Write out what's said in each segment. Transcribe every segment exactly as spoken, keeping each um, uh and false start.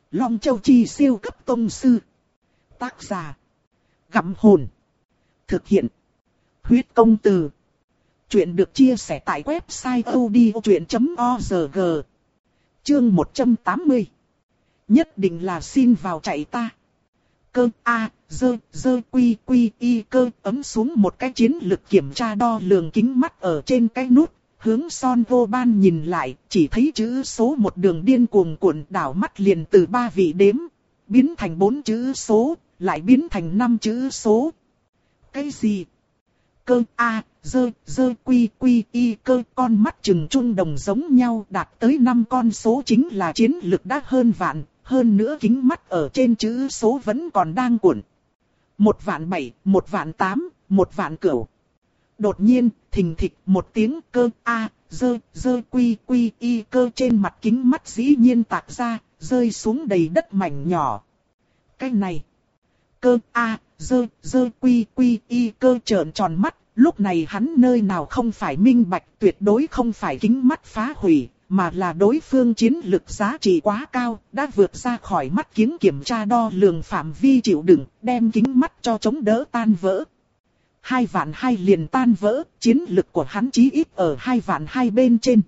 Long Châu Chi siêu cấp tông sư. Tác giả. Gặm hồn. Thực hiện. Huyết công từ. Chuyện được chia sẻ tại website audiochuyện chấm org. Chương một trăm tám mươi. Nhất định là xin vào chạy ta. Cơ A, dơ, dơ quy quy y cơ ấm xuống một cái chiến lực kiểm tra đo lường kính mắt ở trên cái nút. Hướng Son Vô Ban nhìn lại, chỉ thấy chữ số một đường điên cuồng cuộn, đảo mắt liền từ ba vị đếm, biến thành bốn chữ số, lại biến thành năm chữ số. Cái gì? Cơ A, dơ, dơ quy quy y cơ, con mắt trừng trung đồng giống nhau, đạt tới năm con số chính là chiến lực đã hơn vạn, hơn nữa kính mắt ở trên chữ số vẫn còn đang cuộn. Một vạn bảy, một vạn tám, một vạn cửu. Đột nhiên, thình thịch một tiếng cơ A, dơ, dơ quy quy y cơ trên mặt kính mắt dĩ nhiên tạc ra, rơi xuống đầy đất mảnh nhỏ. Cái này, cơ A, dơ, dơ quy quy y cơ trợn tròn mắt, lúc này hắn nơi nào không phải minh bạch, tuyệt đối không phải kính mắt phá hủy, mà là đối phương chiến lực giá trị quá cao, đã vượt ra khỏi mắt kiếng kiểm tra đo lường phạm vi chịu đựng, đem kính mắt cho chống đỡ tan vỡ. Hai vạn hai liền tan vỡ, chiến lực của hắn chí ít ở hai vạn hai bên trên.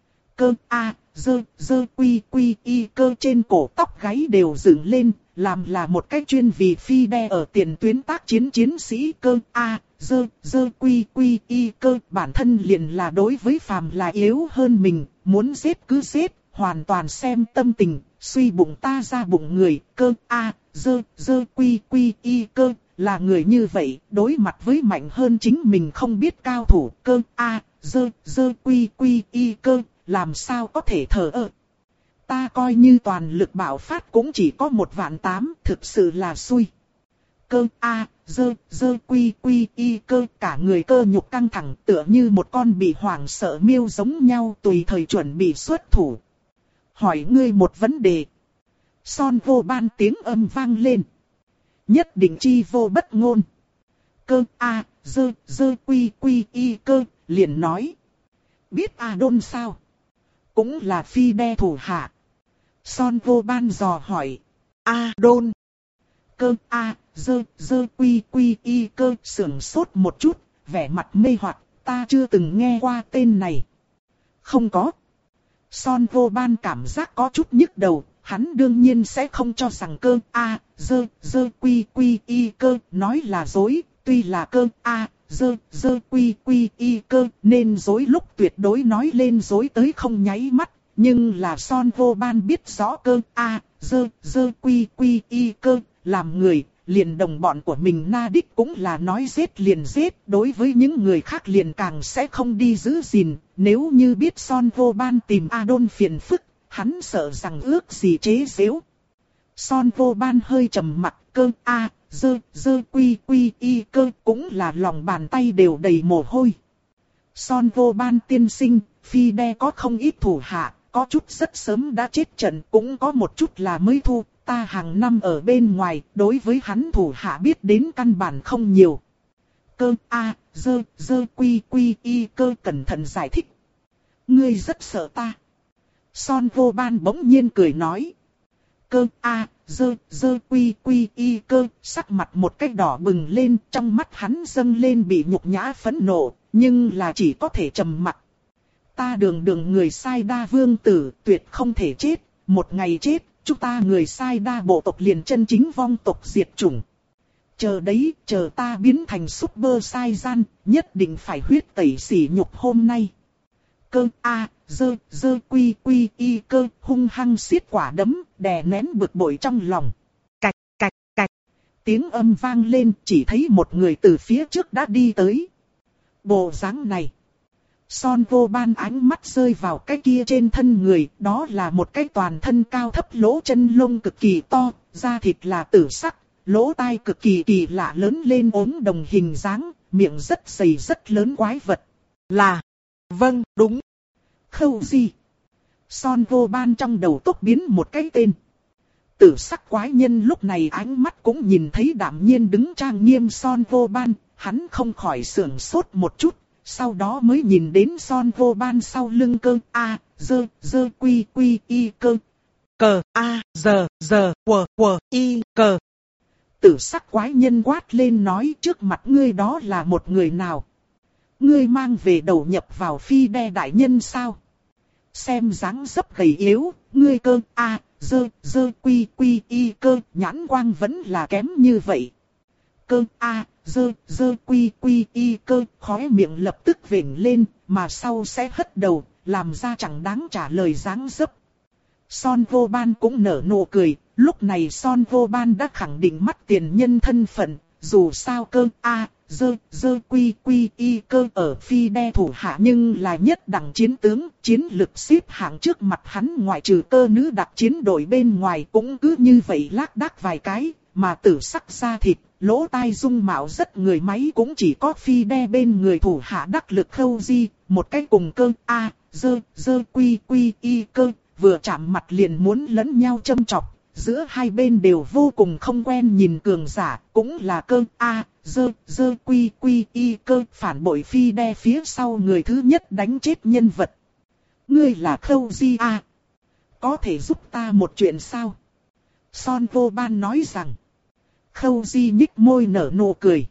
Cơ A, dơ, dơ quy quy y cơ trên cổ tóc gáy đều dựng lên, làm là một cái chuyên vì phi đe ở tiền tuyến tác chiến chiến sĩ. Cơ A, dơ, dơ quy quy y cơ bản thân liền là đối với phàm là yếu hơn mình, muốn giết cứ giết, hoàn toàn xem tâm tình, suy bụng ta ra bụng người. Cơ A, dơ, dơ quy quy y cơ. Là người như vậy, đối mặt với mạnh hơn chính mình không biết cao thủ. Cơ A, dơ, dơ quy quy y cơ, làm sao có thể thờ ơ. Ta coi như toàn lực bạo phát cũng chỉ có một vạn tám, thực sự là xui. Cơ A, dơ, dơ quy quy y cơ, cả người cơ nhục căng thẳng tựa như một con bị hoảng sợ miêu giống nhau, tùy thời chuẩn bị xuất thủ. Hỏi ngươi một vấn đề. Son Vô Ban tiếng âm vang lên. Nhất định chi vô bất ngôn. Cơ A, dơ, dơ quy quy y cơ, liền nói. Biết A Đôn sao? Cũng là phi đe thủ hạ. Son Vô Ban dò hỏi. A Đôn. Cơ A, dơ, dơ quy quy y cơ, sưởng sốt một chút, vẻ mặt mê hoặc, ta chưa từng nghe qua tên này. Không có. Son Vô Ban cảm giác có chút nhức đầu. Hắn đương nhiên sẽ không cho rằng cơ A, dơ, dơ quy quy y cơ, nói là dối, tuy là cơ A, dơ, dơ quy quy y cơ, nên dối lúc tuyệt đối nói lên dối tới không nháy mắt, nhưng là Son Vô Ban biết rõ cơ A, dơ, dơ quy quy y cơ, làm người, liền đồng bọn của mình na đích cũng là nói giết liền giết, đối với những người khác liền càng sẽ không đi giữ gìn, nếu như biết Son Vô Ban tìm A Đôn phiền phức. Hắn sợ rằng ước gì chế giễu. Son Vô Ban hơi trầm mặt, cơ A, dơ, dơ quy quy y cơ, cũng là lòng bàn tay đều đầy mồ hôi. Son Vô Ban tiên sinh, phi đe có không ít thủ hạ, có chút rất sớm đã chết trận, cũng có một chút là mới thu, ta hàng năm ở bên ngoài, đối với hắn thủ hạ biết đến căn bản không nhiều. Cơ A, dơ, dơ quy quy y cơ cẩn thận giải thích. Ngươi rất sợ ta. Son Vô Ban bỗng nhiên cười nói. Cơ A, dơ, dơ quy quy y cơ, sắc mặt một cách đỏ bừng lên, trong mắt hắn dâng lên bị nhục nhã phẫn nộ, nhưng là chỉ có thể trầm mặc. Ta đường đường người Sai Đa vương tử, tuyệt không thể chết, một ngày chết, chúng ta người Sai Đa bộ tộc liền chân chính vong tộc diệt chủng. Chờ đấy, chờ ta biến thành Super Sai Gian, nhất định phải huyết tẩy sỉ nhục hôm nay. Cơ A, dơ, dơ quy quy y cơ, hung hăng siết quả đấm, đè nén bực bội trong lòng. Cạch, cạch, cạch. Tiếng âm vang lên, chỉ thấy một người từ phía trước đã đi tới. Bộ dáng này. Son Vô Ban ánh mắt rơi vào cái kia trên thân người, đó là một cái toàn thân cao thấp lỗ chân lông cực kỳ to, da thịt là tử sắc, lỗ tai cực kỳ kỳ lạ lớn lên ốm đồng hình dáng, miệng rất dày rất lớn quái vật. Là... Vâng, đúng. Khâu Di. Son Vô Ban trong đầu tốc biến một cái tên. Tử sắc quái nhân lúc này ánh mắt cũng nhìn thấy đạm nhiên đứng trang nghiêm Son Vô Ban, hắn không khỏi sưởng sốt một chút, sau đó mới nhìn đến Son Vô Ban sau lưng cơ A, dơ, dơ quy quy y cơ. cờ, a, giờ, giờ, quờ, quờ, y, cờ. Tử sắc quái nhân quát lên nói trước mặt ngươi đó là một người nào? Ngươi mang về đầu nhập vào phi đe đại nhân sao? Xem dáng dấp gầy yếu, ngươi cơ, a, dơ, dơ, quy, quy, y cơ, nhãn quang vẫn là kém như vậy. Cơ, a, dơ, dơ, quy, quy, y cơ, khóe miệng lập tức vểnh lên, mà sau sẽ hất đầu, làm ra chẳng đáng trả lời dáng dấp. Son Vô Ban cũng nở nụ cười, lúc này Son Vô Ban đã khẳng định mắt tiền nhân thân phận, dù sao cơ, a, dơ, dơ, quy, quy, y cơ ở phi đe thủ hạ nhưng là nhất đẳng chiến tướng, chiến lực xếp hạng trước mặt hắn ngoại trừ cơ nữ đặc chiến đội bên ngoài cũng cứ như vậy lác đác vài cái, mà tử sắc da thịt, lỗ tai dung mạo rất người máy cũng chỉ có phi đe bên người thủ hạ đắc lực Khâu Di, một cái cùng cơ, a, dơ, dơ, quy, quy, y cơ, vừa chạm mặt liền muốn lẫn nhau châm chọc. Giữa hai bên đều vô cùng không quen nhìn cường giả, cũng là cơ, a, dơ, dơ, quy, quy, y cơ, phản bội phi đe phía sau người thứ nhất đánh chết nhân vật. Ngươi là Khâu Di a, có thể giúp ta một chuyện sao? Son Vô Ban nói rằng. Khâu Di nhích môi nở nụ cười.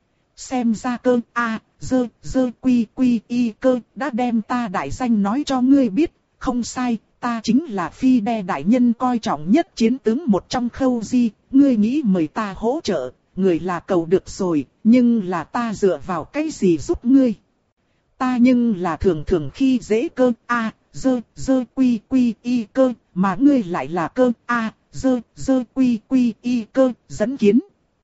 Xem ra cơ, a, dơ, dơ, quy, quy, y cơ, đã đem ta đại danh nói cho ngươi biết, không sai. Ta chính là phi đe đại nhân coi trọng nhất chiến tướng một trong Khâu Di, ngươi nghĩ mời ta hỗ trợ, người là cầu được rồi, nhưng là ta dựa vào cái gì giúp ngươi? Ta nhưng là thường thường khi dễ cơ, a, dơ, dơ, quy, quy, y cơ, mà ngươi lại là cơ, a, dơ, dơ, quy, quy, y cơ, dẫn kiến.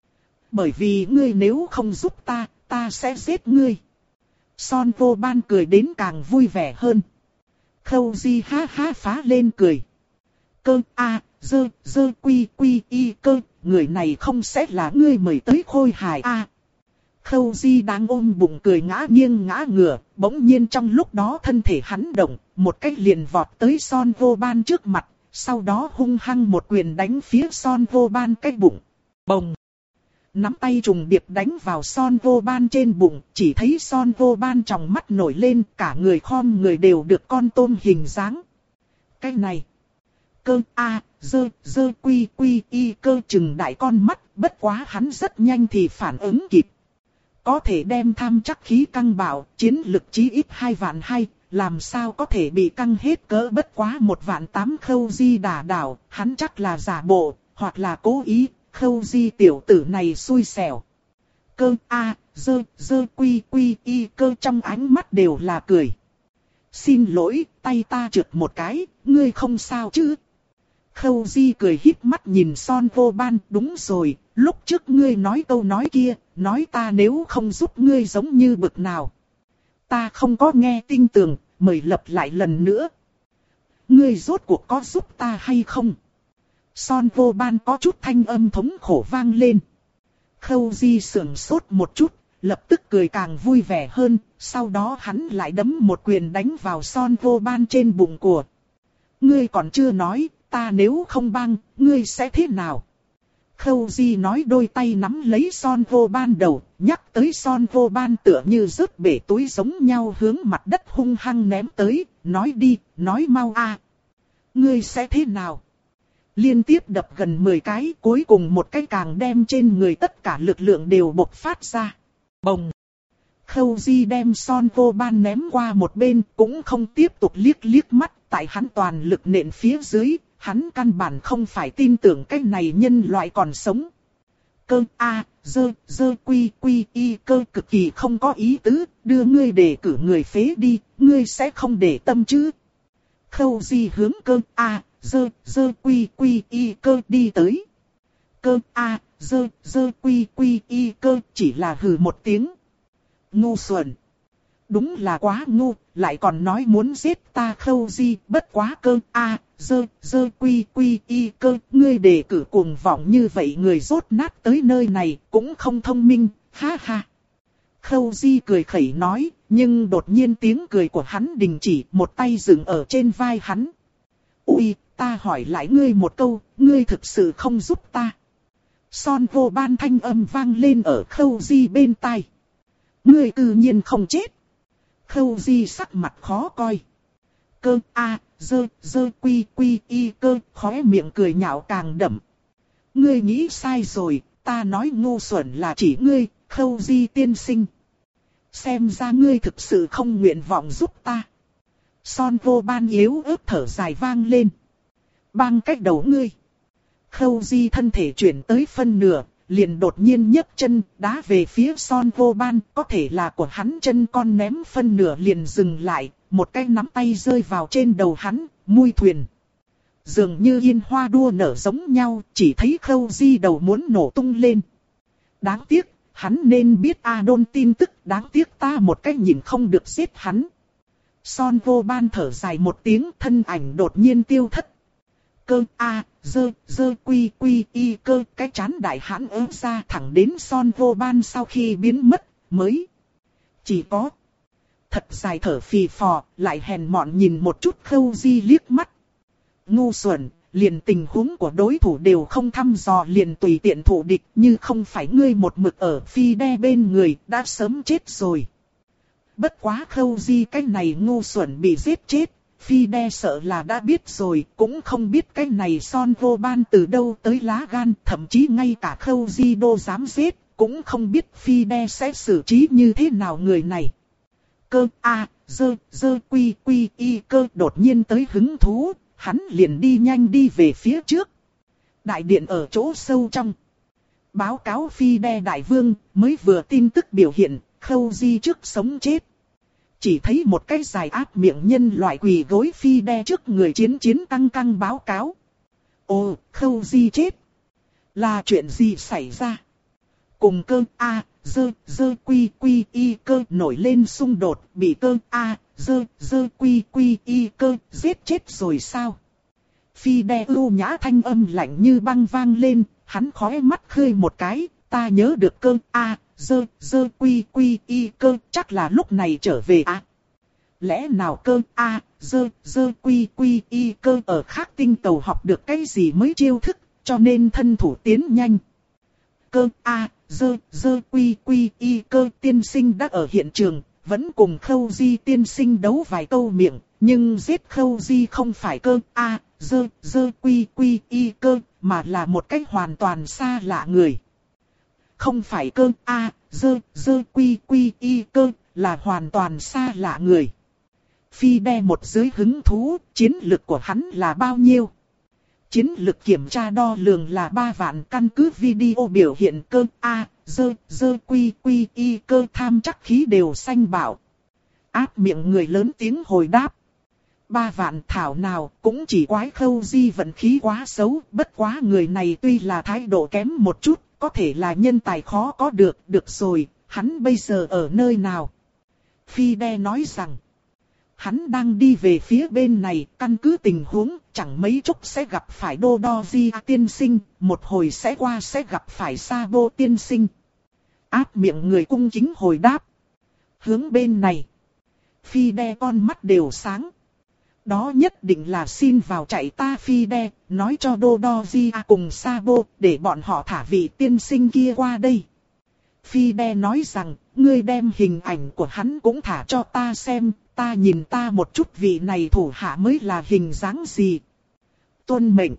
Bởi vì ngươi nếu không giúp ta, ta sẽ giết ngươi. Son Vô Ban cười đến càng vui vẻ hơn. Khâu Di ha ha phá lên cười. Cơ, a, dơ, dơ, quy, quy, y cơ, người này không sẽ là ngươi mời tới khôi hài a. Khâu Di đang ôm bụng cười ngã nghiêng ngã ngửa, bỗng nhiên trong lúc đó thân thể hắn động, một cách liền vọt tới Son Vô Ban trước mặt, sau đó hung hăng một quyền đánh phía Son Vô Ban cái bụng. Bồng! Nắm tay trùng điệp đánh vào Son Vô Ban trên bụng, chỉ thấy Son Vô Ban trong mắt nổi lên, cả người khom người đều được con tôm hình dáng. Cái này! Cơ, a, dơ, dơ, quy, quy, y cơ chừng đại con mắt, bất quá hắn rất nhanh thì phản ứng kịp. Có thể đem tham chắc khí căng bạo, chiến lực chí ít hai vạn hai, làm sao có thể bị căng hết cỡ bất quá một vạn tám. Khâu Di đả đảo, hắn chắc là giả bộ, hoặc là cố ý. Khâu Di tiểu tử này xui xẻo. Cơ, a, dơ, dơ, quy, quy, y cơ trong ánh mắt đều là cười. Xin lỗi, tay ta trượt một cái, ngươi không sao chứ? Khâu Di cười híp mắt nhìn Son Vô Ban, đúng rồi, lúc trước ngươi nói câu nói kia, nói ta nếu không giúp ngươi giống như bực nào. Ta không có nghe tinh tường, mời lặp lại lần nữa. Ngươi rốt cuộc có giúp ta hay không? Son Vô Ban có chút thanh âm thống khổ vang lên. Khâu Di sưởng sốt một chút, lập tức cười càng vui vẻ hơn, sau đó hắn lại đấm một quyền đánh vào Son Vô Ban trên bụng của. Ngươi còn chưa nói, ta nếu không băng, ngươi sẽ thế nào? Khâu Di nói đôi tay nắm lấy Son Vô Ban đầu, nhắc tới Son Vô Ban tựa như rớt bể túi giống nhau hướng mặt đất hung hăng ném tới, nói đi, nói mau a. Ngươi sẽ thế nào? Liên tiếp đập gần mười cái, cuối cùng một cái càng đem trên người tất cả lực lượng đều bộc phát ra. Bồng! Khâu Di đem Son Vô Ban ném qua một bên, cũng không tiếp tục liếc liếc mắt, tại hắn toàn lực nện phía dưới, hắn căn bản không phải tin tưởng cái này nhân loại còn sống. Cơ, a, dơ, dơ, quy, quy, y cơ cực kỳ không có ý tứ, đưa ngươi để cử người phế đi, ngươi sẽ không để tâm chứ. Khâu Di hướng cơ, a, dơ, dơ, quy, quy, y cơ đi tới. Cơ, a, dơ, dơ, quy, quy, y cơ chỉ là hừ một tiếng. Ngu xuẩn. Đúng là quá ngu, lại còn nói muốn giết ta. Khâu Di, bất quá cơ, a, dơ, dơ, quy, quy, y cơ, ngươi đề cử cuồng vọng như vậy người rốt nát tới nơi này, cũng không thông minh, ha ha. Khâu Di cười khẩy nói, nhưng đột nhiên tiếng cười của hắn đình chỉ, một tay dừng ở trên vai hắn. Ui, ta hỏi lại ngươi một câu, ngươi thực sự không giúp ta. Son Vô Ban thanh âm vang lên ở Khâu Di bên tai. Ngươi tự nhiên không chết. Khâu Di sắc mặt khó coi. cơ a dơ dơ quy quy y cơ, khóe miệng cười nhạo càng đậm. Ngươi nghĩ sai rồi, ta nói ngu xuẩn là chỉ ngươi, Khâu Di tiên sinh. Xem ra ngươi thực sự không nguyện vọng giúp ta. Son Vô Ban yếu ớt thở dài vang lên. Bang cách đầu ngươi. Khâu Di thân thể chuyển tới phân nửa, liền đột nhiên nhấc chân, đá về phía Son Vô Ban, có thể là của hắn chân con ném phân nửa liền dừng lại, một cái nắm tay rơi vào trên đầu hắn, mui thuyền. Dường như yên hoa đua nở giống nhau, chỉ thấy Khâu Di đầu muốn nổ tung lên. Đáng tiếc, hắn nên biết Adon tin tức, đáng tiếc ta một cái nhìn không được giết hắn. Son Vô Ban thở dài một tiếng, thân ảnh đột nhiên tiêu thất. Cơ a dơ dơ quy quy y cơ, cái chán đại hãn ớ ra thẳng đến Son Vô Ban sau khi biến mất, mới chỉ có thật dài thở phì phò, lại hèn mọn nhìn một chút Khâu Di liếc mắt. Ngu xuẩn, liền tình huống của đối thủ đều không thăm dò liền tùy tiện thủ địch, như không phải ngươi một mực ở phi đe bên người, đã sớm chết rồi. Bất quá Khâu Di cái này ngu xuẩn bị giết chết, phi đe sợ là đã biết rồi, cũng không biết cái này Son Vô Ban từ đâu tới lá gan, thậm chí ngay cả Khâu Di đô dám giết, cũng không biết phi đe sẽ xử trí như thế nào người này. Cơ a dơ dơ quy quy y cơ đột nhiên tới hứng thú, hắn liền đi nhanh đi về phía trước. Đại điện ở chỗ sâu trong. Báo cáo phi đe đại vương, mới vừa tin tức biểu hiện, Khâu Di trước sống chết. Chỉ thấy một cái dài áp miệng nhân loại quỳ gối phi đe trước người chiến chiến căng căng báo cáo. Ồ, Khâu Di chết. Là chuyện gì xảy ra? Cùng cơ a dơ dơ quy quy y cơ nổi lên xung đột, bị cơ a dơ dơ quy quy y cơ giết chết rồi sao? Phi đe ưu nhã thanh âm lạnh như băng vang lên, hắn khóe mắt khơi một cái, ta nhớ được cơ a dơ dơ quy quy y cơ chắc là lúc này trở về à? Lẽ nào cơ a dơ dơ quy quy y cơ ở khác tinh cầu học được cái gì mới chiêu thức, cho nên thân thủ tiến nhanh? Cơ a dơ dơ quy quy y cơ tiên sinh đã ở hiện trường, vẫn cùng Khâu Di tiên sinh đấu vài câu miệng, nhưng giết Khâu Di không phải cơ a dơ dơ quy quy y cơ, mà là một cách hoàn toàn xa lạ người. Không phải cơ a dơ dơ quy quy y cơ, là hoàn toàn xa lạ người. Phi đe một dưới hứng thú, chiến lực của hắn là bao nhiêu? Chiến lực kiểm tra đo lường là ba vạn, căn cứ video biểu hiện cơ a dơ dơ quy quy y cơ tham chắc khí đều xanh bảo. Áp miệng người lớn tiếng hồi đáp. Ba vạn thảo nào, cũng chỉ quái Khâu Di vận khí quá xấu, bất quá người này tuy là thái độ kém một chút, có thể là nhân tài khó có được, được rồi, hắn bây giờ ở nơi nào? Phi đe nói rằng, hắn đang đi về phía bên này, căn cứ tình huống, chẳng mấy chốc sẽ gặp phải Đô Đo Di tiên sinh, một hồi sẽ qua sẽ gặp phải Sabo tiên sinh. Áp miệng người cung kính hồi đáp. Hướng bên này. Phi đe con mắt đều sáng. Đó nhất định là xin vào chạy ta Phi đe, nói cho Đô Đo Di cùng Sabo, để bọn họ thả vị tiên sinh kia qua đây. Phi đe nói rằng, ngươi đem hình ảnh của hắn cũng thả cho ta xem, ta nhìn ta một chút vị này thủ hạ mới là hình dáng gì. Tuân mệnh.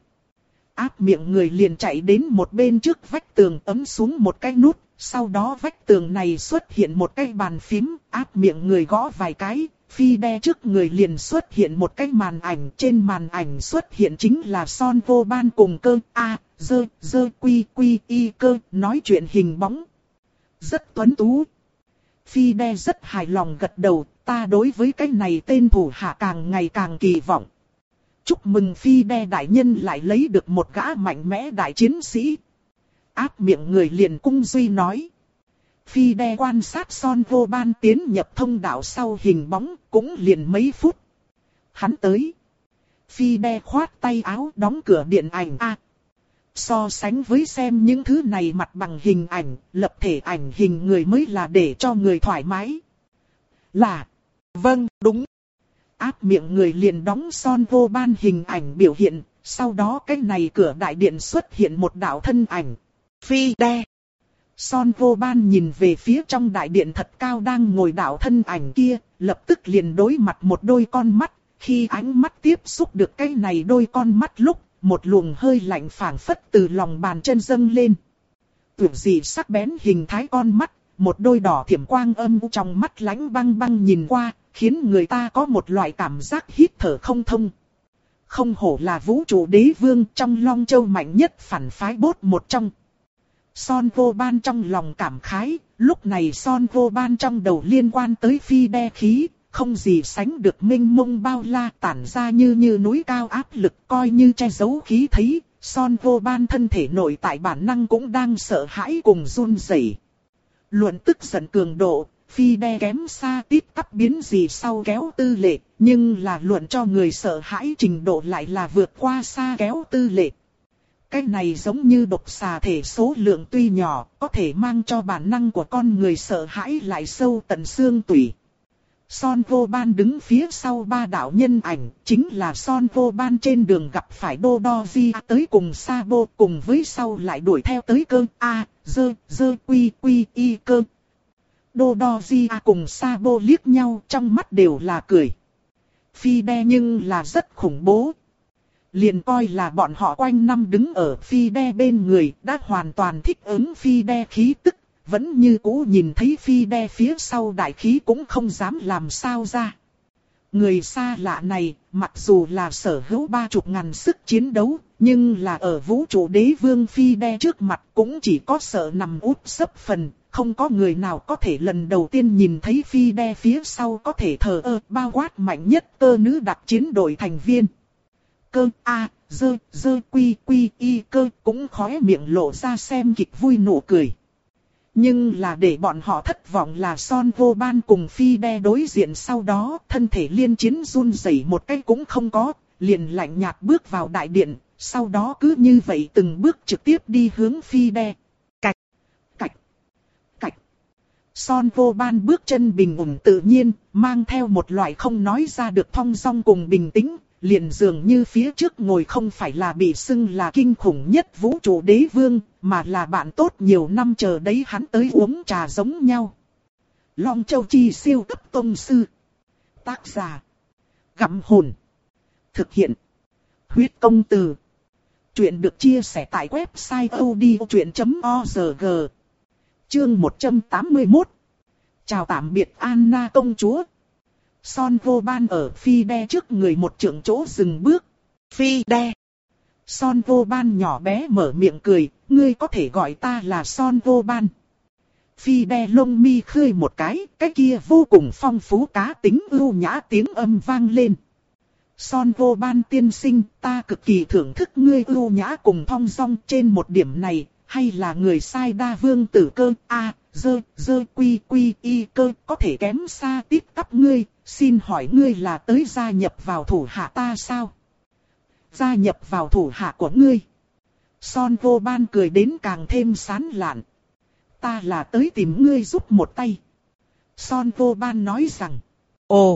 Áp miệng người liền chạy đến một bên trước vách tường, ấm xuống một cái nút, sau đó vách tường này xuất hiện một cái bàn phím, áp miệng người gõ vài cái, Phi đe trước người liền xuất hiện một cái màn ảnh, trên màn ảnh xuất hiện chính là Son Vô Ban cùng cơ a dơ dơ quy quy y cơ nói chuyện hình bóng. Rất tuấn tú. Phi đe rất hài lòng gật đầu, ta đối với cái này tên thủ hạ càng ngày càng kỳ vọng. Chúc mừng Phi đe đại nhân lại lấy được một gã mạnh mẽ đại chiến sĩ. Áp miệng người liền cung duy nói. Phi đe quan sát Son Vô Ban tiến nhập thông đạo sau hình bóng, cũng liền mấy phút. Hắn tới. Phi đe khoát tay áo đóng cửa điện ảnh A. So sánh với xem những thứ này mặt bằng hình ảnh, lập thể ảnh hình người mới là để cho người thoải mái. Là. Vâng, đúng. Áp miệng người liền đóng Son Vô Ban hình ảnh biểu hiện, sau đó cái này cửa đại điện xuất hiện một đạo thân ảnh. Phi đe. Son Vô Ban nhìn về phía trong đại điện thật cao đang ngồi đạo thân ảnh kia, lập tức liền đối mặt một đôi con mắt, khi ánh mắt tiếp xúc được cái này đôi con mắt lúc, một luồng hơi lạnh phảng phất từ lòng bàn chân dâng lên. Tuyệt dị sắc bén hình thái con mắt, một đôi đỏ thiểm quang âm u trong mắt lánh băng băng nhìn qua, khiến người ta có một loại cảm giác hít thở không thông. Không hổ là vũ trụ đế vương, trong Long Châu mạnh nhất phản phái bốt một trong. Son Vô Ban trong lòng cảm khái, lúc này Son Vô Ban trong đầu liên quan tới phi đe khí, không gì sánh được minh mông bao la, tản ra như như núi cao áp lực, coi như che giấu khí thấy. Son Vô Ban thân thể nội tại bản năng cũng đang sợ hãi cùng run rẩy. Luận tức giận cường độ, phi đe kém xa tít tắp biến gì sau kéo tư lệ, nhưng là luận cho người sợ hãi trình độ lại là vượt qua xa kéo tư lệ. Cái này giống như độc xà thể số lượng tuy nhỏ, có thể mang cho bản năng của con người sợ hãi lại sâu tận xương tủy. Son Vô Ban đứng phía sau ba đạo nhân ảnh, chính là Son Vô Ban trên đường gặp phải Đô Đo Di tới cùng Sabo, cùng với sau lại đuổi theo tới cơ A, dơ, dơ quy quy y cơ. Đô Đo Di cùng Sabo liếc nhau, trong mắt đều là cười. Phi đe nhưng là rất khủng bố. Liền coi là bọn họ quanh năm đứng ở phi đe bên người, đã hoàn toàn thích ứng phi đe khí tức. Vẫn như cũ nhìn thấy phi đe phía sau đại khí cũng không dám làm sao ra. Người xa lạ này, mặc dù là sở hữu ba chục ngàn sức chiến đấu, nhưng là ở vũ trụ đế vương phi đe trước mặt cũng chỉ có sợ nằm úp sấp phần, không có người nào có thể lần đầu tiên nhìn thấy phi đe phía sau có thể thờ ơ bao quát mạnh nhất cơ nữ đặc chiến đội thành viên. Cơ A, dơ, dơ quy quy y cơ cũng khóe miệng lộ ra xem kịch vui nụ cười. Nhưng là để bọn họ thất vọng là Son Vô Ban cùng phi đe đối diện sau đó thân thể liên chiến run rẩy một cái cũng không có, liền lạnh nhạt bước vào đại điện, sau đó cứ như vậy từng bước trực tiếp đi hướng phi đe. Cạch, cạch, cạch. Son Vô Ban bước chân bình ổn tự nhiên, mang theo một loại không nói ra được thong dong cùng bình tĩnh. Liền dường như phía trước ngồi không phải là bị xưng là kinh khủng nhất vũ trụ đế vương, mà là bạn tốt nhiều năm chờ đấy hắn tới uống trà giống nhau. Long Châu Chi siêu cấp tông sư. Tác giả. Gặm hồn. Thực hiện. Huyết công từ. Chuyện được chia sẻ tại website odchuyện chấm org. Chương một trăm tám mươi mốt. Chào tạm biệt Anna công chúa. Son Vô Ban ở phi đe trước người một trượng chỗ dừng bước. Phi đe. Son Vô Ban nhỏ bé mở miệng cười, ngươi có thể gọi ta là Son Vô Ban. Phi đe lông mi khơi một cái, cái kia vô cùng phong phú cá tính ưu nhã tiếng âm vang lên. Son Vô Ban tiên sinh, ta cực kỳ thưởng thức ngươi ưu nhã cùng thong dong trên một điểm này, hay là người sai đa vương tử cơ A, dơ, dơ quy quy y cơ có thể kém xa tít tắp ngươi. Xin hỏi ngươi là tới gia nhập vào thủ hạ ta sao? Gia nhập vào thủ hạ của ngươi. Son Vô Ban cười đến càng thêm sán lạn. Ta là tới tìm ngươi giúp một tay. Son Vô Ban nói rằng. Ồ!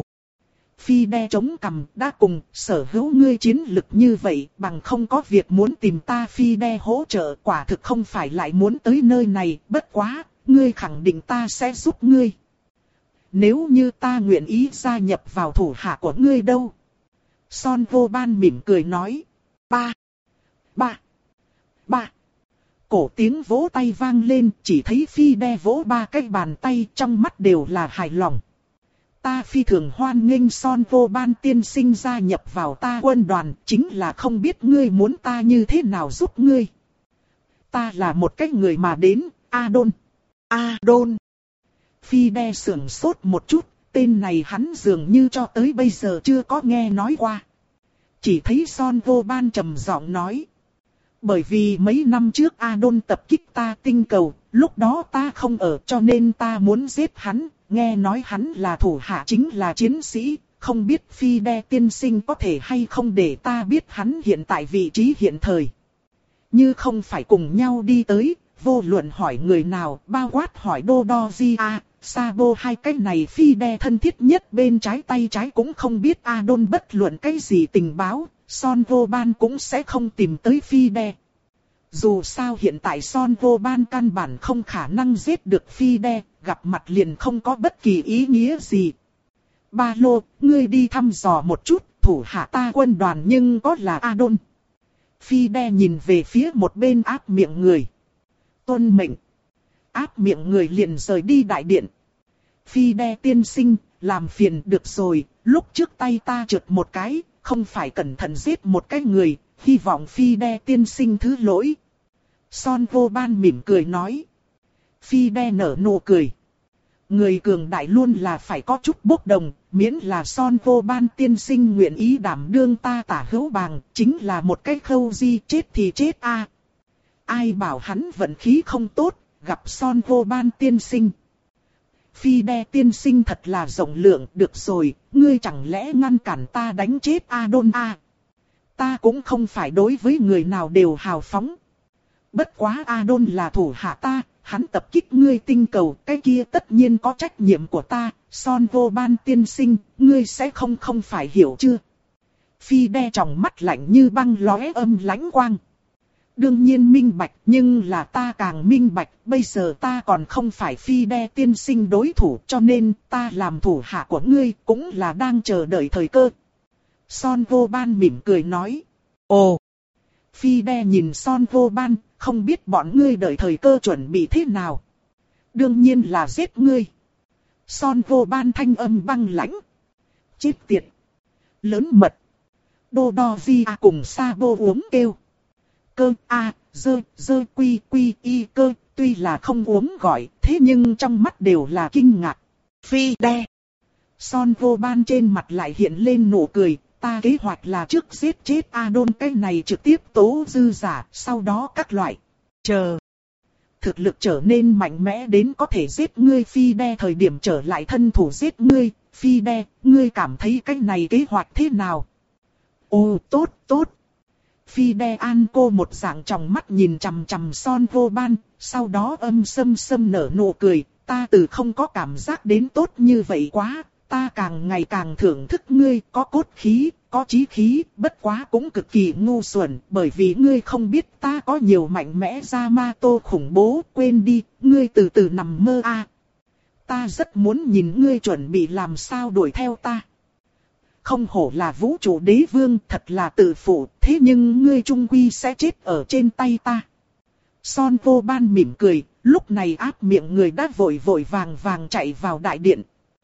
Phi đe chống cằm đã cùng sở hữu ngươi chiến lực như vậy bằng không có việc muốn tìm ta phi đe hỗ trợ quả thực không phải lại muốn tới nơi này bất quá, ngươi khẳng định ta sẽ giúp ngươi. Nếu như ta nguyện ý gia nhập vào thủ hạ của ngươi đâu? Son Vô Ban mỉm cười nói. Ba, ba, ba. Cổ tiếng vỗ tay vang lên, chỉ thấy phi đe vỗ ba cái bàn tay trong mắt đều là hài lòng. Ta phi thường hoan nghênh Son Vô Ban tiên sinh gia nhập vào ta quân đoàn, chính là không biết ngươi muốn ta như thế nào giúp ngươi. Ta là một cái người mà đến, Adon. Adon. Phi đe sưởng sốt một chút, tên này hắn dường như cho tới bây giờ chưa có nghe nói qua. Chỉ thấy Son Vô Ban trầm giọng nói. Bởi vì mấy năm trước Adon tập kích ta tinh cầu, lúc đó ta không ở cho nên ta muốn giết hắn, nghe nói hắn là thủ hạ chính là chiến sĩ, không biết phi đe tiên sinh có thể hay không để ta biết hắn hiện tại vị trí hiện thời. Như không phải cùng nhau đi tới, vô luận hỏi người nào, bao quát hỏi Đô Đo Di A, Sabo hai cái này phi đe thân thiết nhất bên trái tay trái cũng không biết Adon bất luận cái gì tình báo, Son Vô Ban cũng sẽ không tìm tới phi đe. Dù sao hiện tại Son Vô Ban căn bản không khả năng giết được phi đe, gặp mặt liền không có bất kỳ ý nghĩa gì. Ba lô, ngươi đi thăm dò một chút, thủ hạ ta quân đoàn nhưng có là Adon. Fide nhìn về phía một bên áp miệng người. Tuân mệnh. Áp miệng người liền rời đi đại điện. Fide tiên sinh, làm phiền được rồi, lúc trước tay ta trượt một cái, không phải cẩn thận giết một cái người, hy vọng Fide tiên sinh thứ lỗi. Son vô ban mỉm cười nói. Fide nở nụ cười. Người cường đại luôn là phải có chút bốc đồng, miễn là Son vô ban tiên sinh nguyện ý đảm đương ta tả hữu bàng, chính là một cái khâu di, chết thì chết a. Ai bảo hắn vận khí không tốt, gặp Son vô ban tiên sinh. Fide tiên sinh thật là rộng lượng, được rồi, ngươi chẳng lẽ ngăn cản ta đánh chết Adon a? Ta cũng không phải đối với người nào đều hào phóng. Bất quá Adon là thủ hạ ta, hắn tập kích ngươi tinh cầu, cái kia tất nhiên có trách nhiệm của ta, Son vô ban tiên sinh, ngươi sẽ không không phải hiểu chưa? Fide tròng mắt lạnh như băng lóe âm lãnh quang. Đương nhiên minh bạch, nhưng là ta càng minh bạch, bây giờ ta còn không phải Fide tiên sinh đối thủ, cho nên ta làm thủ hạ của ngươi cũng là đang chờ đợi thời cơ. Son vô ban mỉm cười nói. Ồ! Fide nhìn Son vô ban, không biết bọn ngươi đợi thời cơ chuẩn bị thế nào. Đương nhiên là giết ngươi. Son vô ban thanh âm băng lãnh. Chết tiệt! Lớn mật! Đô đo di a cùng Sabo uống kêu. Cơ a, dơ, dơ quy quy y cơ, tuy là không uống gọi, thế nhưng trong mắt đều là kinh ngạc. Fide! Son vô ban trên mặt lại hiện lên nụ cười. Ta kế hoạch là trước giết chết Adon cái này trực tiếp tố dư giả, sau đó các loại. Chờ. Thực lực trở nên mạnh mẽ đến có thể giết ngươi Fide thời điểm trở lại thân thủ giết ngươi. Fide, ngươi cảm thấy cái này kế hoạch thế nào? Ồ, tốt, tốt. Fide an cô một dạng trong mắt nhìn chằm chằm Son vô ban, sau đó âm sâm sâm nở nụ cười. Ta từ không có cảm giác đến tốt như vậy quá. Ta càng ngày càng thưởng thức ngươi, có cốt khí, có chí khí, bất quá cũng cực kỳ ngu xuẩn, bởi vì ngươi không biết ta có nhiều mạnh mẽ Yamato khủng bố, quên đi, ngươi từ từ nằm mơ a. À. Ta rất muốn nhìn ngươi chuẩn bị làm sao đuổi theo ta. Không hổ là vũ trụ đế vương, thật là tự phụ, thế nhưng ngươi trung quy sẽ chết ở trên tay ta. Son vô ban mỉm cười, lúc này áp miệng người đã vội vội vàng vàng chạy vào đại điện.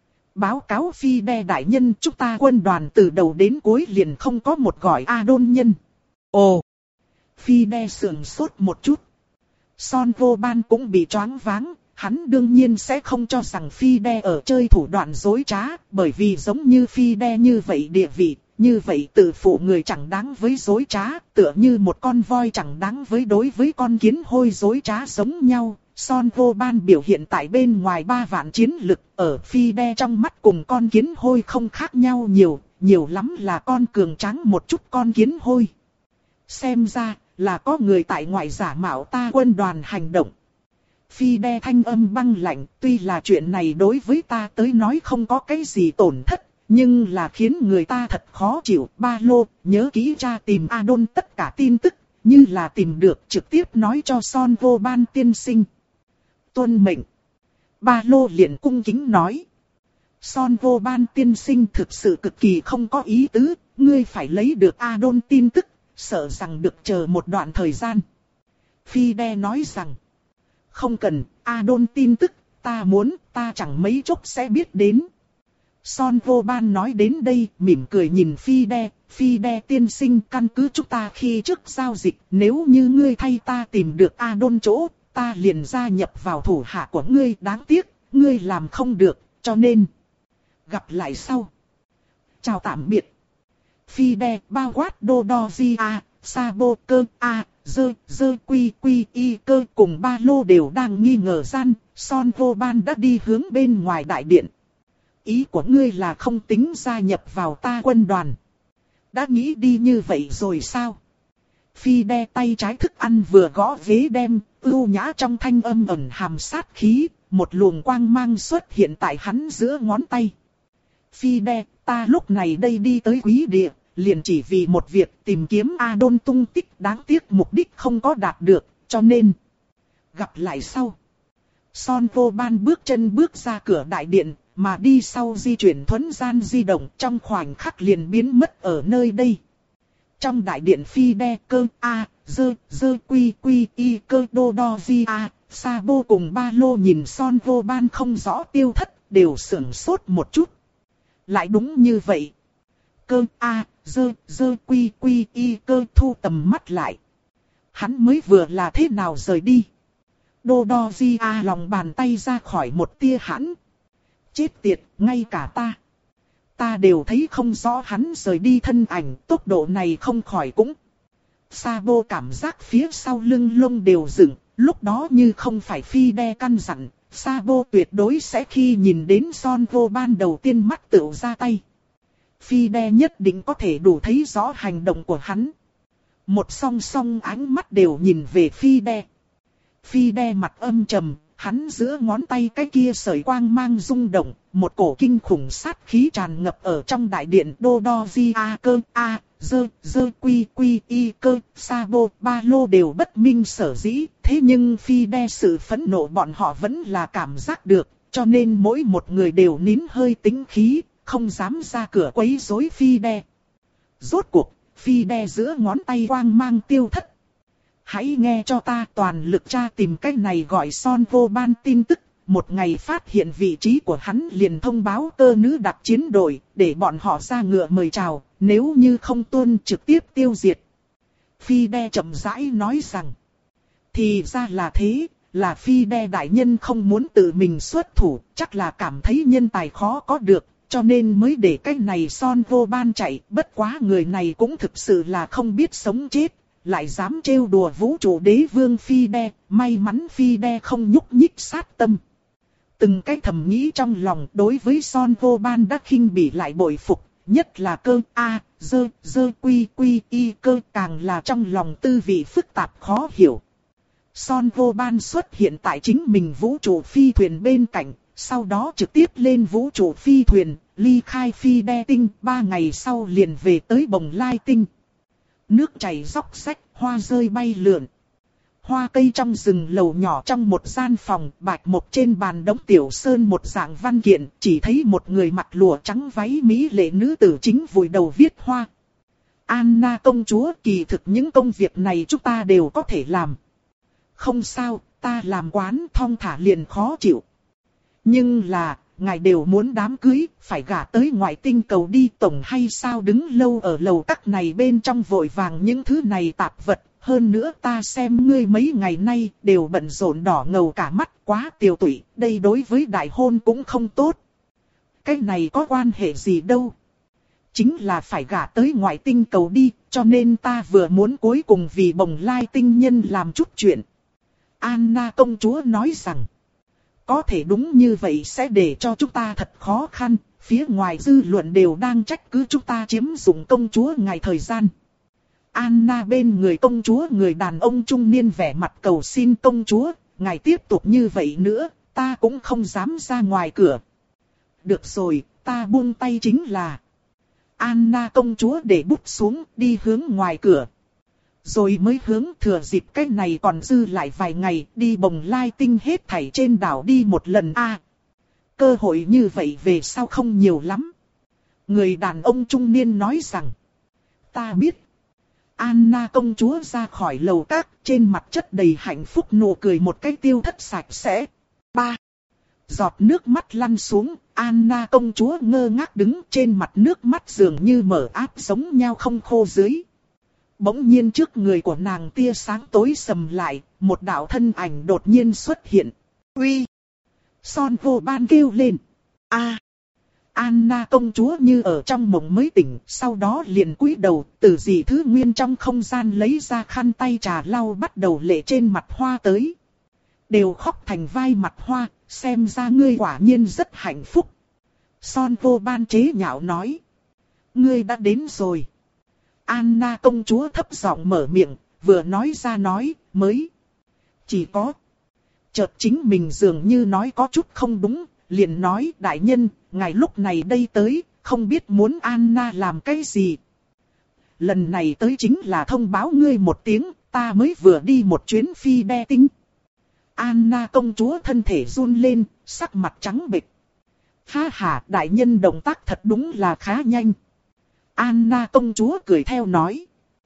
Báo cáo Fide đại nhân, chúng ta quân đoàn từ đầu đến cuối liền không có một gọi Adon nhân. Ồ! Fide sườn sốt một chút. Son vô ban cũng bị choáng váng, hắn đương nhiên sẽ không cho rằng Fide ở chơi thủ đoạn dối trá, bởi vì giống như Fide như vậy địa vị, như vậy tự phụ người chẳng đáng với dối trá, tựa như một con voi chẳng đáng với đối với con kiến hôi dối trá giống nhau. Son vô ban biểu hiện tại bên ngoài ba vạn chiến lực, ở Fide trong mắt cùng con kiến hôi không khác nhau nhiều, nhiều lắm là con cường tráng một chút con kiến hôi. Xem ra là có người tại ngoại giả mạo ta quân đoàn hành động. Fide thanh âm băng lạnh, tuy là chuyện này đối với ta tới nói không có cái gì tổn thất, nhưng là khiến người ta thật khó chịu. Ba lô, nhớ kỹ tra tìm Adon tất cả tin tức, như là tìm được trực tiếp nói cho Son vô ban tiên sinh. Tuân mệnh. Ba lô liền cung kính nói. Son vô ban tiên sinh thực sự cực kỳ không có ý tứ, ngươi phải lấy được Adon tin tức, sợ rằng được chờ một đoạn thời gian. Fide nói rằng, không cần, Adon tin tức, ta muốn, ta chẳng mấy chốc sẽ biết đến. Son vô ban nói đến đây, mỉm cười nhìn Fide, Fide tiên sinh căn cứ chúng ta khi trước giao dịch, nếu như ngươi thay ta tìm được Adon chỗ, ta liền gia nhập vào thủ hạ của ngươi, đáng tiếc, ngươi làm không được, cho nên gặp lại sau. Chào tạm biệt. Fide bao quát đô đo di a, Sabo cơ a, dơ, dơ quy quy y cơ cùng ba lô đều đang nghi ngờ gian, Son vô ban đã đi hướng bên ngoài đại điện. Ý của ngươi là không tính gia nhập vào ta quân đoàn. Đã nghĩ đi như vậy rồi sao? Fide tay trái thức ăn vừa gõ ghế đem, ưu nhã trong thanh âm ẩn hàm sát khí, một luồng quang mang xuất hiện tại hắn giữa ngón tay. Fide, ta lúc này đây đi tới quý địa, liền chỉ vì một việc tìm kiếm Adon tung tích, đáng tiếc mục đích không có đạt được, cho nên gặp lại sau. Son vô ban bước chân bước ra cửa đại điện, mà đi sau di chuyển thuấn gian di động trong khoảnh khắc liền biến mất ở nơi đây. Trong đại điện phi đe cơ A, dơ, dơ quy quy y cơ đô đo di A, Sabo cùng ba lô nhìn Son Vô Ban không rõ tiêu thất, đều sửng sốt một chút. Lại đúng như vậy. Cơ A, dơ, dơ quy quy y cơ thu tầm mắt lại. Hắn mới vừa là thế nào rời đi. Đô đo di A lòng bàn tay ra khỏi một tia hãn. Chết tiệt, ngay cả ta. Ta đều thấy không rõ hắn rời đi thân ảnh, tốc độ này không khỏi cũng. Sabo cảm giác phía sau lưng lông đều dựng, lúc đó như không phải phi đe căn dặn, Sabo tuyệt đối sẽ khi nhìn đến Son Vô Ban đầu tiên mắt tựu ra tay. Phi đe nhất định có thể đủ thấy rõ hành động của hắn. Một song song ánh mắt đều nhìn về phi đe. Phi đe mặt âm trầm, hắn giữa ngón tay cái kia sợi quang mang rung động, một cổ kinh khủng sát khí tràn ngập ở trong đại điện. Đô đo di a cơ a, dơ, dơ quy quy y cơ, Sabo, ba lô đều bất minh sở dĩ, thế nhưng phi đe sự phẫn nộ bọn họ vẫn là cảm giác được, cho nên mỗi một người đều nín hơi tính khí, không dám ra cửa quấy rối phi đe. Rốt cuộc, phi đe giữa ngón tay quang mang tiêu thất. Hãy nghe cho ta, toàn lực tra tìm cách này gọi Son Vô Ban tin tức. Một ngày phát hiện vị trí của hắn liền thông báo cơ nữ đặc chiến đội, để bọn họ ra ngựa mời chào, nếu như không tuân trực tiếp tiêu diệt. Phi đe chậm rãi nói rằng, thì ra là thế, là phi đe đại nhân không muốn tự mình xuất thủ, chắc là cảm thấy nhân tài khó có được, cho nên mới để cách này Son Vô Ban chạy. Bất quá người này cũng thực sự là không biết sống chết. Lại dám trêu đùa vũ trụ đế vương phi đe, may mắn phi đe không nhúc nhích sát tâm. Từng cái thầm nghĩ trong lòng đối với Son Vô Ban đã khinh bỉ lại bội phục, nhất là cơ A, dơ, dơ quy quy y cơ càng là trong lòng tư vị phức tạp khó hiểu. Son Vô Ban xuất hiện tại chính mình vũ trụ phi thuyền bên cạnh, sau đó trực tiếp lên vũ trụ phi thuyền, ly khai phi đe tinh, ba ngày sau liền về tới Bồng Lai tinh. Nước chảy róc rách, hoa rơi bay lượn. Hoa cây trong rừng lầu nhỏ trong một gian phòng, bạch mộc trên bàn đống tiểu sơn một dạng văn kiện, chỉ thấy một người mặc lụa trắng váy mỹ lệ nữ tử chính vùi đầu viết hoa. Anna công chúa, kỳ thực những công việc này chúng ta đều có thể làm. Không sao, ta làm quán thong thả liền khó chịu. Nhưng là, ngài đều muốn đám cưới, phải gả tới ngoại tinh cầu đi tổng hay sao, đứng lâu ở lầu các này bên trong vội vàng những thứ này tạp vật. Hơn nữa ta xem ngươi mấy ngày nay đều bận rộn đỏ ngầu cả mắt, quá tiều tụy, đây đối với đại hôn cũng không tốt. Cái này có quan hệ gì đâu. Chính là phải gả tới ngoại tinh cầu đi, cho nên ta vừa muốn cuối cùng vì Bồng Lai tinh nhân làm chút chuyện. Anna công chúa nói rằng, có thể đúng như vậy sẽ để cho chúng ta thật khó khăn, phía ngoài dư luận đều đang trách cứ chúng ta chiếm dụng công chúa ngài thời gian. Anna bên người công chúa, người đàn ông trung niên vẻ mặt cầu xin công chúa, ngài tiếp tục như vậy nữa, ta cũng không dám ra ngoài cửa. Được rồi, ta buông tay chính là. Anna công chúa để bút xuống, đi hướng ngoài cửa. Rồi mới hướng thừa dịp cái này còn dư lại vài ngày, đi Bồng Lai tinh hết thảy trên đảo đi một lần a. À, cơ hội như vậy về sau không nhiều lắm. Người đàn ông trung niên nói rằng, ta biết. Anna công chúa ra khỏi lầu các, trên mặt chất đầy hạnh phúc nụ cười một cái tiêu thất sạch sẽ. Ba. Giọt nước mắt lăn xuống, Anna công chúa ngơ ngác đứng, trên mặt nước mắt dường như mở áp giống nhau không khô dưới. Bỗng nhiên trước người của nàng tia sáng tối sầm lại, một đạo thân ảnh đột nhiên xuất hiện. Uy! Son Vô Ban kêu lên. A! À. Anna công chúa như ở trong mộng mới tỉnh, sau đó liền cúi đầu, từ dị thứ nguyên trong không gian lấy ra khăn tay trà lau bắt đầu lệ trên mặt hoa tới. Đều khóc thành vai mặt hoa, xem ra ngươi quả nhiên rất hạnh phúc. Son Vô Ban chế nhạo nói. Ngươi đã đến rồi. Anna công chúa thấp giọng mở miệng, vừa nói ra nói, mới. Chỉ có. Chợt chính mình dường như nói có chút không đúng, liền nói đại nhân, ngài lúc này đây tới, không biết muốn Anna làm cái gì. Lần này tới chính là thông báo ngươi một tiếng, ta mới vừa đi một chuyến phi đe tinh. Anna công chúa thân thể run lên, sắc mặt trắng bệch. Ha ha, đại nhân động tác thật đúng là khá nhanh. Anna công chúa cười theo nói.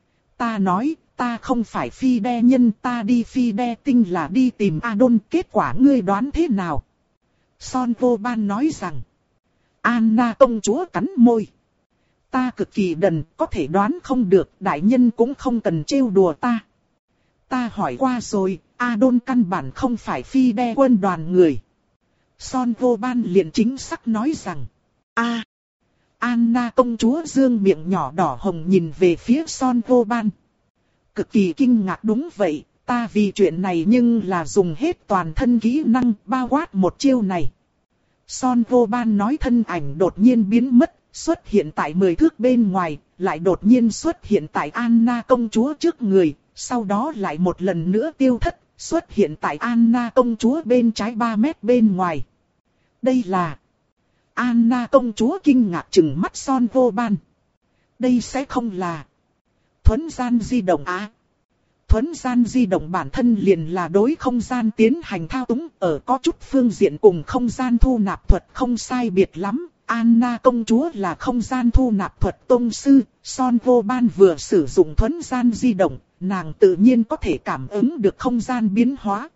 Ta nói, ta không phải phi đe nhân, ta đi phi đe tinh là đi tìm Adon, kết quả ngươi đoán thế nào? Son vô ban nói rằng. Anna công chúa cắn môi. Ta cực kỳ đần, có thể đoán không được, đại nhân cũng không cần trêu đùa ta. Ta hỏi qua rồi, Adon căn bản không phải phi đe quân đoàn người. Son vô ban liền chính xác nói rằng. a Anna công chúa dương miệng nhỏ đỏ hồng nhìn về phía Son vô ban. Cực kỳ kinh ngạc, đúng vậy, ta vì chuyện này nhưng là dùng hết toàn thân kỹ năng bao quát một chiêu này. Son vô ban nói, thân ảnh đột nhiên biến mất, xuất hiện tại mười thước bên ngoài, lại đột nhiên xuất hiện tại Anna công chúa trước người, sau đó lại một lần nữa tiêu thất, xuất hiện tại Anna công chúa bên trái ba mét bên ngoài. Đây là... Anna công chúa kinh ngạc trừng mắt Son vô ban. Đây sẽ không là... thuấn gian di động á. Thuấn gian di động bản thân liền là đối không gian tiến hành thao túng, ở có chút phương diện cùng không gian thu nạp thuật không sai biệt lắm. Anna công chúa là không gian thu nạp thuật tông sư, Son vô ban vừa sử dụng thuấn gian di động, nàng tự nhiên có thể cảm ứng được không gian biến hóa.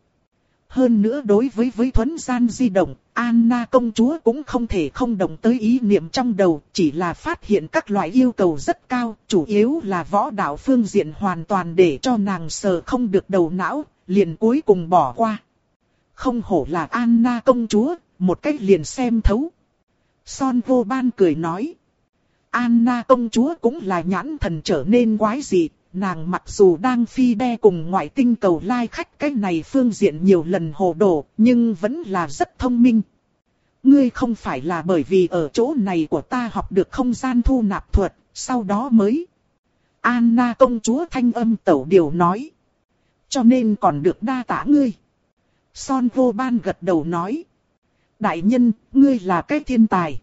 Hơn nữa đối với với thuấn gian di động, Anna công chúa cũng không thể không động tới ý niệm trong đầu, chỉ là phát hiện các loại yêu cầu rất cao, chủ yếu là võ đạo phương diện hoàn toàn để cho nàng sờ không được đầu não, liền cuối cùng bỏ qua. Không hổ là Anna công chúa, một cách liền xem thấu. Son vô ban cười nói. Anna công chúa cũng là nhãn thần trở nên quái dị. Nàng mặc dù đang phi đe cùng ngoại tinh cầu lai khách cái này phương diện nhiều lần hồ đồ, nhưng vẫn là rất thông minh. Ngươi không phải là bởi vì ở chỗ này của ta học được không gian thu nạp thuật, sau đó mới. Anna công chúa thanh âm tẩu điều nói. Cho nên còn được đa tả ngươi. Son vô ban gật đầu nói. Đại nhân, ngươi là cái thiên tài.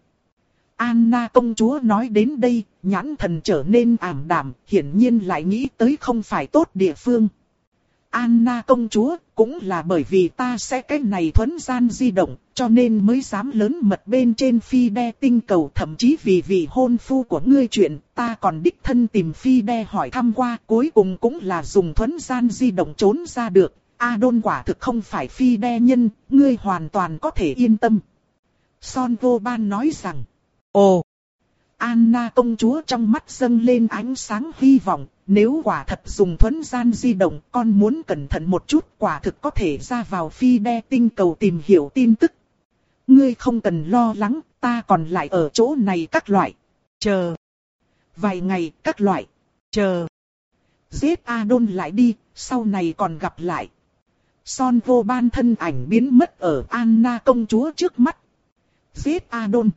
Anna công chúa nói đến đây, nhãn thần trở nên ảm đạm, hiển nhiên lại nghĩ tới không phải tốt địa phương. Anna công chúa, cũng là bởi vì ta sẽ cái này thuấn gian di động, cho nên mới dám lớn mật bên trên phi đe tinh cầu, thậm chí vì vì hôn phu của ngươi chuyện, ta còn đích thân tìm phi đe hỏi thăm qua, cuối cùng cũng là dùng thuấn gian di động trốn ra được. Adon quả thực không phải phi đe nhân, ngươi hoàn toàn có thể yên tâm. Son vô ban nói rằng. Ồ! Anna công chúa trong mắt dâng lên ánh sáng hy vọng, nếu quả thật dùng thuấn gian di động, con muốn cẩn thận một chút, quả thực có thể ra vào phi đe tinh cầu tìm hiểu tin tức. Ngươi không cần lo lắng, ta còn lại ở chỗ này các loại. Chờ. Vài ngày các loại. Chờ. Giết Adon lại đi, sau này còn gặp lại. Son vô ban thân ảnh biến mất ở Anna công chúa trước mắt. Giết Adon.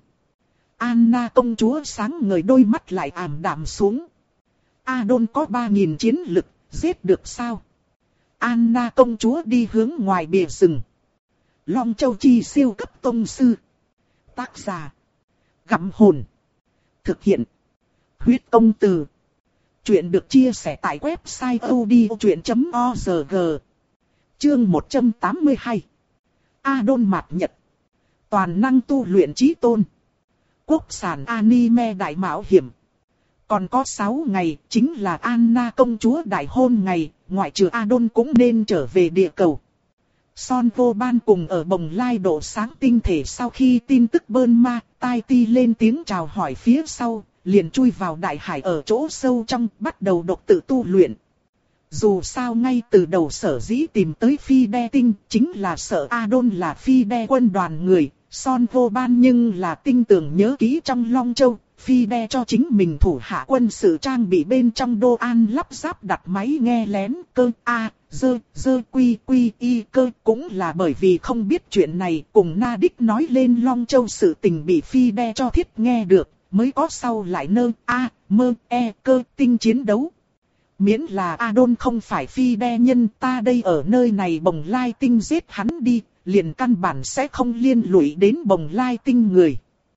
Anna công chúa sáng ngời đôi mắt lại ảm đạm xuống. Adon có ba nghìn chiến lực, giết được sao? Anna công chúa đi hướng ngoài bìa rừng. Long Châu Chi siêu cấp tông sư. Tác giả. Gặm hồn. Thực hiện. Huyết công từ. Chuyện được chia sẻ tại website odchuyện chấm org. Chương một trăm tám mươi hai. Adon mạt nhật. Toàn năng tu luyện chí tôn. Quốc sản anime đại mạo hiểm. Còn có sáu ngày, chính là Anna công chúa đại hôn ngày, ngoại trừ Adon cũng nên trở về địa cầu. Son vô ban cùng ở bồng lai độ sáng tinh thể sau khi tin tức bơn ma, tai ti lên tiếng chào hỏi phía sau, liền chui vào đại hải ở chỗ sâu trong, bắt đầu độc tự tu luyện. Dù sao ngay từ đầu sở dĩ tìm tới phi đe tinh, chính là sợ Adon là phi đe quân đoàn người. Son vô ban nhưng là tinh tường nhớ kỹ trong Long Châu, phi đe cho chính mình thủ hạ quân sự trang bị bên trong đô an lắp ráp đặt máy nghe lén cơ a dơ dơ quy quy y cơ, cũng là bởi vì không biết chuyện này, cùng Na Đích nói lên Long Châu sự tình bị phi đe cho thiết nghe được, mới có sau lại nơ a mơ e cơ tinh chiến đấu. Miễn là Adon không phải phi đe nhân, ta đây ở nơi này bồng lai tinh giết hắn đi, liền căn bản sẽ không liên lụy đến bồng lai tinh người.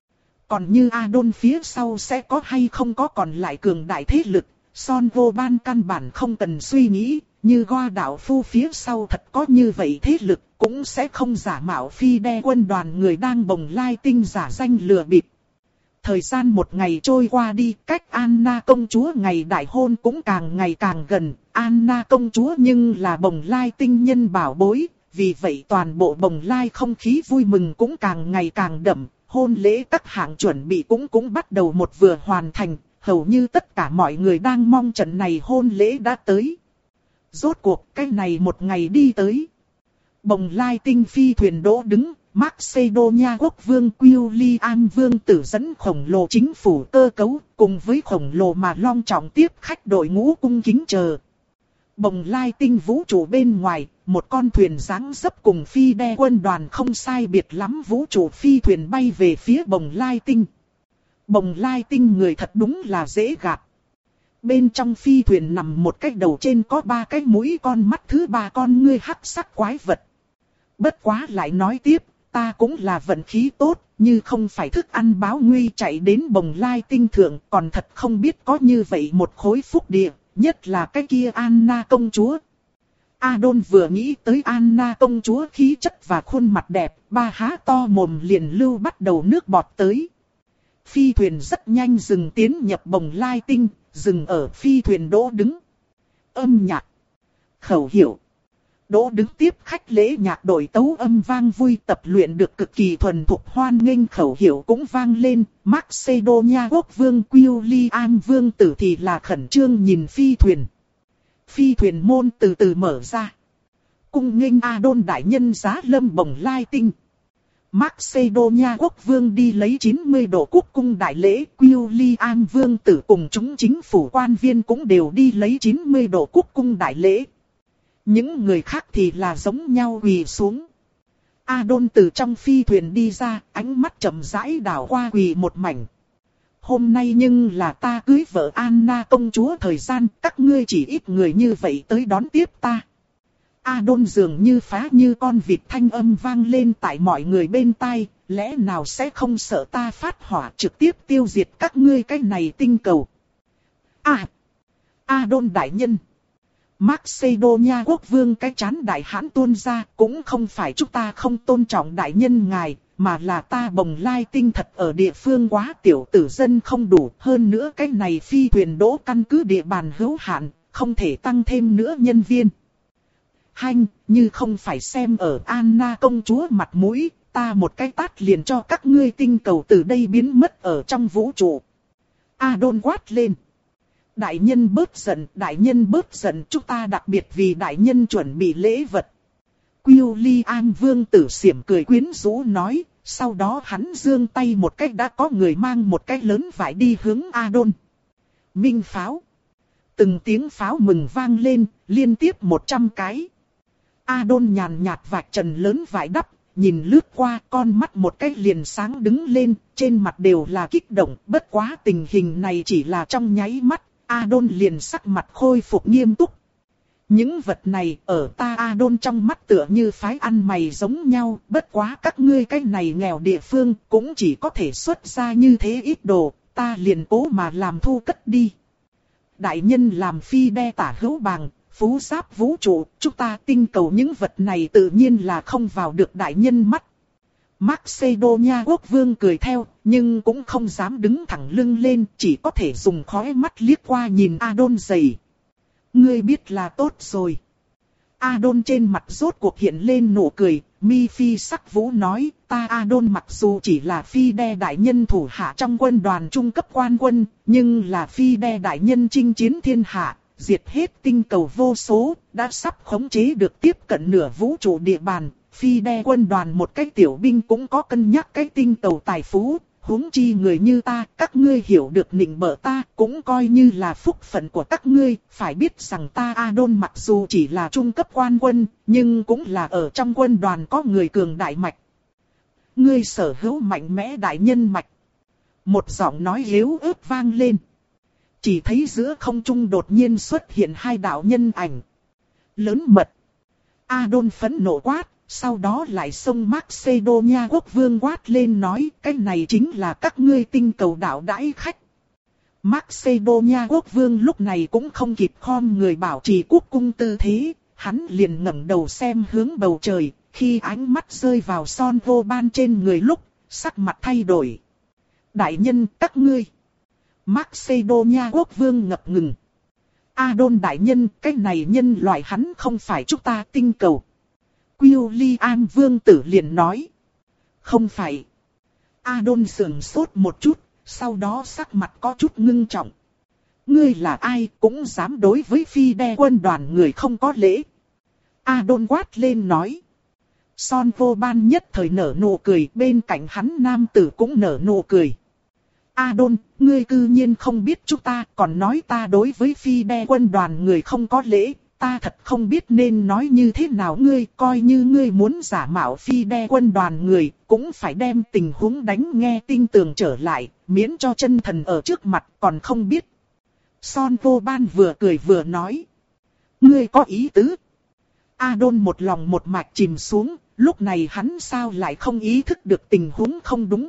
Còn như Adon phía sau sẽ có hay không có còn lại cường đại thế lực, Son vô ban căn bản không cần suy nghĩ, Như Goa đạo phu phía sau thật có như vậy thế lực, cũng sẽ không giả mạo phi đe quân đoàn người đang bồng lai tinh giả danh lừa bịp. Thời gian một ngày trôi qua đi, cách Anna công chúa ngày đại hôn cũng càng ngày càng gần. Anna công chúa nhưng là bồng lai tinh nhân bảo bối, vì vậy toàn bộ bồng lai không khí vui mừng cũng càng ngày càng đậm. Hôn lễ các hạng chuẩn bị cũng cũng bắt đầu một vừa hoàn thành, hầu như tất cả mọi người đang mong trận này hôn lễ đã tới. Rốt cuộc cái này một ngày đi tới. Bồng lai tinh phi thuyền đỗ đứng, Macedonia quốc vương William vương tử dẫn khổng lồ chính phủ cơ cấu, cùng với khổng lồ mà long trọng tiếp khách đội ngũ cung kính chờ. Bồng lai tinh vũ trụ bên ngoài, một con thuyền dáng dấp cùng phi đe quân đoàn không sai biệt lắm vũ trụ phi thuyền bay về phía bồng lai tinh. Bồng lai tinh người thật đúng là dễ gạt. Bên trong phi thuyền nằm một cái đầu trên có ba cái mũi con mắt thứ ba con ngươi hắc sắc quái vật. Bất quá lại nói tiếp, ta cũng là vận khí tốt, như không phải thức ăn báo nguy chạy đến bồng lai tinh thượng, còn thật không biết có như vậy một khối phúc địa, nhất là cái kia Anna công chúa. Adon vừa nghĩ tới Anna công chúa khí chất và khuôn mặt đẹp, ba há to mồm liền lưu bắt đầu nước bọt tới. Phi thuyền rất nhanh dừng tiến nhập bồng lai tinh, dừng ở phi thuyền đỗ đứng. Âm nhạc, khẩu hiệu, đỗ đứng tiếp khách lễ nhạc đội tấu âm vang vui, tập luyện được cực kỳ thuần thục, hoan nghênh khẩu hiệu cũng vang lên. Macedonia quốc vương William vương tử thì là khẩn trương nhìn phi thuyền. Phi thuyền môn từ từ mở ra. Cung nghênh Adon đại nhân giá lâm bồng lai tinh. Macedonia quốc vương đi lấy chín mươi độ quốc cung đại lễ, William vương tử cùng chúng chính phủ quan viên cũng đều đi lấy chín mươi độ quốc cung đại lễ. Những người khác thì là giống nhau quỳ xuống. Adon từ trong phi thuyền đi ra, ánh mắt chậm rãi đảo qua quỳ một mảnh. Hôm nay nhưng là ta cưới vợ Anna công chúa thời gian, các ngươi chỉ ít người như vậy tới đón tiếp ta. Adon dường như phá như con vịt, thanh âm vang lên tại mọi người bên tai, lẽ nào sẽ không sợ ta phát hỏa trực tiếp tiêu diệt các ngươi cái này tinh cầu. À, Adon đại nhân. Macedonia quốc vương cái chán đại hãn tuôn ra, cũng không phải chúng ta không tôn trọng đại nhân ngài, mà là ta bồng lai tinh thật ở địa phương quá tiểu, tử dân không đủ, hơn nữa cái này phi thuyền đỗ căn cứ địa bàn hữu hạn, không thể tăng thêm nữa nhân viên. Hanh, như không phải xem ở Anna công chúa mặt mũi, ta một cái tát liền cho các ngươi tinh cầu từ đây biến mất ở trong vũ trụ. Adon quát lên. Đại nhân bớt giận, đại nhân bớt giận, chúng ta đặc biệt vì đại nhân chuẩn bị lễ vật. William vương tử xiểm cười quyến rũ nói, sau đó hắn giương tay một cách đã có người mang một cái lớn vải đi hướng Adon. Minh pháo. Từng tiếng pháo mừng vang lên, liên tiếp một trăm cái. Adon nhàn nhạt vạch trần lớn vải đắp, nhìn lướt qua, con mắt một cái liền sáng đứng lên, trên mặt đều là kích động, bất quá tình hình này chỉ là trong nháy mắt, Adon liền sắc mặt khôi phục nghiêm túc. Những vật này ở ta Adon trong mắt tựa như phái ăn mày giống nhau, bất quá các ngươi cái này nghèo địa phương cũng chỉ có thể xuất ra như thế ít đồ, ta liền cố mà làm thu cất đi. Đại nhân làm phi đe tả hữu bàng, phú giáp vũ trụ, chúng ta tinh cầu những vật này tự nhiên là không vào được đại nhân mắt. Macedonia quốc vương cười theo, nhưng cũng không dám đứng thẳng lưng lên, chỉ có thể dùng khóe mắt liếc qua nhìn Adon dày. Ngươi biết là tốt rồi. Adon trên mặt rốt cuộc hiện lên nụ cười, mi phi sắc vũ nói, ta Adon mặc dù chỉ là phi đe đại nhân thủ hạ trong quân đoàn trung cấp quan quân, nhưng là phi đe đại nhân chinh chiến thiên hạ, diệt hết tinh cầu vô số, đã sắp khống chế được tiếp cận nửa vũ trụ địa bàn. Phi đe quân đoàn một cái tiểu binh cũng có cân nhắc cái tinh cầu tài phú, huống chi người như ta, các ngươi hiểu được nịnh bợ ta, cũng coi như là phúc phận của các ngươi, phải biết rằng ta Adon mặc dù chỉ là trung cấp quan quân, nhưng cũng là ở trong quân đoàn có người cường đại mạch. Ngươi sở hữu mạnh mẽ đại nhân mạch. Một giọng nói yếu ớt vang lên. Chỉ thấy giữa không trung đột nhiên xuất hiện hai đạo nhân ảnh. Lớn mật. Adon phẫn nộ quát. Sau đó lại xông Macedonia quốc vương quát lên nói, cái này chính là các ngươi tinh cầu đạo đãi khách. Macedonia quốc vương lúc này cũng không kịp khom người bảo trì quốc cung tư thế, hắn liền ngẩng đầu xem hướng bầu trời, khi ánh mắt rơi vào Son vô ban trên người lúc, sắc mặt thay đổi. Đại nhân các ngươi. Macedonia quốc vương ngập ngừng. Adon đại nhân, cái này nhân loại hắn không phải chúng ta tinh cầu. William vương tử liền nói. Không phải. Adon sườn sốt một chút, sau đó sắc mặt có chút ngưng trọng. Ngươi là ai cũng dám đối với phi đe quân đoàn người không có lễ. Adon quát lên nói. Son vô ban nhất thời nở nụ cười, bên cạnh hắn nam tử cũng nở nụ cười. Adon, ngươi cư nhiên không biết chúng ta, còn nói ta đối với phi đe quân đoàn người không có lễ, ta thật không biết nên nói như thế nào ngươi, coi như ngươi muốn giả mạo phi đe quân đoàn người, cũng phải đem tình huống đánh nghe tinh tường trở lại, miễn cho chân thần ở trước mặt còn không biết. Son vô ban vừa cười vừa nói. Ngươi có ý tứ. Adon một lòng một mạch chìm xuống, lúc này hắn sao lại không ý thức được tình huống không đúng.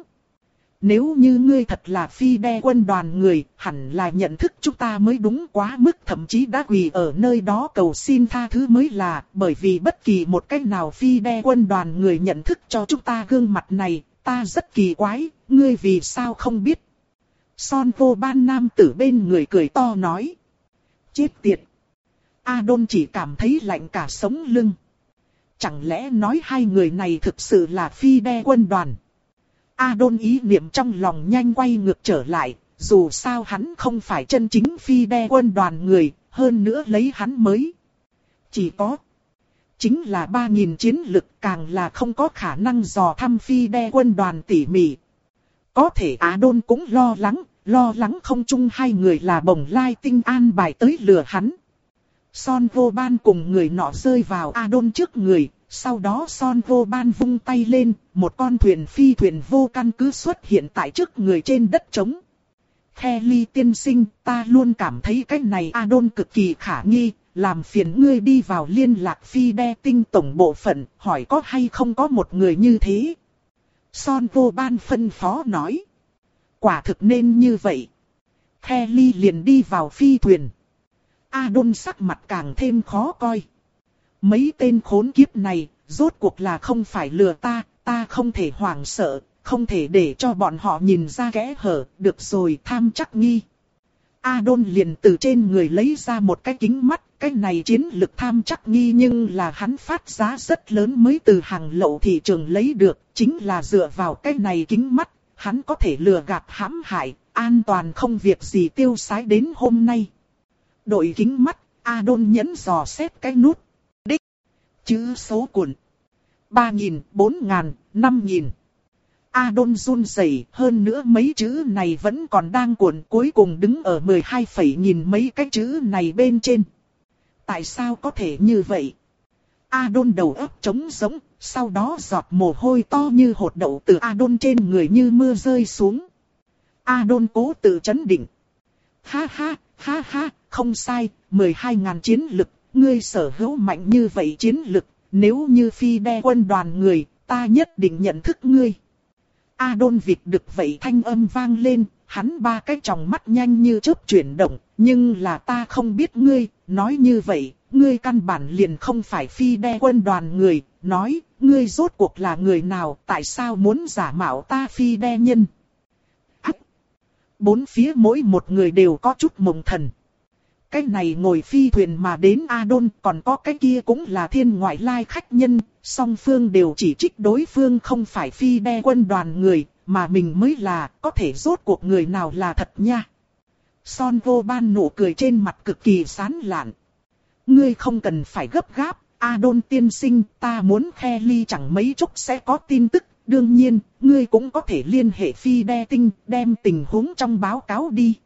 Nếu như ngươi thật là phi đe quân đoàn người, hẳn là nhận thức chúng ta mới đúng, quá mức thậm chí đã quỳ ở nơi đó cầu xin tha thứ mới là, bởi vì bất kỳ một cách nào phi đe quân đoàn người nhận thức cho chúng ta gương mặt này, ta rất kỳ quái, ngươi vì sao không biết. Son vô ban nam tử bên người cười to nói. Chết tiệt. Adon chỉ cảm thấy lạnh cả sống lưng. Chẳng lẽ nói hai người này thực sự là phi đe quân đoàn? Adon ý niệm trong lòng nhanh quay ngược trở lại, dù sao hắn không phải chân chính phi đe quân đoàn người, hơn nữa lấy hắn mới. Chỉ có, chính là ba nghìn chiến lực, càng là không có khả năng dò thăm phi đe quân đoàn tỉ mỉ. Có thể Adon cũng lo lắng, lo lắng không chung hai người là bồng lai tinh an bài tới lừa hắn. Son vô ban cùng người nọ rơi vào Adon trước người. Sau đó Son vô ban vung tay lên, một con thuyền phi thuyền vô căn cứ xuất hiện tại trước người trên đất trống. Kelly tiên sinh, ta luôn cảm thấy cái này Adon cực kỳ khả nghi, làm phiền ngươi đi vào liên lạc phi đe tinh tổng bộ phận, hỏi có hay không có một người như thế. Son vô ban phân phó nói. Quả thực nên như vậy. Kelly liền đi vào phi thuyền. Adon sắc mặt càng thêm khó coi. Mấy tên khốn kiếp này, rốt cuộc là không phải lừa ta, ta không thể hoảng sợ, không thể để cho bọn họ nhìn ra kẽ hở, được rồi tham chắc nghi. Adon liền từ trên người lấy ra một cái kính mắt, cái này chiến lực tham chắc nghi nhưng là hắn phát giá rất lớn mới từ hàng lậu thị trường lấy được, chính là dựa vào cái này kính mắt, hắn có thể lừa gạt hãm hại, an toàn không việc gì tiêu sái đến hôm nay. Đội kính mắt, Adon nhấn dò xét cái nút. Đích. Chữ số cuộn. ba nghìn, bốn nghìn, năm nghìn. Adon run rẩy, hơn nữa mấy chữ này vẫn còn đang cuộn, cuối cùng đứng ở mười hai phẩy nghìn mấy cái chữ này bên trên. Tại sao có thể như vậy? Adon đầu óc trống rỗng, sau đó giọt mồ hôi to như hột đậu từ Adon trên người như mưa rơi xuống. Adon cố tự trấn định. Ha ha, ha ha, không sai, mười hai nghìn chiến lực, ngươi sở hữu mạnh như vậy chiến lực, nếu như phi đe quân đoàn người, ta nhất định nhận thức ngươi. Adon vịt được vậy thanh âm vang lên, hắn ba cái tròng mắt nhanh như chớp chuyển động, nhưng là ta không biết ngươi, nói như vậy, ngươi căn bản liền không phải phi đe quân đoàn người, nói, ngươi rốt cuộc là người nào, tại sao muốn giả mạo ta phi đe nhân. Ách! Bốn phía mỗi một người đều có chút mộng thần. Cái này ngồi phi thuyền mà đến Adon, còn có cái kia cũng là thiên ngoại lai khách nhân, song phương đều chỉ trích đối phương không phải phi đe quân đoàn người, mà mình mới là, có thể rốt cuộc người nào là thật nha. Son vô ban nụ cười trên mặt cực kỳ sán lạn. Ngươi không cần phải gấp gáp, Adon tiên sinh, ta muốn Kelly chẳng mấy chốc sẽ có tin tức, đương nhiên, ngươi cũng có thể liên hệ phi đe tinh, đem tình huống trong báo cáo đi.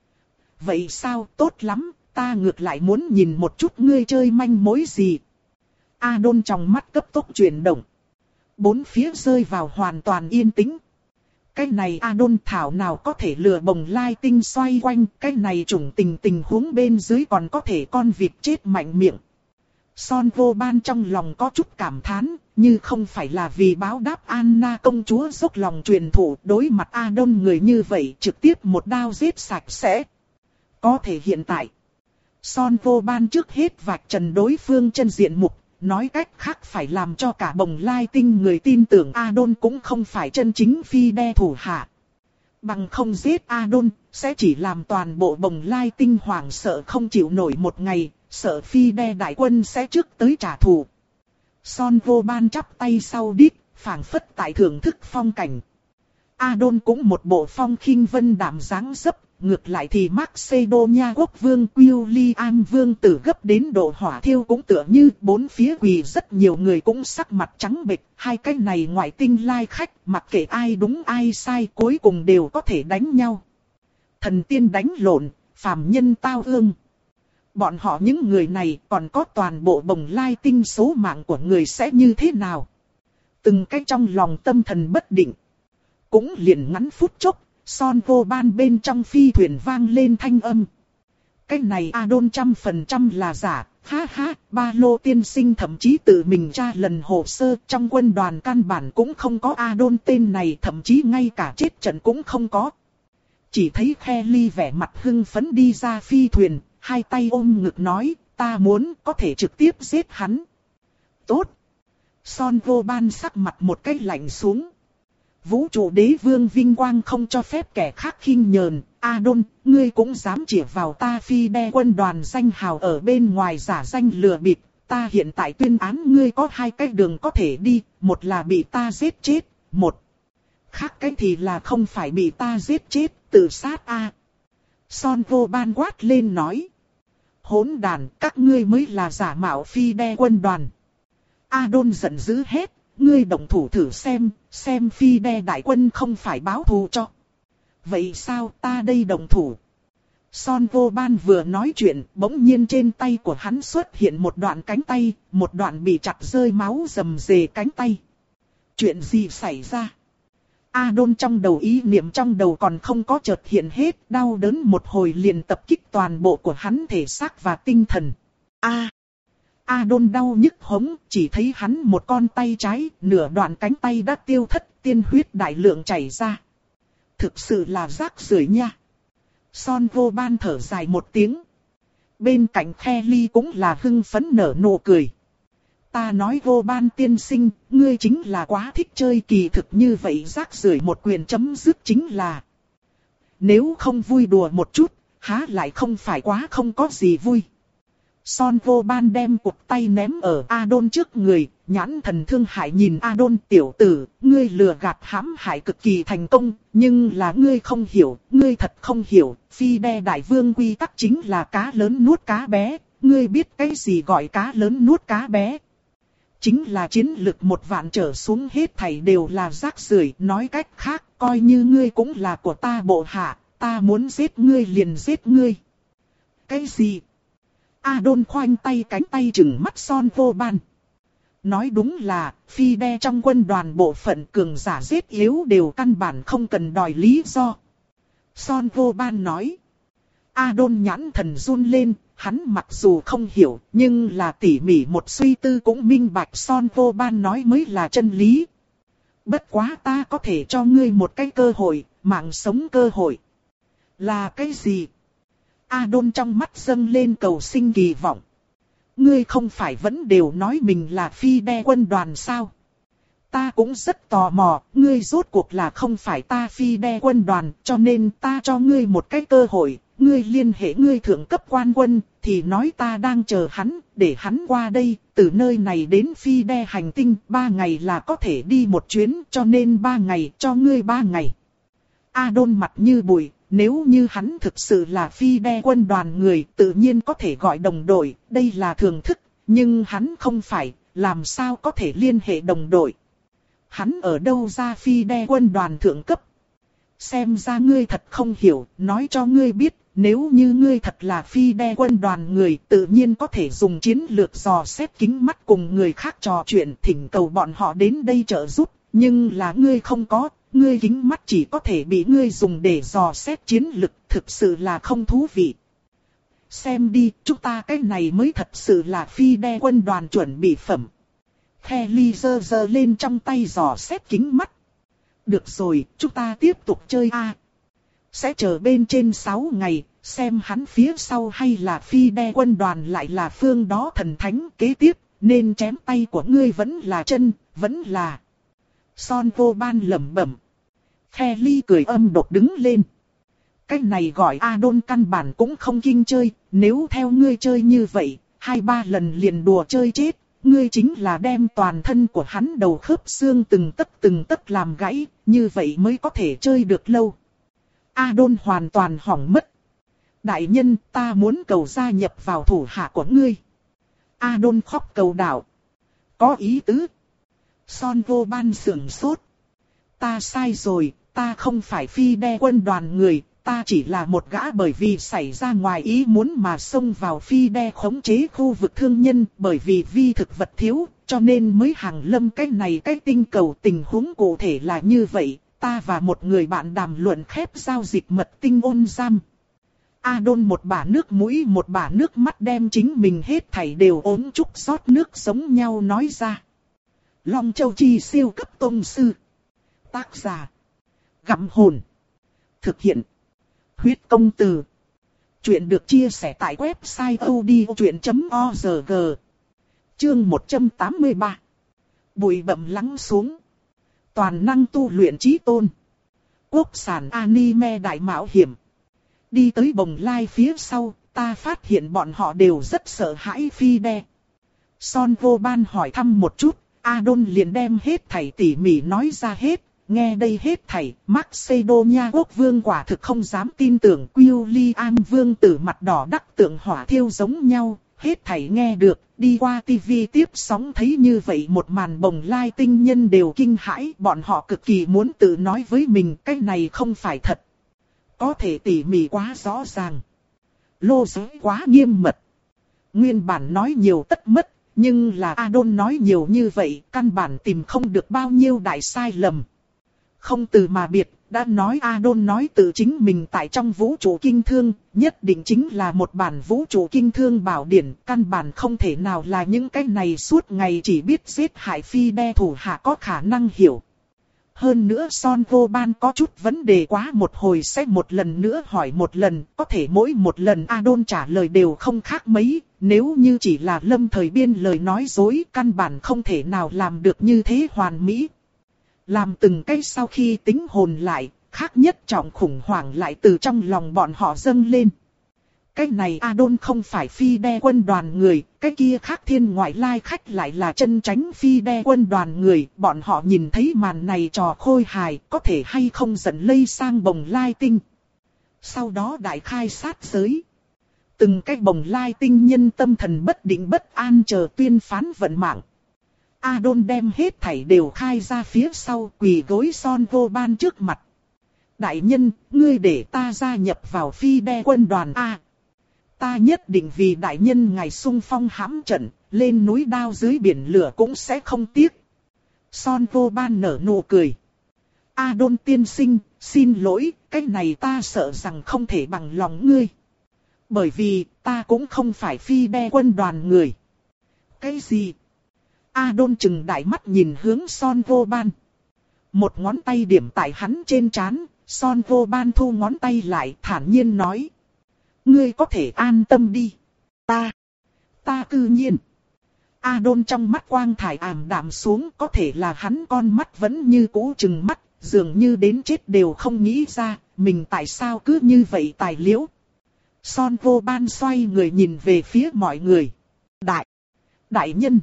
Vậy sao, tốt lắm, ta ngược lại muốn nhìn một chút ngươi chơi manh mối gì. Adon trong mắt cấp tốc chuyển động. Bốn phía rơi vào hoàn toàn yên tĩnh. Cái này Adon thảo nào có thể lừa bồng lai tinh xoay quanh, cái này trùng tình tình huống bên dưới còn có thể con vịt chết mạnh miệng. Son vô ban trong lòng có chút cảm thán, như không phải là vì báo đáp Anna công chúa dốc lòng truyền thụ, đối mặt Adon người như vậy trực tiếp một đao giết sạch sẽ. Có thể hiện tại, Son Vô Ban trước hết vạch trần đối phương chân diện mục, nói cách khác phải làm cho cả Bồng Lai Tinh người tin tưởng Adon cũng không phải chân chính phi đe thủ hạ. Bằng không giết Adon, sẽ chỉ làm toàn bộ Bồng Lai Tinh hoảng sợ không chịu nổi một ngày, sợ phi đe đại quân sẽ trước tới trả thù. Son Vô Ban chắp tay sau đít, phảng phất tại thưởng thức phong cảnh. Adon cũng một bộ phong khinh vân đạm dáng dấp, ngược lại thì Macedonia quốc vương William vương tử gấp đến độ hỏa thiêu cũng tựa như bốn phía quỳ rất nhiều người cũng sắc mặt trắng bệch, hai cái này ngoại tinh lai khách, mặc kệ ai đúng ai sai cuối cùng đều có thể đánh nhau. Thần tiên đánh lộn, phàm nhân tao ương. Bọn họ những người này còn có toàn bộ Bồng Lai Tinh số mạng của người sẽ như thế nào? Từng cái trong lòng tâm thần bất định. Cũng liền ngắn phút chốc, Son Vô Ban bên trong phi thuyền vang lên thanh âm. Cái này Adon trăm phần trăm là giả, ha ha, Ba Lô tiên sinh thậm chí tự mình tra lần hồ sơ trong quân đoàn căn bản cũng không có Adon tên này, thậm chí ngay cả chết trận cũng không có. Chỉ thấy Kelly vẻ mặt hưng phấn đi ra phi thuyền, hai tay ôm ngực nói, ta muốn có thể trực tiếp giết hắn. Tốt. Son Vô Ban sắc mặt một cái lạnh xuống. Vũ trụ đế vương vinh quang không cho phép kẻ khác khinh nhờn. Adon, ngươi cũng dám chỉ vào ta phi đe quân đoàn danh hào ở bên ngoài giả danh lừa bịp. Ta hiện tại tuyên án ngươi có hai cái đường có thể đi. Một là bị ta giết chết. Một. Khác cái thì là không phải bị ta giết chết, tự sát a. Son Vô Ban quát lên nói. Hỗn đàn, các ngươi mới là giả mạo phi đe quân đoàn. Adon giận dữ hét. Ngươi động thủ thử xem, xem phi đe đại quân không phải báo thù cho. Vậy sao ta đây động thủ? Son Vô Ban vừa nói chuyện, bỗng nhiên trên tay của hắn xuất hiện một đoạn cánh tay, một đoạn bị chặt rơi máu rầm rề cánh tay. Chuyện gì xảy ra? Adon trong đầu ý niệm trong đầu còn không có chợt hiện hết, đau đớn một hồi liền tập kích toàn bộ của hắn thể xác và tinh thần. A. Adon đau nhức hống, chỉ thấy hắn một con tay trái, nửa đoạn cánh tay đã tiêu thất, tiên huyết đại lượng chảy ra. Thực sự là rác rưởi nha. Son Vô Ban thở dài một tiếng. Bên cạnh Kelly cũng là hưng phấn nở nụ cười. Ta nói Vô Ban tiên sinh, ngươi chính là quá thích chơi kỳ thực như vậy, rác rưởi một quyền chấm dứt chính là. Nếu không vui đùa một chút, há lại không phải quá không có gì vui. Son Vô Ban đem cục tay ném ở Adon trước người, nhãn thần thương hại nhìn Adon, tiểu tử, ngươi lừa gạt hãm hại cực kỳ thành công, nhưng là ngươi không hiểu, ngươi thật không hiểu, phi đe đại vương quy tắc chính là cá lớn nuốt cá bé, ngươi biết cái gì gọi cá lớn nuốt cá bé? Chính là chiến lực một vạn trở xuống hết thảy đều là rác rưởi, nói cách khác, coi như ngươi cũng là của ta bộ hạ, ta muốn giết ngươi liền giết ngươi. Cái gì? Adon khoanh tay cánh tay trừng mắt Son Vô Ban. Nói đúng là, phi đe trong quân đoàn bộ phận cường giả giết yếu đều căn bản không cần đòi lý do. Son Vô Ban nói. Adon nhãn thần run lên, hắn mặc dù không hiểu, nhưng là tỉ mỉ một suy tư cũng minh bạch Son Vô Ban nói mới là chân lý. Bất quá ta có thể cho ngươi một cái cơ hội, mạng sống cơ hội. Là cái gì? Adon trong mắt dâng lên cầu sinh kỳ vọng. Ngươi không phải vẫn đều nói mình là phi đe quân đoàn sao? Ta cũng rất tò mò, ngươi rốt cuộc là không phải ta phi đe quân đoàn, cho nên ta cho ngươi một cái cơ hội, ngươi liên hệ ngươi thượng cấp quan quân, thì nói ta đang chờ hắn, để hắn qua đây, từ nơi này đến phi đe hành tinh, ba ngày là có thể đi một chuyến, cho nên ba ngày, cho ngươi ba ngày. Adon mặt như bụi. Nếu như hắn thực sự là phi đe quân đoàn người, tự nhiên có thể gọi đồng đội, đây là thường thức, nhưng hắn không phải, làm sao có thể liên hệ đồng đội. Hắn ở đâu ra phi đe quân đoàn thượng cấp? Xem ra ngươi thật không hiểu, nói cho ngươi biết, nếu như ngươi thật là phi đe quân đoàn người, tự nhiên có thể dùng chiến lược dò xét kính mắt cùng người khác trò chuyện, thỉnh cầu bọn họ đến đây trợ giúp, nhưng là ngươi không có. Ngươi kính mắt chỉ có thể bị ngươi dùng để dò xét chiến lực, thực sự là không thú vị. Xem đi, chúng ta cái này mới thật sự là phi đe quân đoàn chuẩn bị phẩm. Kelly giơ giơ lên trong tay dò xét kính mắt. Được rồi, chúng ta tiếp tục chơi a. Sẽ chờ bên trên sáu ngày, xem hắn phía sau hay là phi đe quân đoàn lại là phương đó thần thánh kế tiếp, nên chém tay của ngươi vẫn là chân, vẫn là. Son vô ban lẩm bẩm. Kelly cười âm độc đứng lên. Cái này gọi Adon căn bản cũng không kinh chơi, nếu theo ngươi chơi như vậy, hai ba lần liền đùa chơi chết, ngươi chính là đem toàn thân của hắn đầu khớp xương từng tấc từng tấc làm gãy, như vậy mới có thể chơi được lâu. Adon hoàn toàn hỏng mất. Đại nhân, ta muốn cầu gia nhập vào thủ hạ của ngươi. Adon khóc cầu đạo. Có ý tứ. Son vô ban sưởng sốt. Ta sai rồi, ta không phải phi đe quân đoàn người, ta chỉ là một gã bởi vì xảy ra ngoài ý muốn mà xông vào phi đe khống chế khu vực thương nhân, bởi vì vi thực vật thiếu, cho nên mới hàng lâm cái này cái tinh cầu. Tình huống cụ thể là như vậy, ta và một người bạn đàm luận khép giao dịch mật tinh ôn giam. Adon một bả nước mũi một bả nước mắt đem chính mình hết thảy đều ốm chúc rót nước giống nhau nói ra. Long Châu Chi siêu cấp tông sư. Tác giả. Gặm hồn. Thực hiện. Huyết công từ. Chuyện được chia sẻ tại website odchuyện chấm org. Chương một trăm tám mươi ba. Bụi bặm lắng xuống. Toàn năng tu luyện chí tôn. Quốc sản anime đại mạo hiểm. Đi tới bồng lai phía sau, ta phát hiện bọn họ đều rất sợ hãi phi đe. Son vô ban hỏi thăm một chút, Adon liền đem hết thảy tỉ mỉ nói ra hết. Nghe đây hết thảy, Macedonia quốc vương quả thực không dám tin tưởng. William vương tử mặt đỏ đắc tượng hỏa thiêu giống nhau, hết thảy nghe được, đi qua tivi tiếp sóng thấy như vậy một màn bồng lai tinh nhân đều kinh hãi. Bọn họ cực kỳ muốn tự nói với mình cái này không phải thật. Có thể tỉ mỉ quá rõ ràng. Lô giới quá nghiêm mật. Nguyên bản nói nhiều tất mất, nhưng là Adon nói nhiều như vậy, căn bản tìm không được bao nhiêu đại sai lầm. Không từ mà biệt, đã nói Adon nói tự chính mình tại trong vũ trụ kinh thương, nhất định chính là một bản vũ trụ kinh thương bảo điển, căn bản không thể nào là những cái này suốt ngày chỉ biết giết hại phi đe thủ hạ có khả năng hiểu. Hơn nữa Son vô ban có chút vấn đề quá một hồi sẽ một lần nữa hỏi một lần, có thể mỗi một lần Adon trả lời đều không khác mấy, nếu như chỉ là lâm thời biên lời nói dối căn bản không thể nào làm được như thế hoàn mỹ. Làm từng cái sau khi tính hồn lại, khác nhất trọng khủng hoảng lại từ trong lòng bọn họ dâng lên. Cái này Adon không phải phi đe quân đoàn người, cái kia khác thiên ngoại lai khách lại là chân tránh phi đe quân đoàn người. Bọn họ nhìn thấy màn này trò khôi hài, có thể hay không dẫn lây sang bồng lai tinh. Sau đó đại khai sát giới. Từng cái bồng lai tinh nhân tâm thần bất định bất an chờ tuyên phán vận mạng. Adon đem hết thảy đều khai ra phía sau, quỳ gối Son vô ban trước mặt. Đại nhân, ngươi để ta gia nhập vào phi đe quân đoàn A. Ta nhất định vì đại nhân ngài xung phong hãm trận, lên núi đao dưới biển lửa cũng sẽ không tiếc. Son vô ban nở nụ cười. Adon tiên sinh, xin lỗi, cái này ta sợ rằng không thể bằng lòng ngươi. Bởi vì, ta cũng không phải phi đe quân đoàn người. Cái gì? Adon chừng đại mắt nhìn hướng Son vô ban. Một ngón tay điểm tại hắn trên trán, Son vô ban thu ngón tay lại thản nhiên nói. Ngươi có thể an tâm đi. Ta, ta cư nhiên. Adon trong mắt quang thải ảm đạm xuống, có thể là hắn con mắt vẫn như cũ chừng mắt, dường như đến chết đều không nghĩ ra, mình tại sao cứ như vậy tài liễu. Son vô ban xoay người nhìn về phía mọi người. Đại, đại nhân.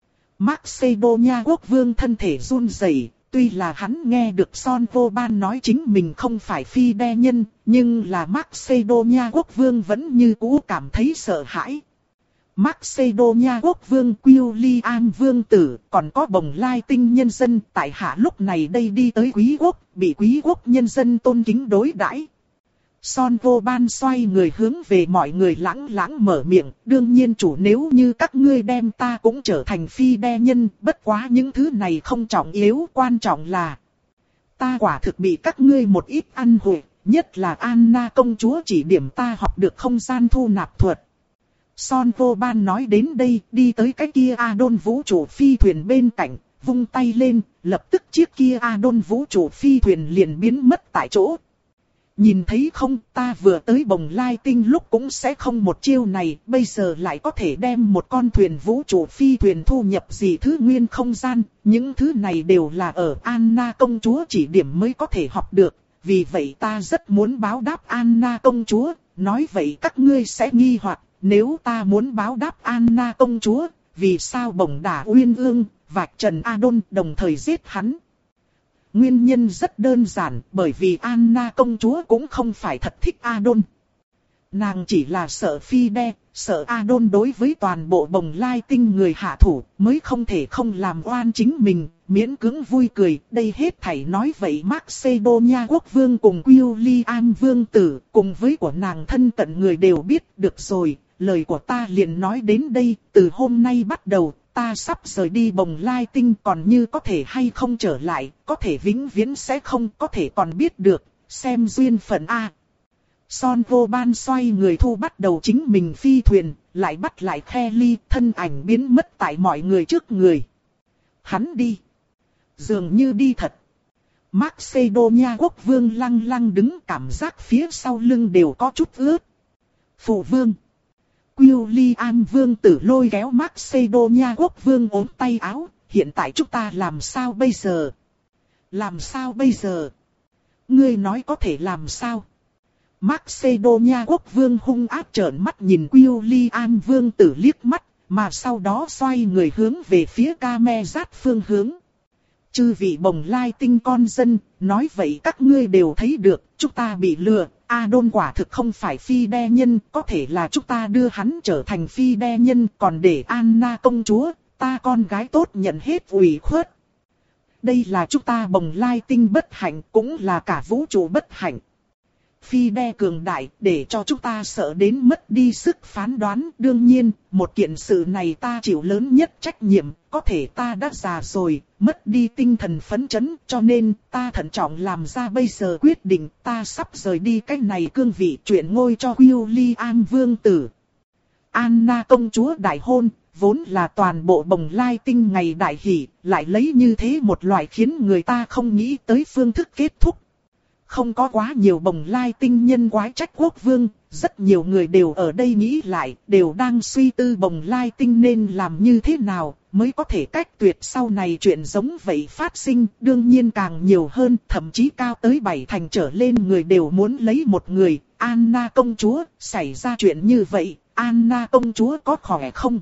Macedonia quốc vương thân thể run rẩy. Tuy là hắn nghe được Son vô ban nói chính mình không phải phi đe nhân, nhưng là Macedonia quốc vương vẫn như cũ cảm thấy sợ hãi. Macedonia quốc vương William vương tử, còn có bồng lai tinh nhân dân tại hạ lúc này đây đi tới quý quốc, bị quý quốc nhân dân tôn kính đối đãi. Son vô ban xoay người hướng về mọi người lãng lãng mở miệng, đương nhiên chủ nếu như các ngươi đem ta cũng trở thành phi đe nhân, bất quá những thứ này không trọng yếu, quan trọng là ta quả thực bị các ngươi một ít ăn hụi, nhất là Anna công chúa chỉ điểm ta học được không gian thu nạp thuật. Son vô ban nói đến đây, đi tới cái kia Adon vũ trụ phi thuyền bên cạnh, vung tay lên, lập tức chiếc kia Adon vũ trụ phi thuyền liền biến mất tại chỗ. Nhìn thấy không, ta vừa tới bồng lai tinh lúc cũng sẽ không một chiêu này, bây giờ lại có thể đem một con thuyền vũ trụ phi thuyền thu nhập gì thứ nguyên không gian, những thứ này đều là ở Anna công chúa chỉ điểm mới có thể học được, vì vậy ta rất muốn báo đáp Anna công chúa, nói vậy các ngươi sẽ nghi hoặc, nếu ta muốn báo đáp Anna công chúa, vì sao bổng đả Uyên Ương, vạch trần Adon đồng thời giết hắn? Nguyên nhân rất đơn giản, bởi vì Anna công chúa cũng không phải thật thích Adon. Nàng chỉ là sợ Phi Đe, sợ Adon đối với toàn bộ bồng lai tinh người hạ thủ, mới không thể không làm oan chính mình, miễn cưỡng vui cười. Đây hết thảy nói vậy Macedonia quốc vương cùng William vương tử, cùng với của nàng thân cận người đều biết. Được rồi, lời của ta liền nói đến đây, từ hôm nay bắt đầu. Ta sắp rời đi bồng lai tinh, còn như có thể hay không trở lại, có thể vĩnh viễn sẽ không, có thể còn biết được, xem duyên phận A. Son vô ban xoay người thu bắt đầu chính mình phi thuyền, lại bắt lại Kelly, thân ảnh biến mất tại mọi người trước người. Hắn đi. Dường như đi thật. Macedonia quốc vương lăng lăng đứng, cảm giác phía sau lưng đều có chút ướt. Phụ vương. William vương tử lôi kéo Macedonia quốc vương ốm tay áo, hiện tại chúng ta làm sao bây giờ? Làm sao bây giờ? Ngươi nói có thể làm sao? Macedonia quốc vương hung ác trợn mắt nhìn William vương tử liếc mắt, mà sau đó xoay người hướng về phía Camelot phương hướng. Chư vị bồng lai tinh con dân, nói vậy các ngươi đều thấy được, chúng ta bị lừa. Adon quả thực không phải Phi Đe nhân, có thể là chúng ta đưa hắn trở thành Phi Đe nhân, còn để Anna công chúa, ta con gái tốt nhận hết ủy khuất. Đây là chúng ta bồng lai tinh bất hạnh, cũng là cả vũ trụ bất hạnh. Phi Đe cường đại, để cho chúng ta sợ đến mất đi sức phán đoán. Đương nhiên, một kiện sự này ta chịu lớn nhất trách nhiệm, có thể ta đã già rồi, mất đi tinh thần phấn chấn, cho nên ta thận trọng làm ra bây giờ quyết định, ta sắp rời đi cái này cương vị chuyển ngôi cho William vương tử. Anna công chúa đại hôn, vốn là toàn bộ bồng lai tinh ngày đại hỷ, lại lấy như thế một loại khiến người ta không nghĩ tới phương thức kết thúc. Không có quá nhiều bồng lai tinh nhân quái trách quốc vương, rất nhiều người đều ở đây nghĩ lại, đều đang suy tư bồng lai tinh nên làm như thế nào, mới có thể cách tuyệt sau này chuyện giống vậy phát sinh. Đương nhiên càng nhiều hơn, thậm chí cao tới bảy thành trở lên người đều muốn lấy một người. Anna công chúa, xảy ra chuyện như vậy, Anna công chúa có khỏe không?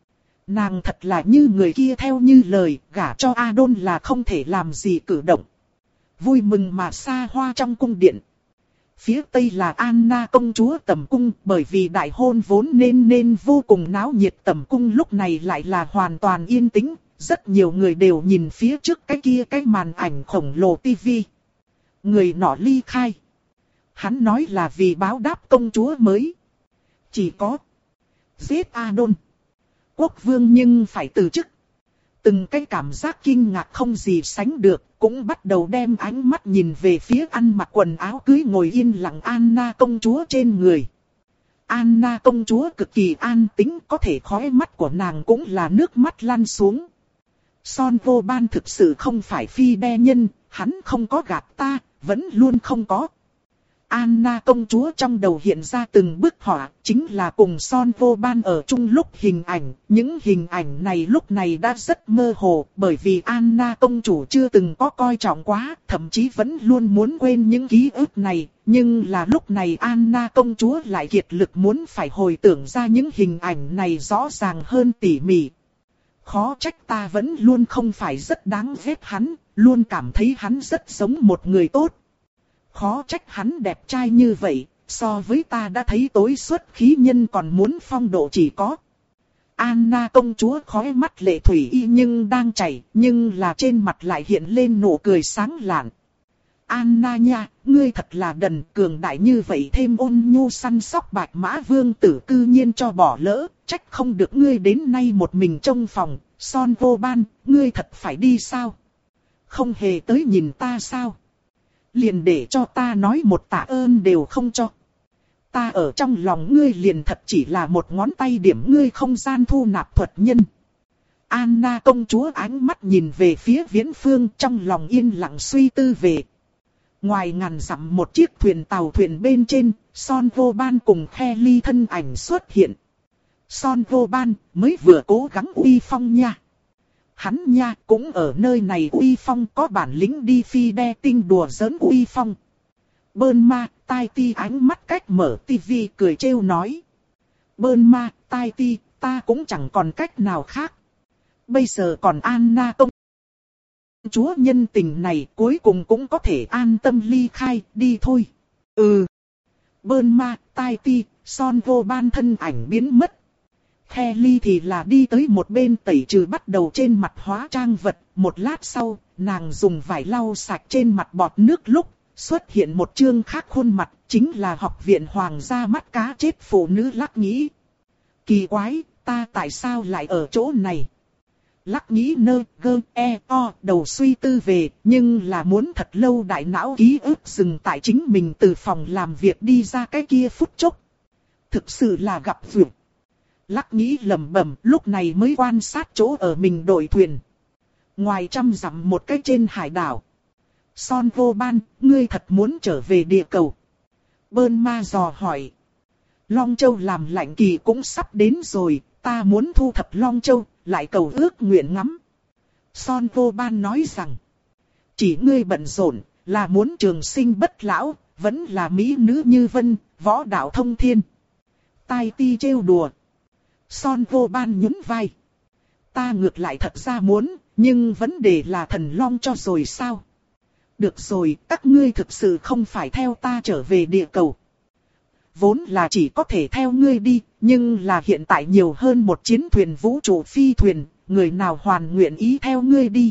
Nàng thật là như người kia theo như lời, gả cho Adon là không thể làm gì cử động. Vui mừng mà xa hoa trong cung điện. Phía tây là Anna công chúa tẩm cung, bởi vì đại hôn vốn nên nên vô cùng náo nhiệt, tẩm cung lúc này lại là hoàn toàn yên tĩnh, rất nhiều người đều nhìn phía trước cái kia cái màn ảnh khổng lồ tivi. Người nọ ly khai. Hắn nói là vì báo đáp công chúa mới. Chỉ có giết Adon. Quốc vương nhưng phải từ chức. Từng cái cảm giác kinh ngạc không gì sánh được, cũng bắt đầu đem ánh mắt nhìn về phía ăn mặc quần áo cưới ngồi yên lặng Anna công chúa trên người. Anna công chúa cực kỳ an tĩnh, có thể khóe mắt của nàng cũng là nước mắt lăn xuống. Son vô ban thực sự không phải Phi Đe nhân, hắn không có gạt ta, vẫn luôn không có. Anna công chúa trong đầu hiện ra từng bức họa, chính là cùng Son vô ban ở chung lúc hình ảnh. Những hình ảnh này lúc này đã rất mơ hồ, bởi vì Anna công chủ chưa từng có coi trọng quá, thậm chí vẫn luôn muốn quên những ký ức này. Nhưng là lúc này Anna công chúa lại kiệt lực muốn phải hồi tưởng ra những hình ảnh này rõ ràng hơn tỉ mỉ. Khó trách ta vẫn luôn không phải rất đáng ghét hắn, luôn cảm thấy hắn rất giống một người tốt. Khó trách hắn đẹp trai như vậy, so với ta đã thấy tối xuất khí nhân còn muốn phong độ chỉ có. Anna công chúa khóe mắt lệ thủy y nhưng đang chảy, nhưng là trên mặt lại hiện lên nụ cười sáng lạn. Anna nha, ngươi thật là đần, cường đại như vậy thêm ôn nhu săn sóc bạch mã vương tử cư nhiên cho bỏ lỡ, trách không được ngươi đến nay một mình trong phòng. Son vô ban, ngươi thật phải đi sao? Không hề tới nhìn ta sao? Liền để cho ta nói một tạ ơn đều không cho. ta ở trong lòng ngươi liền thật chỉ là một ngón tay điểm ngươi không gian thu nạp thuật nhân. Anna công chúa ánh mắt nhìn về phía Viễn Phương, trong lòng yên lặng suy tư về. Ngoài ngàn dặm một chiếc thuyền tàu thuyền bên trên, Son Vô Ban cùng Kelly thân ảnh xuất hiện. Son Vô Ban mới vừa cố gắng uy phong nha. Hắn nha cũng ở nơi này uy phong, có bản lĩnh đi phi đe tinh đùa giỡn uy phong. Bơn ma, tai ti ánh mắt cách mở tivi cười trêu nói. Bơn ma, tai ti, ta cũng chẳng còn cách nào khác. Bây giờ còn Anna công chúa nhân tình này cuối cùng cũng có thể an tâm ly khai, đi thôi. Ừ. Bơn ma, tai ti, Son Vô Ban thân ảnh biến mất. Kelly thì là đi tới một bên tẩy trừ bắt đầu trên mặt hóa trang vật. Một lát sau, nàng dùng vải lau sạch trên mặt bọt nước lúc xuất hiện một chương khác khuôn mặt, chính là học viện hoàng gia mắt cá chết phụ nữ Lắc Nghĩ. Kỳ quái, ta tại sao lại ở chỗ này? Lắc Nghĩ nơ gơ e o đầu suy tư về, nhưng là muốn thật lâu đại não ký ức dừng tại chính mình từ phòng làm việc đi ra cái kia phút chốc. Thực sự là gặp duyệt. Lắc Nghĩ lẩm bẩm, lúc này mới quan sát chỗ ở mình đội thuyền. Ngoài trăm dặm một cái trên hải đảo. Son Vô Ban, ngươi thật muốn trở về địa cầu? Bơn ma dò hỏi. Long Châu làm lạnh kỳ cũng sắp đến rồi, ta muốn thu thập Long Châu, lại cầu ước nguyện ngắm. Son Vô Ban nói rằng, chỉ ngươi bận rộn, là muốn trường sinh bất lão, vẫn là mỹ nữ như vân, võ đạo thông thiên. Tai ti trêu đùa. Son Vô Ban nhún vai. Ta ngược lại thật ra muốn, nhưng vấn đề là thần long cho rồi sao? Được rồi, các ngươi thực sự không phải theo ta trở về địa cầu. Vốn là chỉ có thể theo ngươi đi, nhưng là hiện tại nhiều hơn một chiến thuyền vũ trụ phi thuyền, người nào hoàn nguyện ý theo ngươi đi.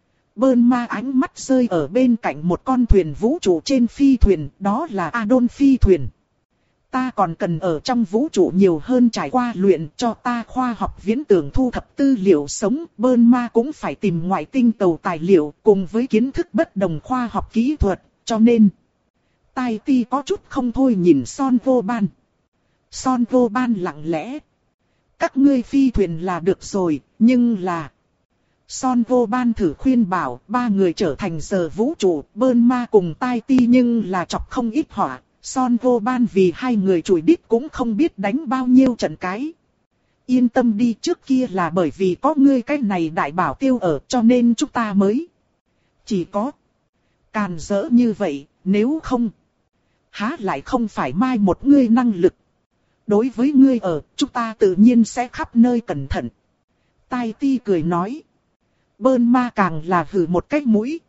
Bơn ma ánh mắt rơi ở bên cạnh một con thuyền vũ trụ trên phi thuyền, đó là Adon phi thuyền. Ta còn cần ở trong vũ trụ nhiều hơn trải qua luyện, cho ta khoa học viễn tưởng thu thập tư liệu sống. Bơn ma cũng phải tìm ngoại tinh tàu tài liệu cùng với kiến thức bất đồng khoa học kỹ thuật, cho nên Tai ti có chút không thôi nhìn Son Vô Ban. Son Vô Ban lặng lẽ. Các ngươi phi thuyền là được rồi, nhưng là... Son Vô Ban thử khuyên bảo ba người trở thành giờ vũ trụ, Bơn ma cùng Tai ti nhưng là chọc không ít họa. Son Vô Ban vì hai người chùi đít cũng không biết đánh bao nhiêu trận cái. Yên tâm đi, trước kia là bởi vì có ngươi cái này đại bảo tiêu ở cho nên chúng ta mới. Chỉ có càn rỡ như vậy, nếu không, há lại không phải mai một ngươi năng lực. Đối với ngươi ở, chúng ta tự nhiên sẽ khắp nơi cẩn thận. Tai ti cười nói. Bơn ma càng là hừ một cái mũi.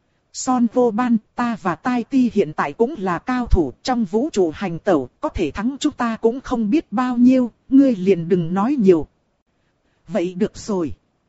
Son Vô Ban, ta và Tai ti hiện tại cũng là cao thủ trong vũ trụ hành tẩu, có thể thắng chúng ta cũng không biết bao nhiêu, ngươi liền đừng nói nhiều. Vậy được rồi.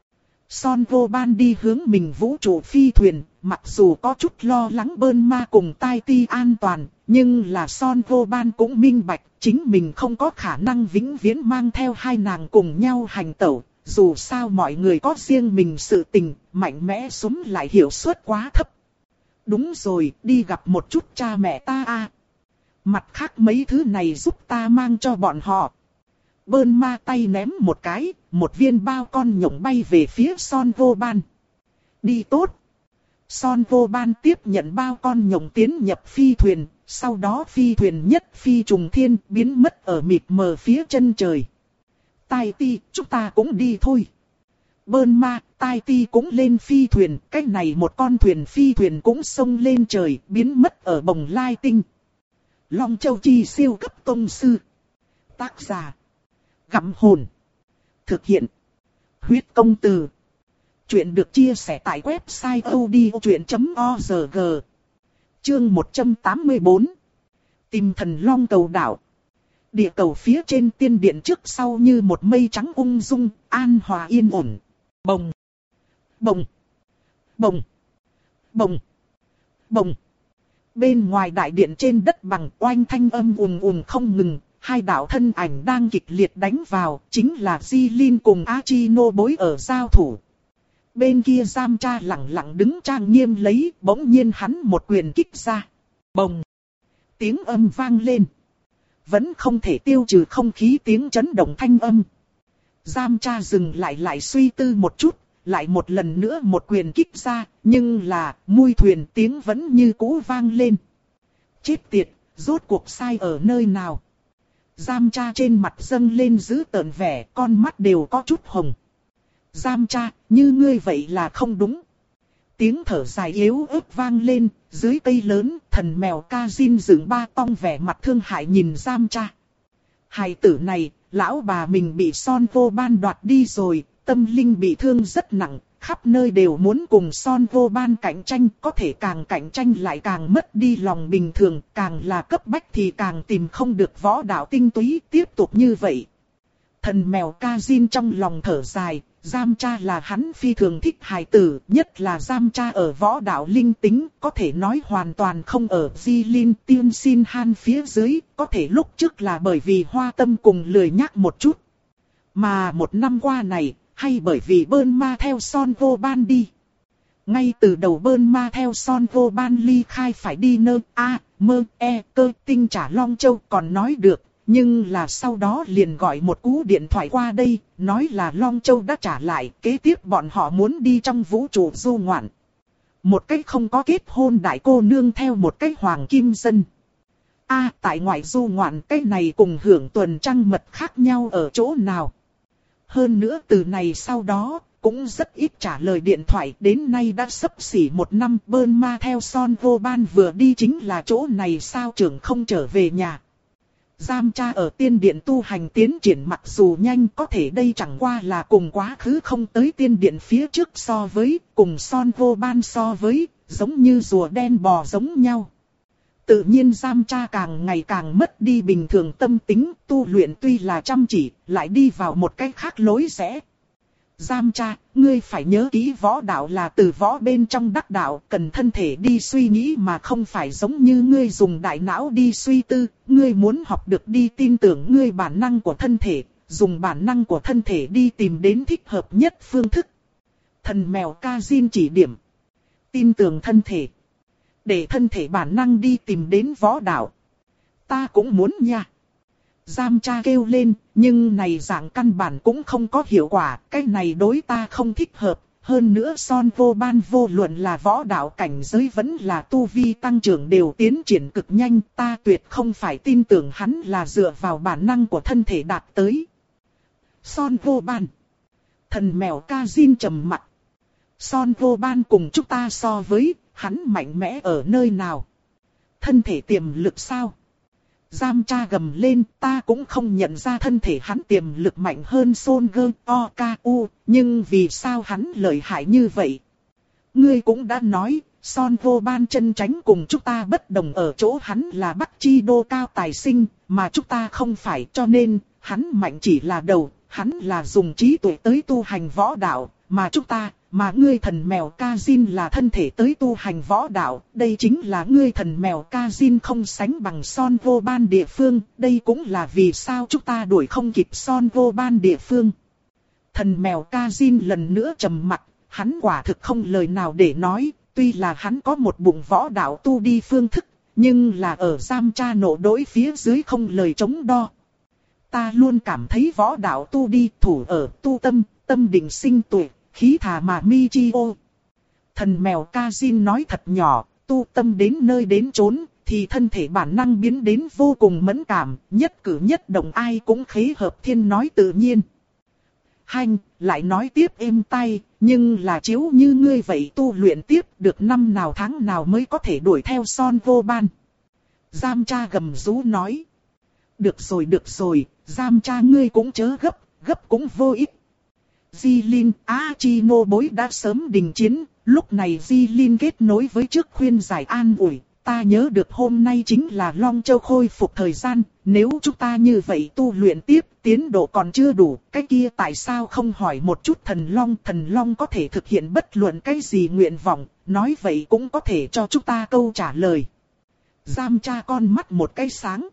Son Vô Ban đi hướng mình vũ trụ phi thuyền, mặc dù có chút lo lắng Bơn ma cùng Tai ti an toàn, nhưng là Son Vô Ban cũng minh bạch, chính mình không có khả năng vĩnh viễn mang theo hai nàng cùng nhau hành tẩu. Dù sao mọi người có riêng mình sự tình, mạnh mẽ súng lại hiệu suất quá thấp. Đúng rồi, đi gặp một chút cha mẹ ta a. Mặt khác mấy thứ này giúp ta mang cho bọn họ. Bơn ma tay ném một cái, một viên bao con nhộng bay về phía Son Vô Ban. Đi tốt. Son Vô Ban tiếp nhận bao con nhộng tiến nhập phi thuyền, sau đó phi thuyền nhất phi trùng thiên biến mất ở mịt mờ phía chân trời. Tai ti, chúng ta cũng đi thôi. Bơn ma, Tai ti cũng lên phi thuyền, cái này một con thuyền phi thuyền cũng xông lên trời, biến mất ở bồng lai tinh. Long Châu Chi siêu cấp tông sư. Tác giả. Gặm hồn. Thực hiện. Huyết công từ. Chuyện được chia sẻ tại website odchuyện chấm org. Chương một trăm tám mươi tư. Tìm thần long cầu đảo. Địa cầu phía trên tiên điện trước sau như một mây trắng ung dung, an hòa yên ổn. Bồng. Bồng. Bồng. Bồng. Bồng. Bên ngoài đại điện trên đất bằng oanh thanh âm ùn ùn không ngừng, hai đạo thân ảnh đang kịch liệt đánh vào, chính là Jilin cùng Achino bối ở giao thủ. Bên kia giam cha lặng lặng đứng trang nghiêm lấy, bỗng nhiên hắn một quyền kích ra. Bồng. Tiếng âm vang lên. vẫn không thể tiêu trừ không khí tiếng chấn động thanh âm. Giam cha dừng lại lại suy tư một chút, lại một lần nữa một quyền kích ra, nhưng là, mui thuyền tiếng vẫn như cũ vang lên. Chết tiệt, rốt cuộc sai ở nơi nào? Giam cha trên mặt dâng lên dữ tợn vẻ, con mắt đều có chút hồng. Giam cha, như ngươi vậy là không đúng. Tiếng thở dài yếu ớt vang lên, dưới cây lớn, thần mèo Kazin dựng ba tong vẻ mặt thương hại nhìn Giam cha. Hài tử này, lão bà mình bị Son Vô Ban đoạt đi rồi, tâm linh bị thương rất nặng, khắp nơi đều muốn cùng Son Vô Ban cạnh tranh, có thể càng cạnh tranh lại càng mất đi lòng bình thường, càng là cấp bách thì càng tìm không được võ đạo tinh túy, tiếp tục như vậy. Thần mèo Kazin trong lòng thở dài, Giam cha là hắn phi thường thích hài tử, nhất là Giam cha ở võ đạo linh tính, có thể nói hoàn toàn không ở Jilin Tiên Sin Han phía dưới, có thể lúc trước là bởi vì hoa tâm cùng lười nhắc một chút. Mà một năm qua này, hay bởi vì Bơn Ma theo Son Vô Ban đi. Ngay từ đầu Bơn Ma theo Son Vô Ban ly khai phải đi nơi A, mơ, e, cơ tinh trả Long Châu còn nói được. Nhưng là sau đó liền gọi một cú điện thoại qua đây, nói là Long Châu đã trả lại, kế tiếp bọn họ muốn đi trong vũ trụ du ngoạn. Một cách không có kết hôn đại cô nương theo một cách hoàng kim dân. A à, tại ngoại du ngoạn cái này cùng hưởng tuần trăng mật khác nhau ở chỗ nào? Hơn nữa từ này sau đó, cũng rất ít trả lời điện thoại, đến nay đã sắp xỉ một năm. Bơn Ma theo Son Vô Ban vừa đi chính là chỗ này sao trưởng không trở về nhà. Giam cha ở tiên điện tu hành tiến triển mặc dù nhanh, có thể đây chẳng qua là cùng quá khứ không tới tiên điện phía trước so với, cùng Son Vô Ban so với, giống như rùa đen bò giống nhau. Tự nhiên Giam cha càng ngày càng mất đi bình thường tâm tính, tu luyện tuy là chăm chỉ, lại đi vào một cách khác lối rẽ. Giam cha, ngươi phải nhớ kỹ võ đạo là từ võ bên trong đắc đạo, cần thân thể đi suy nghĩ mà không phải giống như ngươi dùng đại não đi suy tư, ngươi muốn học được đi tin tưởng ngươi bản năng của thân thể, dùng bản năng của thân thể đi tìm đến thích hợp nhất phương thức. Thần mèo Kazin chỉ điểm. Tin tưởng thân thể. Để thân thể bản năng đi tìm đến võ đạo. Ta cũng muốn nha. Giam cha kêu lên, nhưng này dạng căn bản cũng không có hiệu quả, cái này đối ta không thích hợp. Hơn nữa Son Vô Ban vô luận là võ đạo cảnh giới vẫn là tu vi tăng trưởng đều tiến triển cực nhanh, ta tuyệt không phải tin tưởng hắn là dựa vào bản năng của thân thể đạt tới. Son Vô Ban. Thần mèo Kazin trầm mặt. Son Vô Ban cùng chúng ta so với, hắn mạnh mẽ ở nơi nào? Thân thể tiềm lực sao? Giam cha gầm lên, ta cũng không nhận ra thân thể hắn tiềm lực mạnh hơn Son Gơ O K U, nhưng vì sao hắn lợi hại như vậy? Ngươi cũng đã nói, Son Vô Ban chân tránh cùng chúng ta bất đồng ở chỗ hắn là Bắc Chi Đô cao tài sinh, mà chúng ta không phải, cho nên, hắn mạnh chỉ là đầu, hắn là dùng trí tuệ tới tu hành võ đạo, mà chúng ta... Mà ngươi thần mèo Kazin là thân thể tới tu hành võ đạo, đây chính là ngươi thần mèo Kazin không sánh bằng Son Vô Ban địa phương, đây cũng là vì sao chúng ta đuổi không kịp Son Vô Ban địa phương. Thần mèo Kazin lần nữa trầm mặt, hắn quả thực không lời nào để nói, tuy là hắn có một bụng võ đạo tu đi phương thức, nhưng là ở Giam cha nộ đối phía dưới không lời chống đo. Ta luôn cảm thấy võ đạo tu đi thủ ở tu tâm, tâm định sinh tuệ. Khí thà mà mi chi ô. Thần mèo Kazin nói thật nhỏ, tu tâm đến nơi đến chốn, thì thân thể bản năng biến đến vô cùng mẫn cảm, nhất cử nhất động ai cũng khế hợp thiên nói tự nhiên. Hanh, lại nói tiếp êm tai, nhưng là chiếu như ngươi vậy tu luyện tiếp được năm nào tháng nào mới có thể đuổi theo Son Vô Ban. Giam cha gầm rú nói. Được rồi được rồi, Giam cha ngươi cũng chớ gấp, gấp cũng vô ích. Jilin, Achino bối đã sớm đình chiến, lúc này Jilin kết nối với trước khuyên giải an ủi, ta nhớ được hôm nay chính là Long Châu khôi phục thời gian, nếu chúng ta như vậy tu luyện tiếp, tiến độ còn chưa đủ, cái kia tại sao không hỏi một chút thần Long, thần Long có thể thực hiện bất luận cái gì nguyện vọng, nói vậy cũng có thể cho chúng ta câu trả lời. Giam cha con mắt một cái sáng.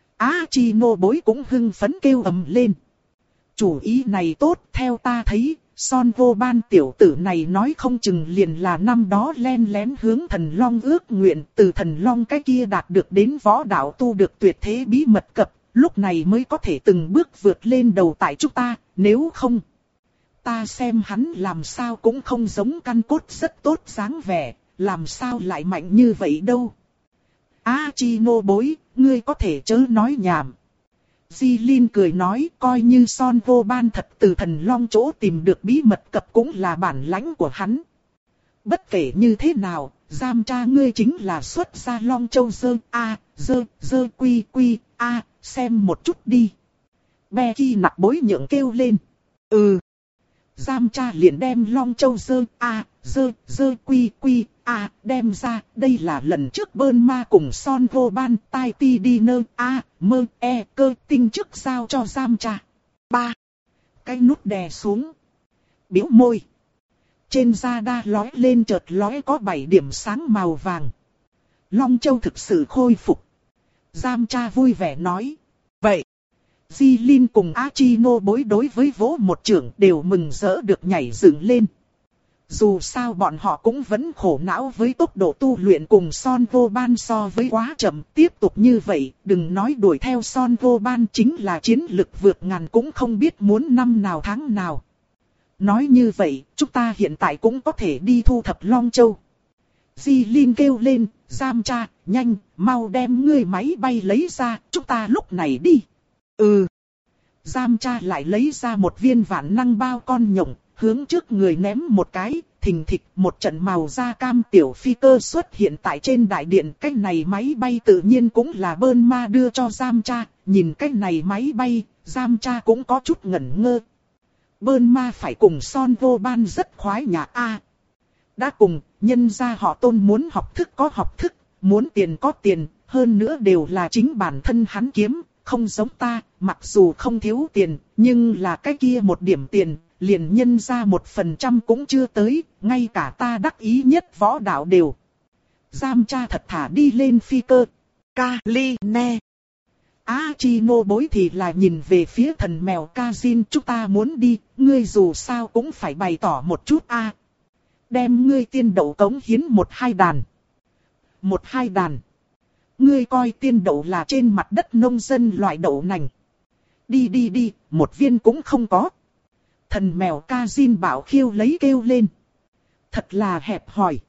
Achino bối cũng hưng phấn kêu ầm lên. Chủ ý này tốt, theo ta thấy, Son vô ban tiểu tử này nói không chừng liền là năm đó len lén hướng thần long ước nguyện, từ thần long cái kia đạt được đến võ đạo tu được tuyệt thế bí mật cập, lúc này mới có thể từng bước vượt lên đầu tại chúng ta, nếu không. Ta xem hắn làm sao cũng không giống căn cốt rất tốt dáng vẻ, làm sao lại mạnh như vậy đâu. Achino bối, ngươi có thể chớ nói nhảm. Jilin cười nói, coi như Son vô ban thật từ thần long chỗ tìm được bí mật cập cũng là bản lãnh của hắn. Bất kể như thế nào, giam cha ngươi chính là xuất gia Long Châu dơ a dơ dơ quy quy a, xem một chút đi. Becky nặc bối nhượng kêu lên. Ừ. Giam cha liền đem Long Châu dơ a dơ dơ quy quy a đem ra. Đây là lần trước bơn ma cùng Son vô ban tai ti đi nơ a mơ e cơ tinh trước giao cho giam cha. Ba. Cái nút đè xuống. Biểu môi. Trên da đa lói lên chợt lói có bảy điểm sáng màu vàng. Long Châu thực sự khôi phục. Giam cha vui vẻ nói. Vậy. Jilin cùng Achino bối đối với vỗ một trưởng đều mừng rỡ được nhảy dựng lên. Dù sao bọn họ cũng vẫn khổ não với tốc độ tu luyện cùng Son vô ban so với quá chậm. Tiếp tục như vậy, đừng nói đuổi theo Son vô ban, chính là chiến lực vượt ngàn cũng không biết muốn năm nào tháng nào. Nói như vậy, chúng ta hiện tại cũng có thể đi thu thập Long Châu. Jilin kêu lên, giam cha, nhanh, mau đem ngươi máy bay lấy ra, chúng ta lúc này đi. Ừ. Giam cha lại lấy ra một viên vạn năng bao con nhộng, hướng trước người ném một cái, thình thịch một trận màu da cam tiểu phi cơ xuất hiện tại trên đại điện. Cái này máy bay tự nhiên cũng là bơn ma đưa cho giam cha, nhìn cái này máy bay, giam cha cũng có chút ngẩn ngơ. Bơn ma phải cùng Son vô ban rất khoái nhà A. Đã cùng, nhân gia họ Tôn muốn học thức có học thức, muốn tiền có tiền, hơn nữa đều là chính bản thân hắn kiếm, không giống ta, mặc dù không thiếu tiền, nhưng là cái kia một điểm tiền, liền nhân ra một phần trăm cũng chưa tới, ngay cả ta đắc ý nhất võ đạo đều. Giam cha thật thả đi lên phi cơ. Kaline. Achino bối thì là nhìn về phía thần mèo Kazin, chúng ta muốn đi, ngươi dù sao cũng phải bày tỏ một chút a. Đem ngươi tiên đậu cống hiến một hai đàn. Một hai đàn. Ngươi coi tiên đậu là trên mặt đất nông dân loại đậu nành. Đi đi đi, một viên cũng không có. Thần mèo Kazin bảo khiêu lấy kêu lên. Thật là hẹp hòi.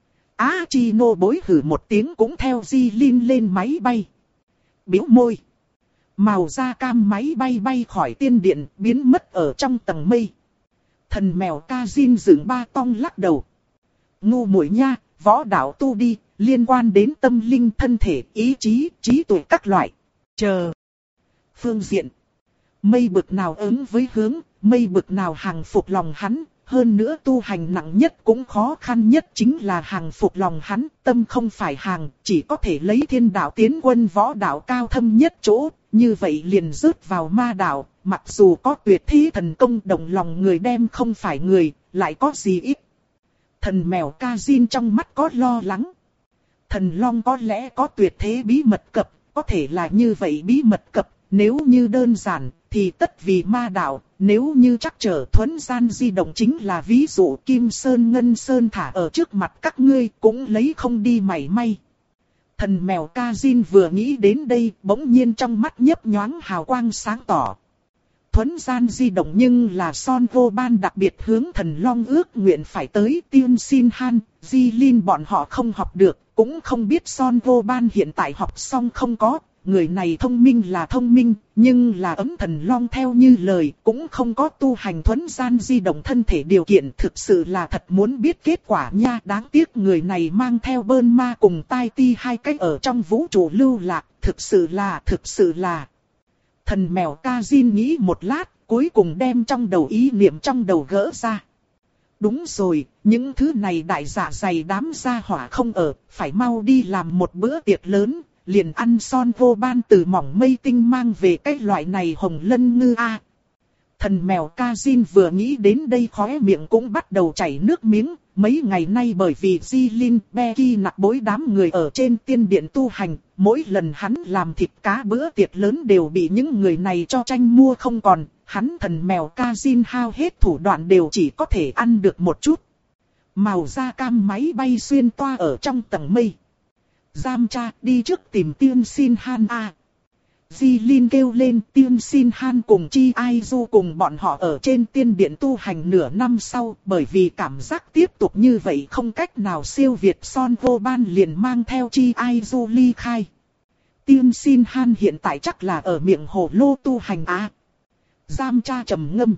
Achino bối hử một tiếng cũng theo Jilin lên máy bay. Biểu môi. Màu da cam máy bay bay khỏi tiên điện biến mất ở trong tầng mây. Thần mèo Kazin dựng ba tong lắc đầu. Ngu muội nha, võ đạo tu đi, liên quan đến tâm linh thân thể, ý chí, trí tuệ các loại. Chờ. Phương diện. Mây bực nào ứng với hướng, mây bực nào hàng phục lòng hắn. Hơn nữa tu hành nặng nhất cũng khó khăn nhất chính là hàng phục lòng hắn. Tâm không phải hàng, chỉ có thể lấy thiên đạo tiến quân võ đạo cao thâm nhất chỗ. Như vậy liền rớt vào ma đạo, mặc dù có tuyệt thế thần công đồng lòng người đem không phải người, lại có gì ít. Thần mèo Kazin trong mắt có lo lắng. Thần long có lẽ có tuyệt thế bí mật cập, có thể là như vậy bí mật cập, nếu như đơn giản, thì tất vì ma đạo, nếu như chắc trở thuấn gian di động chính là ví dụ Kim Sơn Ngân Sơn thả ở trước mặt các ngươi cũng lấy không đi mảy may. Thần mèo Kazin vừa nghĩ đến đây, bỗng nhiên trong mắt nhấp nhoáng hào quang sáng tỏ. Thuấn gian di động nhưng là Son vô ban đặc biệt hướng thần long ước nguyện phải tới Tiên Xin Han, Jilin bọn họ không học được, cũng không biết Son vô ban hiện tại học xong không có. Người này thông minh là thông minh, nhưng là ấm thần long theo như lời, cũng không có tu hành thuấn gian di động thân thể điều kiện, thực sự là thật muốn biết kết quả nha. Đáng tiếc người này mang theo bơn ma cùng tai ti hai cách ở trong vũ trụ lưu lạc, thực sự là, thực sự là. Thần mèo Kazin nghĩ một lát, cuối cùng đem trong đầu ý niệm trong đầu gỡ ra. Đúng rồi, những thứ này đại dạ dày đám gia hỏa không ở, phải mau đi làm một bữa tiệc lớn. Liền ăn Son vô ban từ mỏng mây tinh mang về cái loại này hồng lân ngư a. Thần mèo Kazin vừa nghĩ đến đây khóe miệng cũng bắt đầu chảy nước miếng. Mấy ngày nay bởi vì Jilin, Becky nặc bối đám người ở trên tiên điện tu hành, mỗi lần hắn làm thịt cá bữa tiệc lớn đều bị những người này cho tranh mua không còn. Hắn thần mèo Kazin hao hết thủ đoạn đều chỉ có thể ăn được một chút. Màu da cam máy bay xuyên toa ở trong tầng mây. Giam cha đi trước tìm Tiên Sin Han a. Jilin kêu lên. Tiên Sin Han cùng Chi Ai Du cùng bọn họ ở trên tiên điện tu hành nửa năm sau, bởi vì cảm giác tiếp tục như vậy không cách nào siêu việt Son Vô Ban liền mang theo Chi Ai Du ly khai. Tiên Sin Han hiện tại chắc là ở miệng hồ lô tu hành á. Giam cha trầm ngâm.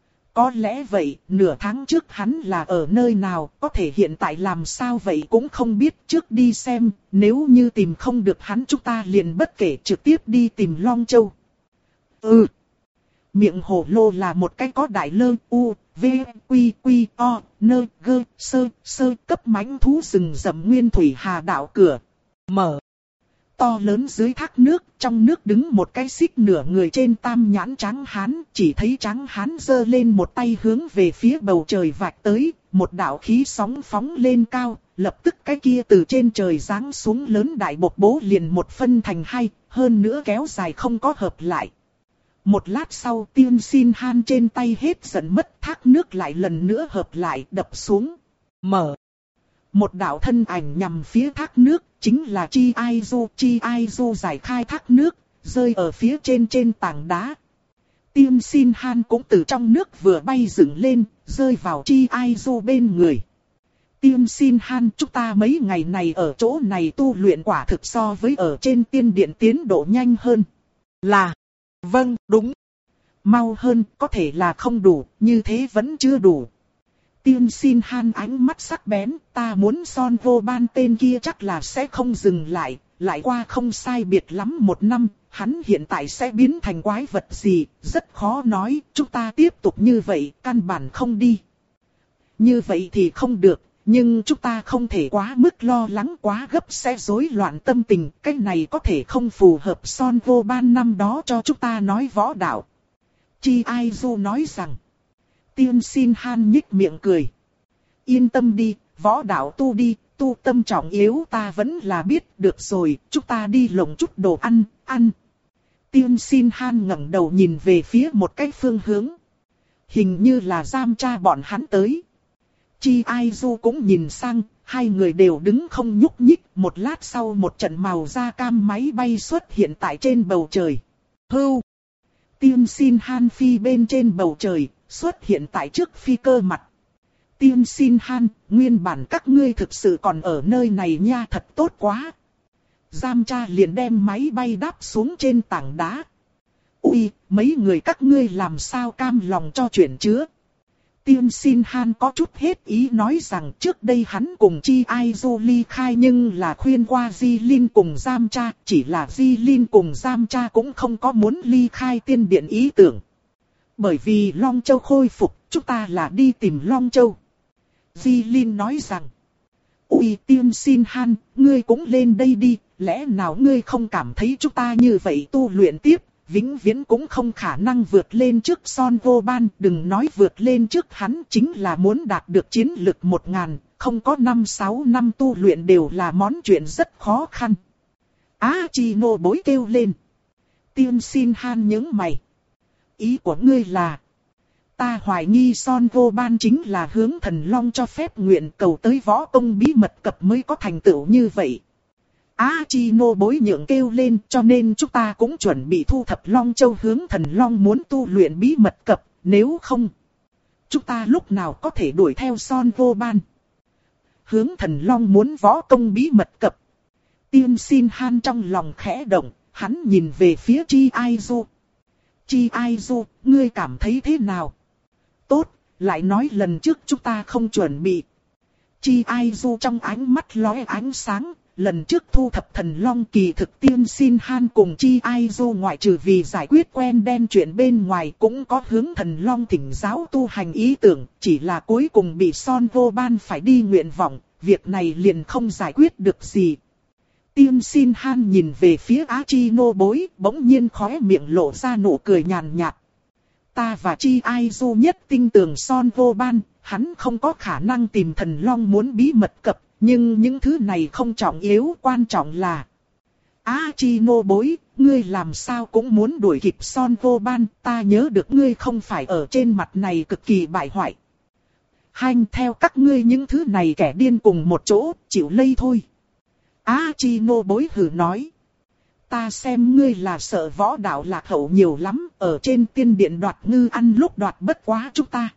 Có lẽ vậy, nửa tháng trước hắn là ở nơi nào, có thể hiện tại làm sao vậy cũng không biết, trước đi xem, nếu như tìm không được hắn chúng ta liền bất kể trực tiếp đi tìm Long Châu. Ừ. Miệng hồ lô là một cái có đại lơ, u, v, quy, quy, o, nơ, gơ, sơ, sơ cấp mãnh thú rừng rậm nguyên thủy hà đạo cửa. Mở. To lớn dưới thác nước, trong nước đứng một cái xích nửa người trên tam nhãn trắng hán, chỉ thấy trắng hán giơ lên một tay hướng về phía bầu trời vạch tới, một đạo khí sóng phóng lên cao, lập tức cái kia từ trên trời giáng xuống lớn đại bộc bố liền một phân thành hai, hơn nữa kéo dài không có hợp lại. Một lát sau Tiên Sin Han trên tay hết giận mất, thác nước lại lần nữa hợp lại đập xuống. Mở. Một đạo thân ảnh nhằm phía thác nước, chính là Chi Ai Du. Chi Ai Du giải khai thác nước, rơi ở phía trên trên tảng đá. Tiên Sin Han cũng từ trong nước vừa bay dựng lên, rơi vào Chi Ai Du bên người. Tiên Sin Han, chúng ta mấy ngày này ở chỗ này tu luyện quả thực so với ở trên tiên điện tiến độ nhanh hơn. Là, vâng, đúng. Mau hơn, có thể là không đủ, như thế vẫn chưa đủ. Tiên Sin Han ánh mắt sắc bén, ta muốn Son Vô Ban tên kia chắc là sẽ không dừng lại, lại qua không sai biệt lắm một năm, hắn hiện tại sẽ biến thành quái vật gì, rất khó nói, chúng ta tiếp tục như vậy, căn bản không đi. Như vậy thì không được, nhưng chúng ta không thể quá mức lo lắng quá gấp sẽ rối loạn tâm tình, cái này có thể không phù hợp Son Vô Ban năm đó cho chúng ta nói võ đạo. Chi Ai Du nói rằng. Tiên Sin Han nhích miệng cười. Yên tâm đi, võ đạo tu đi, tu tâm trọng yếu ta vẫn là biết, được rồi, chúng ta đi lồng chút đồ ăn, ăn. Tiên Sin Han ngẩng đầu nhìn về phía một cái phương hướng. Hình như là giam cha bọn hắn tới. Chi Ai Du cũng nhìn sang, hai người đều đứng không nhúc nhích, một lát sau một trận màu da cam máy bay xuất hiện tại trên bầu trời. Hưu! Tiên Sin Han phi bên trên bầu trời, xuất hiện tại trước phi cơ mặt. Tiên Sin Han, nguyên bản các ngươi thực sự còn ở nơi này nha, thật tốt quá. Giam cha liền đem máy bay đáp xuống trên tảng đá. Ui, mấy người các ngươi làm sao cam lòng cho chuyện chứa. Tiên Sin Han có chút hết ý nói rằng trước đây hắn cùng Chi Ai Du ly khai nhưng là khuyên qua Jilin cùng Giam cha, chỉ là Jilin cùng Giam cha cũng không có muốn ly khai tiên điện ý tưởng. Bởi vì Long Châu khôi phục, chúng ta là đi tìm Long Châu. Jilin nói rằng, ui Tiên Sin Han, ngươi cũng lên đây đi, lẽ nào ngươi không cảm thấy chúng ta như vậy tu luyện tiếp, vĩnh viễn cũng không khả năng vượt lên trước Son Vô Ban, đừng nói vượt lên trước hắn chính là muốn đạt được chiến lực một ngàn, không có năm sáu năm tu luyện đều là món chuyện rất khó khăn. Á Chi nô bối kêu lên. Tiên Sin Han nhướng mày. Ý của ngươi là, ta hoài nghi Son Vô Ban chính là hướng thần long cho phép nguyện cầu tới võ công bí mật cập mới có thành tựu như vậy. Á Chi nô bối nhượng kêu lên, cho nên chúng ta cũng chuẩn bị thu thập Long Châu hướng thần long muốn tu luyện bí mật cập, nếu không, chúng ta lúc nào có thể đuổi theo Son Vô Ban. Hướng thần long muốn võ công bí mật cập. Tiên Sin Han trong lòng khẽ động, hắn nhìn về phía Chi Ai Du. Chi Ai Du, ngươi cảm thấy thế nào? Tốt, lại nói lần trước chúng ta không chuẩn bị. Chi Ai Du trong ánh mắt lóe ánh sáng, lần trước thu thập thần long kỳ thực Tiên Sin Han cùng Chi Ai Du ngoại trừ vì giải quyết quen đen chuyện bên ngoài cũng có hướng thần long thỉnh giáo tu hành ý tưởng, chỉ là cuối cùng bị Son Vô Ban phải đi nguyện vọng, việc này liền không giải quyết được gì. Tiên Sin Han nhìn về phía Á Chi nô bối, bỗng nhiên khóe miệng lộ ra nụ cười nhàn nhạt. ta và Chi Ai Du nhất tinh tường Son Vô Ban, hắn không có khả năng tìm thần long muốn bí mật cập, nhưng những thứ này không trọng yếu, quan trọng là... Á Chi nô bối, ngươi làm sao cũng muốn đuổi kịp Son Vô Ban, ta nhớ được ngươi không phải ở trên mặt này cực kỳ bại hoại. Hành theo các ngươi những thứ này kẻ điên cùng một chỗ, chịu lây thôi. Á Chi nô bối hừ nói. Ta xem ngươi là sợ võ đạo lạc hậu nhiều lắm, ở trên tiên điện đoạt ngư ăn lúc đoạt bất quá chúng ta.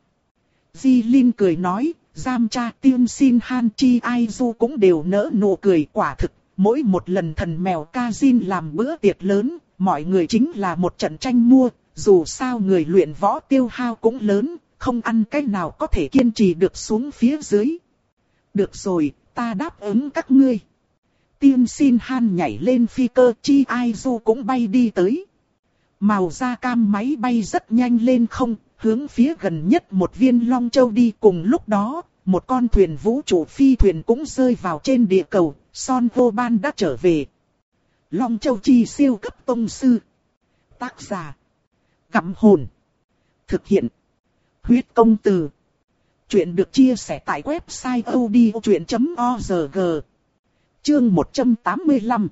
Di Linh cười nói, giam cha Tiên Sin Han Chi Ai Du cũng đều nỡ nụ cười quả thực. Mỗi một lần thần mèo ca Jin làm bữa tiệc lớn, mọi người chính là một trận tranh mua, dù sao người luyện võ tiêu hao cũng lớn, không ăn cái nào có thể kiên trì được xuống phía dưới. Được rồi, ta đáp ứng các ngươi. Tiên Sin Han nhảy lên phi cơ, Chi Ai Du cũng bay đi tới. Màu da cam máy bay rất nhanh lên không, hướng phía gần nhất một viên Long Châu đi. Cùng lúc đó, một con thuyền vũ trụ phi thuyền cũng rơi vào trên địa cầu, Son Vô Ban đã trở về. Long Châu chi siêu cấp tông sư. Tác giả: Gặm Hồn. Thực hiện: Huyết Công Từ. Chuyện được chia sẻ tại website odchuyện chấm org. Chương một trăm tám mươi lăm.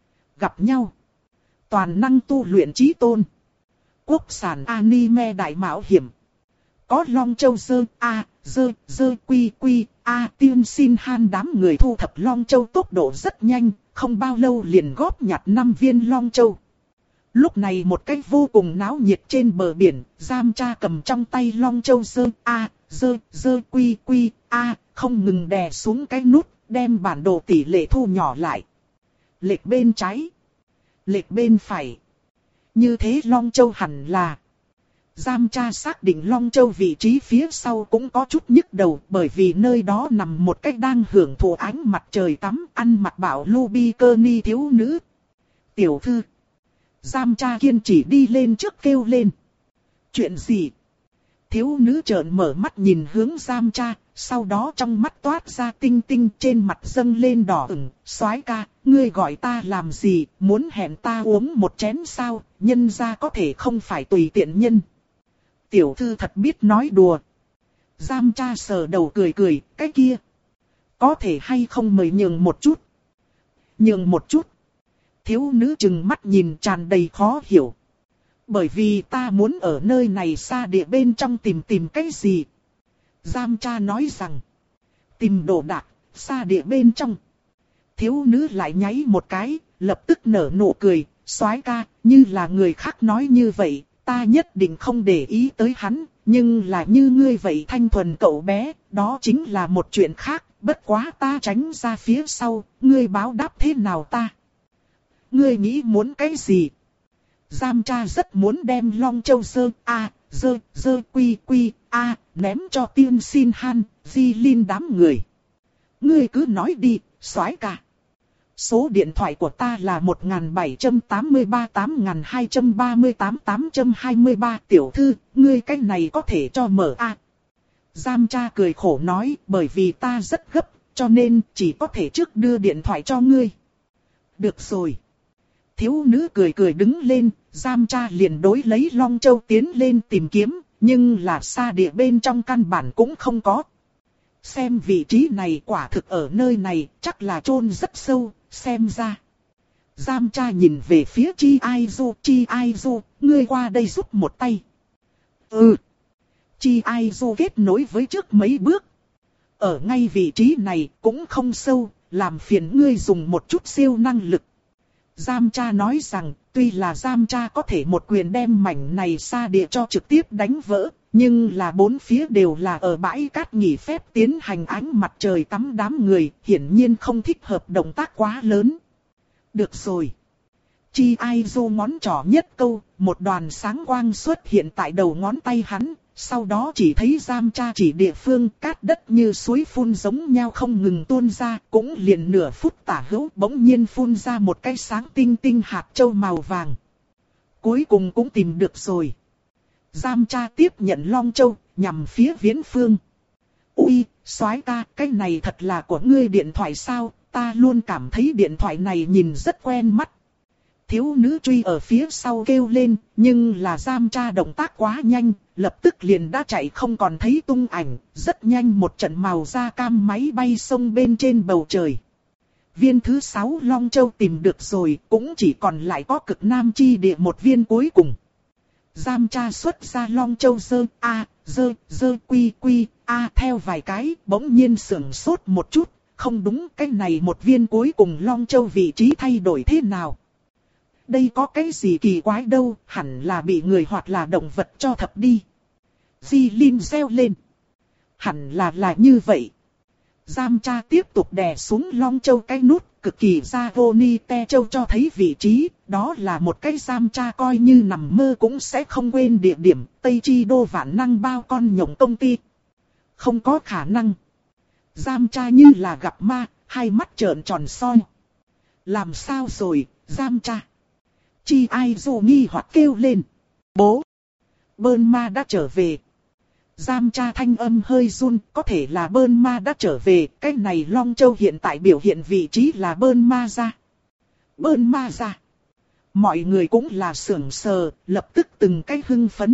Gặp nhau. Toàn năng tu luyện chí tôn. Quốc sản anime đại mạo hiểm. Có Long Châu dơ a, dơ, dơ quy quy, a Tiên Sin Han đám người thu thập Long Châu tốc độ rất nhanh, không bao lâu liền góp nhặt năm viên Long Châu. Lúc này một cách vô cùng náo nhiệt trên bờ biển, giam cha cầm trong tay Long Châu dơ a, dơ, dơ quy quy, a, không ngừng đè xuống cái nút, đem bản đồ tỷ lệ thu nhỏ lại. Lệch bên trái, lệch bên phải. Như thế Long Châu hẳn là... Giam cha xác định Long Châu vị trí phía sau cũng có chút nhức đầu, bởi vì nơi đó nằm một cách đang hưởng thụ ánh mặt trời tắm, ăn mặc bảo lưu bikini thiếu nữ. Tiểu thư. Giam cha kiên trì đi lên trước kêu lên. Chuyện gì? Thiếu nữ trợn mở mắt nhìn hướng giam cha, sau đó trong mắt toát ra tinh tinh, trên mặt dâng lên đỏ ửng. Soái ca, ngươi gọi ta làm gì, muốn hẹn ta uống một chén sao, nhân ra có thể không phải tùy tiện nhân. Tiểu thư thật biết nói đùa. Giam cha sờ đầu cười cười, cái kia. Có thể hay không mời nhường một chút. Nhường một chút. Thiếu nữ chừng mắt nhìn tràn đầy khó hiểu. Bởi vì ta muốn ở nơi này xa địa bên trong tìm tìm cái gì. Giam cha nói rằng. Tìm đồ đạc, xa địa bên trong. Thiếu nữ lại nháy một cái, lập tức nở nụ cười. Soái ca, như là người khác nói như vậy. Ta nhất định không để ý tới hắn, nhưng là như ngươi vậy thanh thuần cậu bé, đó chính là một chuyện khác, bất quá ta tránh ra phía sau, ngươi báo đáp thế nào ta? Ngươi nghĩ muốn cái gì? Giam cha rất muốn đem Long Châu dơ a, dơ, dơ quy quy, a, ném cho Tiên Sin Han, Di Linh đám người. Ngươi cứ nói đi, soái ca. Số điện thoại của ta là một bảy tám ba tám hai ba tám tám hai ba. Tiểu thư, ngươi cái này có thể cho mở a. À. Giam cha cười khổ nói, bởi vì ta rất gấp, cho nên chỉ có thể trước đưa điện thoại cho ngươi. Được rồi. Thiếu nữ cười cười đứng lên, giam cha liền đối lấy Long Châu tiến lên tìm kiếm, nhưng là xa địa bên trong căn bản cũng không có. Xem vị trí này quả thực ở nơi này, chắc là chôn rất sâu. Xem ra. Giam cha nhìn về phía Chi Ai Du. Chi Ai Du, ngươi qua đây giúp một tay. Ừ. Chi Ai Du kết nối với trước mấy bước. Ở ngay vị trí này cũng không sâu, làm phiền ngươi dùng một chút siêu năng lực. Giam cha nói rằng, tuy là giam cha có thể một quyền đem mảnh này xa địa cho trực tiếp đánh vỡ, nhưng là bốn phía đều là ở bãi cát nghỉ phép tiến hành ánh mặt trời tắm đám người, hiển nhiên không thích hợp động tác quá lớn. Được rồi. Chi Ai Du ngón trỏ nhất câu, một đoàn sáng quang xuất hiện tại đầu ngón tay hắn, sau đó chỉ thấy giam cha chỉ địa phương cát đất như suối phun giống nhau không ngừng tuôn ra, cũng liền nửa phút tả hữu bỗng nhiên phun ra một cái sáng tinh tinh hạt châu màu vàng. Cuối cùng cũng tìm được rồi. Giam cha tiếp nhận Long Châu, nhằm phía Viễn Phương. Ui, soái ca, cái này thật là của ngươi điện thoại sao, ta luôn cảm thấy điện thoại này nhìn rất quen mắt. Thiếu nữ truy ở phía sau kêu lên, nhưng là Giam Tra động tác quá nhanh, lập tức liền đã chạy không còn thấy tung ảnh, rất nhanh một trận màu da cam máy bay xông bên trên bầu trời. Viên thứ sáu Long Châu tìm được rồi, cũng chỉ còn lại có cực nam chi địa một viên cuối cùng. Giam Tra xuất ra Long Châu dơ, a, dơ, dơ quy quy, a theo vài cái, bỗng nhiên sưởng sốt một chút, không đúng cái này một viên cuối cùng Long Châu vị trí thay đổi thế nào. Đây có cái gì kỳ quái đâu, hẳn là bị người hoặc là động vật cho thập đi. Di Linh reo lên. Hẳn là là như vậy. Giam Tra tiếp tục đè xuống Long Châu cái nút, cực kỳ ra vô ni te châu cho thấy vị trí, đó là một cái Giam Tra coi như nằm mơ cũng sẽ không quên địa điểm, Tây Chi Đô vạn năng bao con nhộng công ty. Không có khả năng. Giam Tra như là gặp ma, hai mắt trợn tròn soi. Làm sao rồi, Giam Tra? Chi ai dù nghi hoặc kêu lên. Bố! Bơn ma đã trở về. Giam Tra thanh âm hơi run, có thể là Bơn ma đã trở về, cái này Long Châu hiện tại biểu hiện vị trí là Bơn ma ra. Bơn ma ra. Mọi người cũng là sưởng sờ, lập tức từng cái hưng phấn.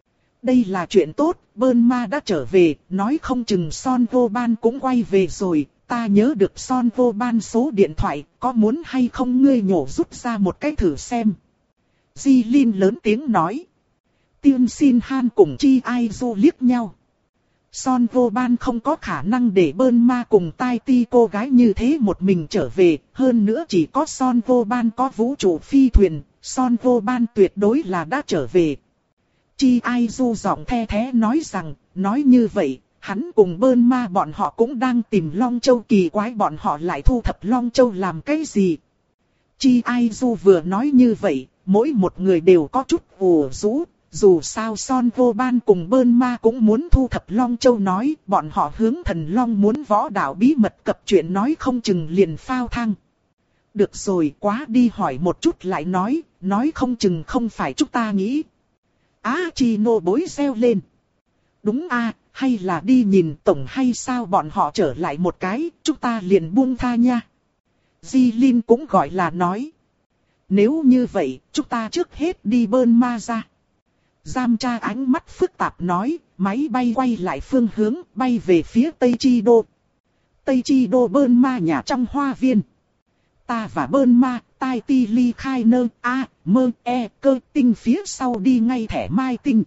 Đây là chuyện tốt, Bơn ma đã trở về, nói không chừng Son Vô Ban cũng quay về rồi, ta nhớ được Son Vô Ban số điện thoại, có muốn hay không ngươi nhổ rút ra một cái thử xem. Di Linh lớn tiếng nói. Tiên Xin Han cùng Chi Ai Du liếc nhau. Son Vô Ban không có khả năng để Bơn ma cùng Tai Ti cô gái như thế một mình trở về, hơn nữa chỉ có Son Vô Ban có vũ trụ phi thuyền, Son Vô Ban tuyệt đối là đã trở về. Chi Ai Du giọng the thế nói rằng, nói như vậy, hắn cùng Bơn ma bọn họ cũng đang tìm Long Châu, kỳ quái bọn họ lại thu thập Long Châu làm cái gì. Chi Ai Du vừa nói như vậy, mỗi một người đều có chút ủ rũ. Dù sao Son Vô Ban cùng Bơn ma cũng muốn thu thập Long Châu, nói bọn họ hướng Thần Long muốn võ đạo bí mật cập chuyện nói không chừng liền phao thang. Được rồi, quá đi hỏi một chút lại nói, nói không chừng không phải chúng ta nghĩ. Á Chi nô bối reo lên. Đúng a, hay là đi nhìn tổng hay sao, bọn họ trở lại một cái, chúng ta liền buông tha nha. Di Linh cũng gọi là nói. Nếu như vậy, chúng ta trước hết đi Bơn ma ra. Giam Tra ánh mắt phức tạp nói, máy bay quay lại phương hướng, bay về phía Tây Chi Đô. Tây Chi Đô Bơn ma nhà trong hoa viên. Ta và Bơn ma, Tai Ti ly khai nơ, a, mơ, e, cơ tinh phía sau đi ngay thẻ mai tinh.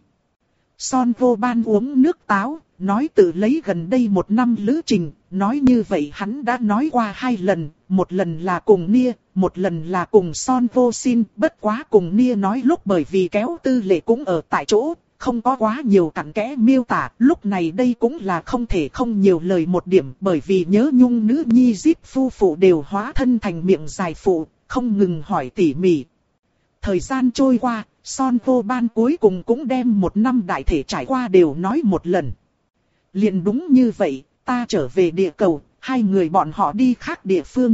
Son Vô Ban uống nước táo, nói tự lấy gần đây một năm lữ trình, nói như vậy hắn đã nói qua hai lần, một lần là cùng Nia, một lần là cùng Son Vô Sin, bất quá cùng Nia nói lúc bởi vì kéo tư lệ cũng ở tại chỗ, không có quá nhiều cặn kẽ miêu tả, lúc này đây cũng là không thể không nhiều lời một điểm, bởi vì nhớ nhung nữ nhi Zip phu phụ đều hóa thân thành miệng dài phụ, không ngừng hỏi tỉ mỉ. Thời gian trôi qua, Son Vô Ban cuối cùng cũng đem một năm đại thể trải qua đều nói một lần. Liền đúng như vậy, ta trở về địa cầu, hai người bọn họ đi khác địa phương.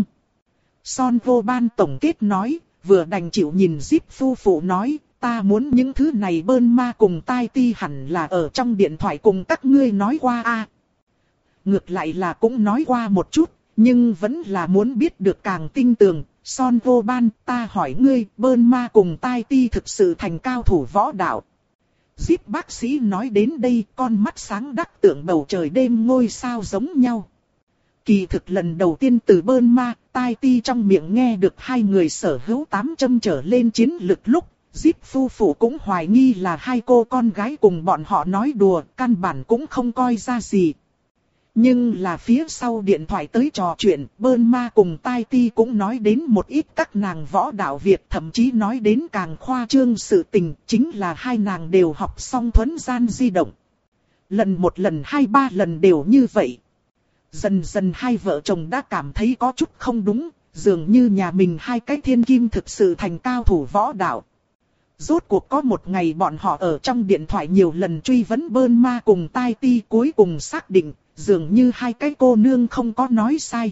Son Vô Ban tổng kết nói, vừa đành chịu nhìn Zip phu phụ nói, ta muốn những thứ này Bơn ma cùng Tai Ti hẳn là ở trong điện thoại cùng các ngươi nói qua a. Ngược lại là cũng nói qua một chút, nhưng vẫn là muốn biết được càng tinh tường. Son Vô Ban, ta hỏi ngươi, Bơn ma cùng Tai Ti thực sự thành cao thủ võ đạo. Zip bác sĩ nói đến đây, con mắt sáng đắc tượng bầu trời đêm ngôi sao giống nhau. Kỳ thực lần đầu tiên từ Bơn ma, Tai Ti trong miệng nghe được hai người sở hữu tám châm trở lên chiến lực lúc, Zip phu phụ cũng hoài nghi là hai cô con gái cùng bọn họ nói đùa, căn bản cũng không coi ra gì. Nhưng là phía sau điện thoại tới trò chuyện, Bơn ma cùng Tai Ti cũng nói đến một ít các nàng võ đạo Việt, thậm chí nói đến càng khoa trương sự tình, chính là hai nàng đều học xong thuấn gian di động. Lần một lần hai ba lần đều như vậy. Dần dần hai vợ chồng đã cảm thấy có chút không đúng, dường như nhà mình hai cái thiên kim thực sự thành cao thủ võ đạo. Rốt cuộc có một ngày bọn họ ở trong điện thoại nhiều lần truy vấn Bơn ma cùng Tai Ti, cuối cùng xác định, dường như hai cái cô nương không có nói sai.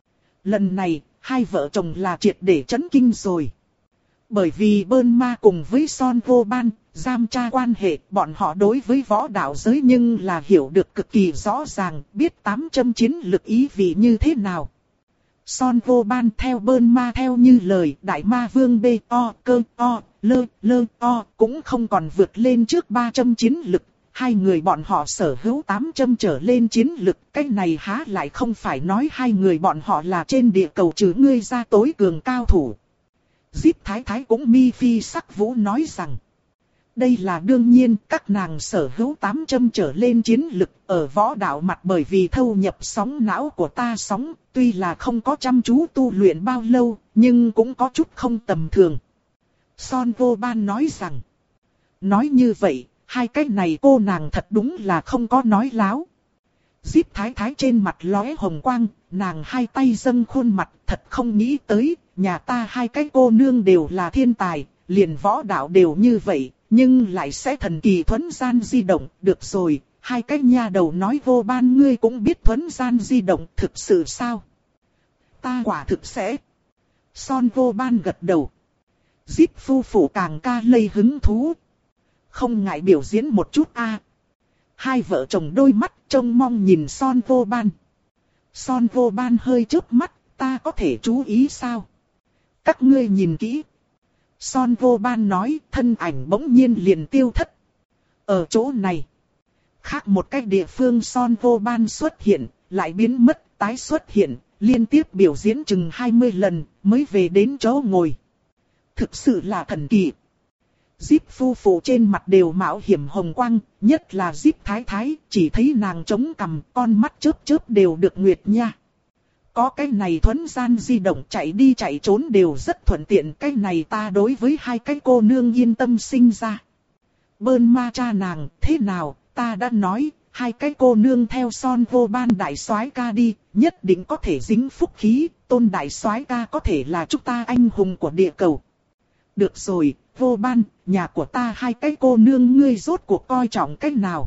Lần này, hai vợ chồng là triệt để chấn kinh rồi. Bởi vì Bơn ma cùng với Son Vô Ban, Giam Tra quan hệ, bọn họ đối với võ đạo giới nhưng là hiểu được cực kỳ rõ ràng, biết tám châm chiến lực ý vị như thế nào. Son vô ban theo bơn ma theo như lời đại ma vương bê o cơ o lơ lơ o cũng không còn vượt lên trước ba trăm chiến lực. Hai người bọn họ sở hữu tám trăm trở lên chiến lực. Cái này há lại không phải nói hai người bọn họ là trên địa cầu trừ ngươi ra tối cường cao thủ. Zip Thái Thái cũng mi phi sắc vũ nói rằng. Đây là đương nhiên, các nàng sở hữu tám trăm trở lên chiến lực ở võ đạo mặt bởi vì thâu nhập sóng não của ta sóng, tuy là không có chăm chú tu luyện bao lâu, nhưng cũng có chút không tầm thường. Son vô ban nói rằng, nói như vậy, hai cái này cô nàng thật đúng là không có nói láo. Zip Thái Thái trên mặt lóe hồng quang, nàng hai tay dâng khuôn mặt thật không nghĩ tới, nhà ta hai cái cô nương đều là thiên tài, liền võ đạo đều như vậy. Nhưng lại sẽ thần kỳ thuấn gian di động, được rồi, hai cái nha đầu nói vô ban ngươi cũng biết thuấn gian di động, thực sự sao? Ta quả thực sẽ. Son vô ban gật đầu. Zip phu phụ càng ca lây hứng thú. Không ngại biểu diễn một chút a. Hai vợ chồng đôi mắt trông mong nhìn Son vô ban. Son vô ban hơi chớp mắt, ta có thể chú ý sao? Các ngươi nhìn kỹ. Son vô ban nói, thân ảnh bỗng nhiên liền tiêu thất. Ở chỗ này, khác một cái địa phương Son vô ban xuất hiện, lại biến mất, tái xuất hiện, liên tiếp biểu diễn chừng hai mươi lần, mới về đến chỗ ngồi. Thực sự là thần kỳ. Zip phu phụ trên mặt đều mạo hiểm hồng quang, nhất là Zip Thái Thái, chỉ thấy nàng chống cằm, con mắt chớp chớp đều được nguyệt nha. Có cái này thuấn gian di động chạy đi chạy trốn đều rất thuận tiện. Cái này ta đối với hai cái cô nương yên tâm sinh ra. Bơn ma cha nàng, thế nào, ta đã nói, hai cái cô nương theo Son vô ban đại soái ca đi, nhất định có thể dính phúc khí, tôn đại soái ca có thể là chúng ta anh hùng của địa cầu. Được rồi, vô ban, nhà của ta hai cái cô nương ngươi rốt cuộc coi trọng cái nào.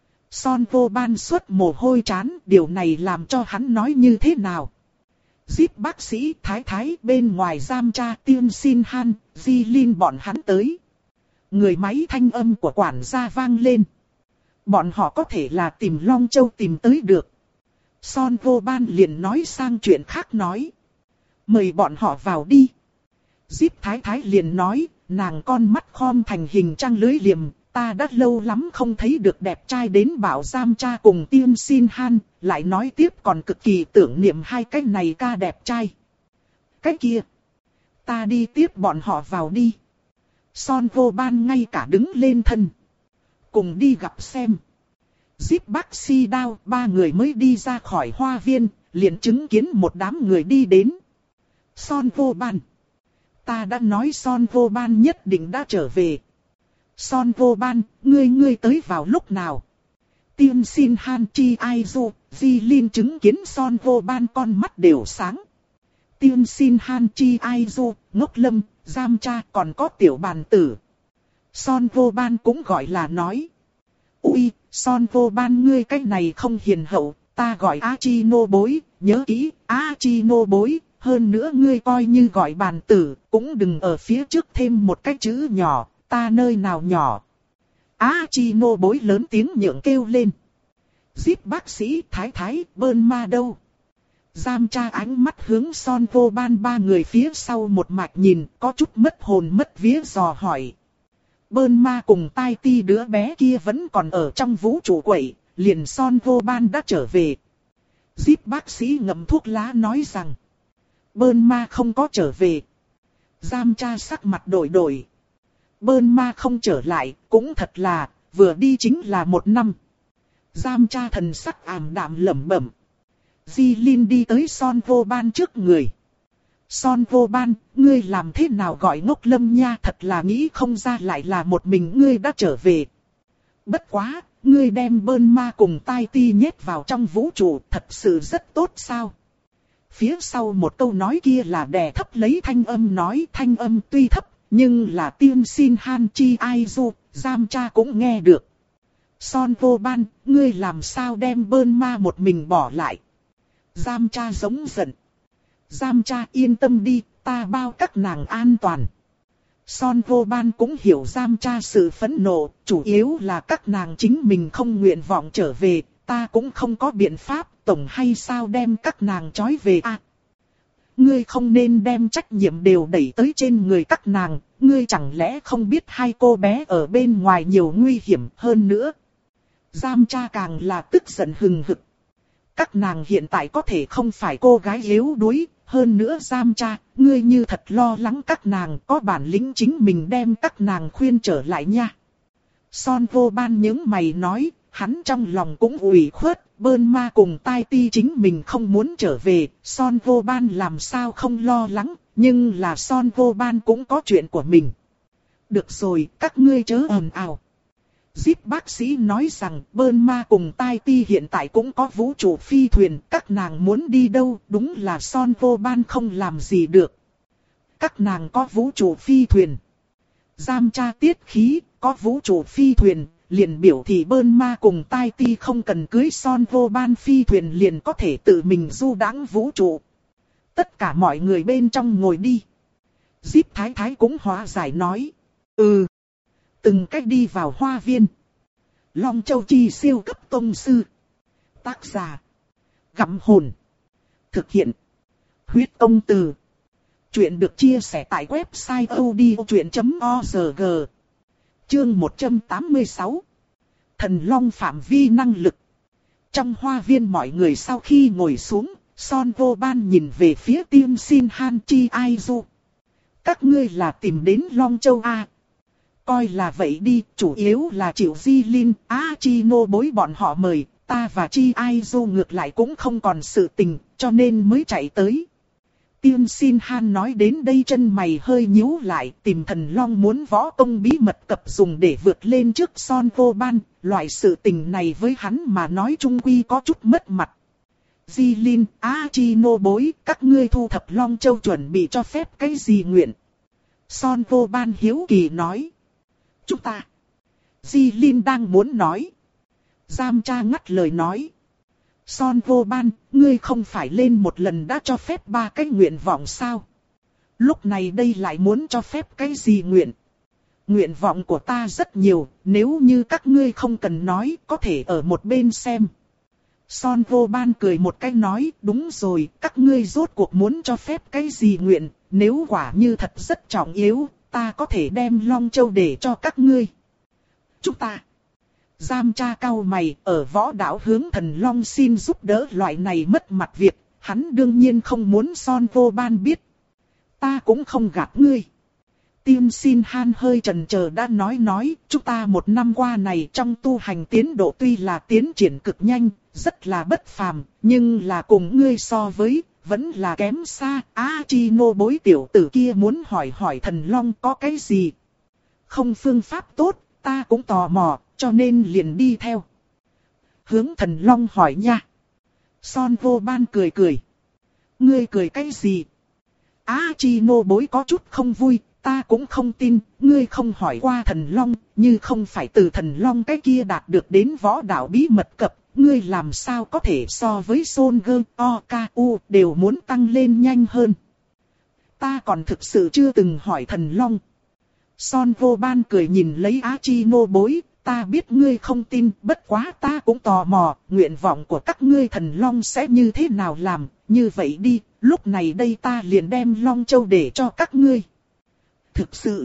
Son vô ban xuất mồ hôi trán, điều này làm cho hắn nói như thế nào. Zip bác sĩ Thái Thái bên ngoài giam cha Tiên Xin Han, Di Linh bọn hắn tới. Người máy thanh âm của quản gia vang lên. Bọn họ có thể là tìm Long Châu tìm tới được. Son vô ban liền nói sang chuyện khác nói. Mời bọn họ vào đi. Zip Thái Thái liền nói, nàng con mắt khom thành hình trăng lưới liềm. Ta đã lâu lắm không thấy được đẹp trai đến bảo giam cha cùng Tiên Xin Han, lại nói tiếp còn cực kỳ tưởng niệm hai cái này ca đẹp trai. Cái kia, ta đi tiếp bọn họ vào đi. Son vô ban ngay cả đứng lên thân. Cùng đi gặp xem. Zip bác si đao, ba người mới đi ra khỏi hoa viên, liền chứng kiến một đám người đi đến. Son vô ban. Ta đã nói Son vô ban nhất định đã trở về. Son vô ban, ngươi ngươi tới vào lúc nào? Tiên Xin Han Chi Ai Du, Di Linh chứng kiến Son vô ban con mắt đều sáng. Tiên Xin Han Chi Ai Du, Ngốc Lâm, Giam Cha còn có tiểu bàn tử. Son vô ban cũng gọi là nói. Ui, Son vô ban ngươi cái này không hiền hậu, ta gọi A Chi nô bối, nhớ kỹ, A Chi nô bối. Hơn nữa ngươi coi như gọi bàn tử, cũng đừng ở phía trước thêm một cái chữ nhỏ. Ta nơi nào nhỏ? Á chi nô bối lớn tiếng nhượng kêu lên. Zip bác sĩ Thái Thái bơn ma đâu? Giam cha ánh mắt hướng Son vô ban ba người phía sau một mạch nhìn, có chút mất hồn mất vía dò hỏi. Bơn ma cùng tai ti đứa bé kia vẫn còn ở trong vũ trụ quậy, liền Son vô ban đã trở về. Zip bác sĩ ngậm thuốc lá nói rằng. Bơn ma không có trở về. Giam cha sắc mặt đổi đổi. Bơn ma không trở lại, cũng thật là, vừa đi chính là một năm. Giam cha thần sắc ảm đạm lẩm bẩm. Di Linh đi tới Son vô ban trước người. Son vô ban, ngươi làm thế nào gọi Ngốc Lâm nha, thật là nghĩ không ra lại là một mình ngươi đã trở về. Bất quá, ngươi đem bơn ma cùng tai ti nhét vào trong vũ trụ, thật sự rất tốt sao? Phía sau một câu nói kia là đè thấp lấy thanh âm nói, thanh âm tuy thấp. Nhưng là Tiên Xin Han Chi Ai Du, giam cha cũng nghe được. Son vô ban, ngươi làm sao đem bơn ma một mình bỏ lại. Giam cha giống giận. Giam cha yên tâm đi, ta bao các nàng an toàn. Son vô ban cũng hiểu giam cha sự phẫn nộ, chủ yếu là các nàng chính mình không nguyện vọng trở về, ta cũng không có biện pháp, tổng hay sao đem các nàng trói về à. ngươi không nên đem trách nhiệm đều đẩy tới trên người các nàng, ngươi chẳng lẽ không biết hai cô bé ở bên ngoài nhiều nguy hiểm hơn nữa. Giam cha càng là tức giận hừng hực. Các nàng hiện tại có thể không phải cô gái yếu đuối, hơn nữa giam cha, ngươi như thật lo lắng các nàng, có bản lĩnh chính mình đem các nàng khuyên trở lại nha. Son Vô Ban nhướng mày nói, hắn trong lòng cũng ủy khuất, Bơn Ma cùng Tai Ti chính mình không muốn trở về, Son Vô Ban làm sao không lo lắng, nhưng là Son Vô Ban cũng có chuyện của mình. Được rồi, các ngươi chớ ồn ào. Zip bác sĩ nói rằng Bơn Ma cùng Tai Ti hiện tại cũng có vũ trụ phi thuyền, các nàng muốn đi đâu, đúng là Son Vô Ban không làm gì được. Các nàng có vũ trụ phi thuyền. Giam cha tiết khí, có vũ trụ phi thuyền, liền biểu thị Bơn Ma cùng Tai Ti không cần cưới Son Vô Ban phi thuyền liền có thể tự mình du đãng vũ trụ. Tất cả mọi người bên trong ngồi đi. Zip Thái Thái cũng hóa giải nói. Ừ. Từng cách đi vào hoa viên. Long Châu Chi siêu cấp tông sư. Tác giả. Gặm hồn. Thực hiện. Huyết Công Từ. Chuyện được chia sẻ tại website odchuyện chấm org. Chương một trăm tám mươi sáu. Thần Long phạm vi năng lực. Trong hoa viên mọi người sau khi ngồi xuống, Son Vô Ban nhìn về phía Tiên Sin Han Chi Ai Du. Các ngươi là tìm đến Long Châu A. Coi là vậy đi, chủ yếu là Triệu Di Linh, Á Chi Nô bối bọn họ mời, ta và Chi Ai Du ngược lại cũng không còn sự tình, cho nên mới chạy tới. Tiên Sin Han nói đến đây chân mày hơi nhíu lại, tìm thần long muốn võ công bí mật cập dùng để vượt lên trước Son Vô Ban, loại sự tình này với hắn mà nói chung quy có chút mất mặt. Di Linh, Á Chi Nô bối, các ngươi thu thập Long Châu chuẩn bị cho phép cái gì nguyện? Son Vô Ban hiếu kỳ nói. Chúng ta. Di Linh đang muốn nói. Giam cha ngắt lời nói. Son Vô Ban, ngươi không phải lên một lần đã cho phép ba cái nguyện vọng sao? Lúc này đây lại muốn cho phép cái gì nguyện? Nguyện vọng của ta rất nhiều, nếu như các ngươi không cần nói, có thể ở một bên xem. Son Vô Ban cười một cái nói, đúng rồi, các ngươi rốt cuộc muốn cho phép cái gì nguyện, nếu quả như thật rất trọng yếu, ta có thể đem Long Châu để cho các ngươi. Chúng ta. Giam cha cau mày, ở võ đảo hướng thần Long xin giúp đỡ loại này mất mặt việc, hắn đương nhiên không muốn Son Vô Ban biết. Ta cũng không gạt ngươi. Tiên Sin Han hơi chần chờ đã nói nói, chúng ta một năm qua này trong tu hành tiến độ tuy là tiến triển cực nhanh, rất là bất phàm, nhưng là cùng ngươi so với, vẫn là kém xa. Á Chi Nô bối tiểu tử kia muốn hỏi hỏi thần Long có cái gì. Không phương pháp tốt, ta cũng tò mò, cho nên liền đi theo. Hướng thần Long hỏi nha. Son Vô Ban cười cười. Ngươi cười cái gì? Á Chi Nô bối có chút không vui. Ta cũng không tin, ngươi không hỏi qua thần Long, như không phải từ thần Long cái kia đạt được đến võ đạo bí mật cập, ngươi làm sao có thể so với Son Gơ, O, K, U đều muốn tăng lên nhanh hơn. Ta còn thực sự chưa từng hỏi thần Long. Son Vô Ban cười nhìn lấy Á Chi Nô bối, ta biết ngươi không tin, bất quá ta cũng tò mò, nguyện vọng của các ngươi thần Long sẽ như thế nào làm, như vậy đi, lúc này đây ta liền đem Long Châu để cho các ngươi. Thực sự,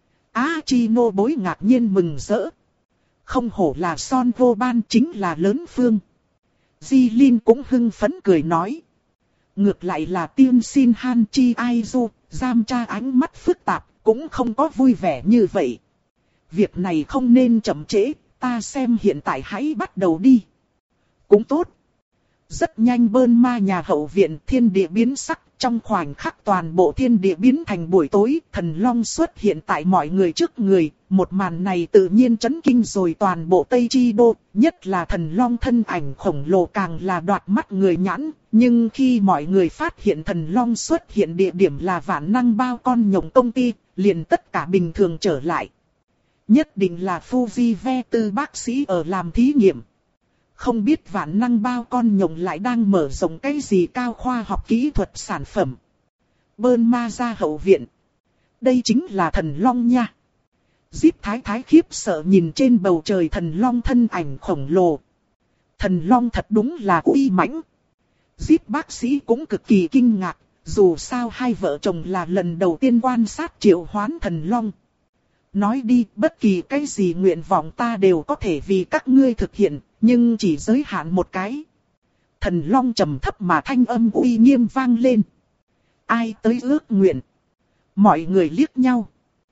Á Chi Nô bối ngạc nhiên mừng rỡ. Không hổ là Son Vô Ban chính là lớn phương. Di Linh cũng hưng phấn cười nói. Ngược lại là Tiên Sin Han Chi Ai Du, giam cha ánh mắt phức tạp, cũng không có vui vẻ như vậy. Việc này không nên chậm trễ, ta xem hiện tại hãy bắt đầu đi. Cũng tốt. Rất nhanh Bơn Ma nhà hậu viện thiên địa biến sắc, trong khoảnh khắc toàn bộ thiên địa biến thành buổi tối, thần Long xuất hiện tại mọi người trước người, một màn này tự nhiên chấn kinh rồi toàn bộ Tây Chi Đô, nhất là thần Long thân ảnh khổng lồ càng là đoạt mắt người nhãn, nhưng khi mọi người phát hiện thần Long xuất hiện địa điểm là Vạn Năng Bao Con Nhộng công ty, liền tất cả bình thường trở lại. Nhất định là Fuji ve tư bác sĩ ở làm thí nghiệm. Không biết Vạn Năng Bao Con Nhộng lại đang mở rộng cái gì cao khoa học kỹ thuật sản phẩm. Bơn Ma ra hậu viện. Đây chính là thần Long nha. Zip Thái Thái khiếp sợ nhìn trên bầu trời thần Long thân ảnh khổng lồ. Thần Long thật đúng là uy mãnh. Zip bác sĩ cũng cực kỳ kinh ngạc. Dù sao hai vợ chồng là lần đầu tiên quan sát triệu hoán thần long. Nói đi, bất kỳ cái gì nguyện vọng ta đều có thể vì các ngươi thực hiện, nhưng chỉ giới hạn một cái. Thần long trầm thấp mà thanh âm uy nghiêm vang lên. Ai tới ước nguyện? Mọi người liếc nhau.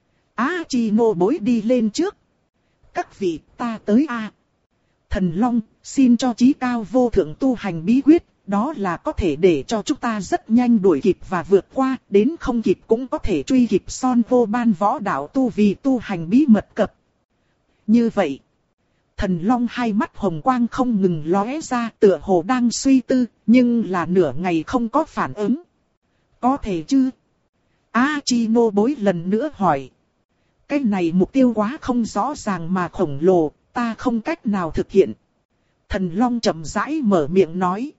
Á chi nô bối đi lên trước. Các vị, ta tới a. Thần long, xin cho chí cao vô thượng tu hành bí quyết, đó là có thể để cho chúng ta rất nhanh đuổi kịp và vượt qua, đến không kịp cũng có thể truy kịp Son Vô Ban võ đạo tu vì tu hành bí mật cập. Như vậy, thần long hai mắt hồng quang không ngừng lóe ra, tựa hồ đang suy tư, nhưng là nửa ngày không có phản ứng. Có thể chứ? A Chi nô bối lần nữa hỏi. Cái này mục tiêu quá không rõ ràng mà khổng lồ, ta không cách nào thực hiện. Thần long chậm rãi mở miệng nói.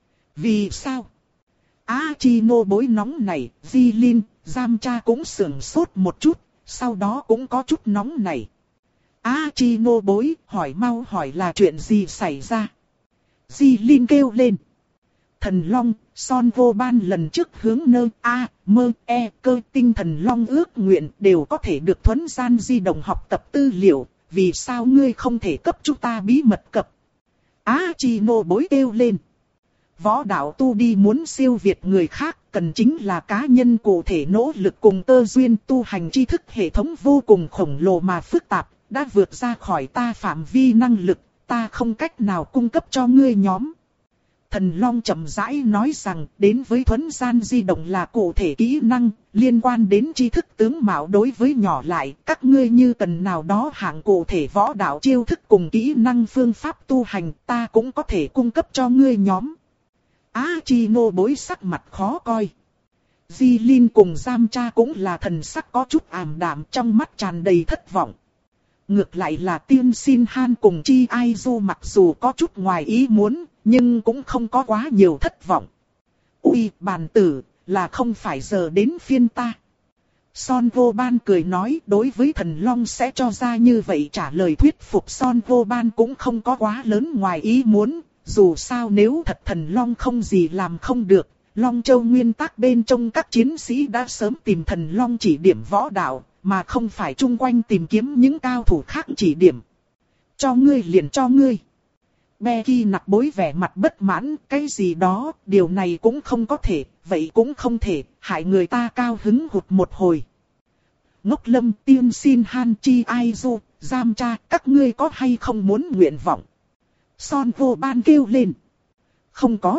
Vì sao? A Chi nô bối nóng này, Di Linh, Giam Cha cũng sưởng sốt một chút, sau đó cũng có chút nóng này. A Chi nô bối, hỏi mau hỏi là chuyện gì xảy ra? Di Linh kêu lên. Thần long, Son Vô Ban lần trước hướng nơ A, mơ, e, cơ tinh thần long ước nguyện đều có thể được thuấn gian di động học tập tư liệu, vì sao ngươi không thể cấp chúng ta bí mật cập? A Chi nô bối kêu lên. Võ đạo tu đi muốn siêu việt người khác, cần chính là cá nhân cụ thể nỗ lực cùng tơ duyên tu hành tri thức hệ thống vô cùng khổng lồ mà phức tạp, đã vượt ra khỏi ta phạm vi năng lực, ta không cách nào cung cấp cho ngươi nhóm. Thần Long chậm rãi nói rằng, đến với thuấn gian di động là cụ thể kỹ năng, liên quan đến tri thức tướng mạo đối với nhỏ lại, các ngươi như cần nào đó hạng cụ thể võ đạo chiêu thức cùng kỹ năng phương pháp tu hành, ta cũng có thể cung cấp cho ngươi nhóm. Á Chi nô bối sắc mặt khó coi. Di Linh cùng Giam Cha cũng là thần sắc có chút ảm đạm, trong mắt tràn đầy thất vọng. Ngược lại là Tiên Xin Han cùng Chi Ai Du mặc dù có chút ngoài ý muốn, nhưng cũng không có quá nhiều thất vọng. Ui, bàn tử, là không phải giờ đến phiên ta. Son Vô Ban cười nói, đối với thần long sẽ cho ra như vậy trả lời thuyết phục Son Vô Ban cũng không có quá lớn ngoài ý muốn. Dù sao nếu thật thần long không gì làm không được, Long Châu nguyên tắc bên trong các chiến sĩ đã sớm tìm thần long chỉ điểm võ đạo, mà không phải chung quanh tìm kiếm những cao thủ khác chỉ điểm. Cho ngươi liền cho ngươi. Becky nặc bối vẻ mặt bất mãn, cái gì đó, điều này cũng không có thể, vậy cũng không thể, hại người ta cao hứng hụt một hồi. Ngốc Lâm, Tiên Xin Han, Chi Ai Du, Giam Cha, các ngươi có hay không muốn nguyện vọng? Son Vô Ban kêu lên. Không có.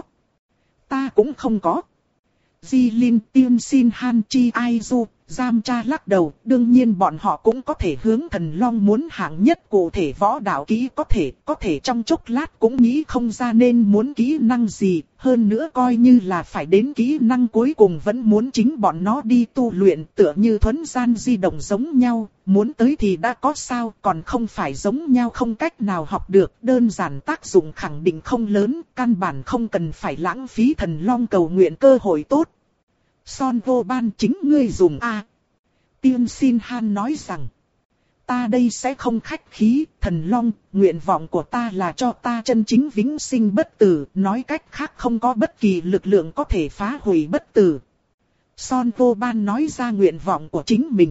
Ta cũng không có. Di Linh, Tiên Xin Han, Chi Ai Du, Giam Cha lắc đầu. Đương nhiên bọn họ cũng có thể hướng thần long muốn hạng nhất cụ thể võ đạo kỹ có thể. Có thể trong chốc lát cũng nghĩ không ra nên muốn kỹ năng gì. Hơn nữa coi như là phải đến kỹ năng cuối cùng vẫn muốn chính bọn nó đi tu luyện. Tựa như thuấn gian di động giống nhau. Muốn tới thì đã có sao, còn không phải giống nhau không cách nào học được. Đơn giản tác dụng khẳng định không lớn, căn bản không cần phải lãng phí thần long cầu nguyện cơ hội tốt. Son Vô Ban chính ngươi dùng a. Tiên Xin Han nói rằng, ta đây sẽ không khách khí, thần long, nguyện vọng của ta là cho ta chân chính vĩnh sinh bất tử, nói cách khác không có bất kỳ lực lượng có thể phá hủy bất tử. Son Vô Ban nói ra nguyện vọng của chính mình.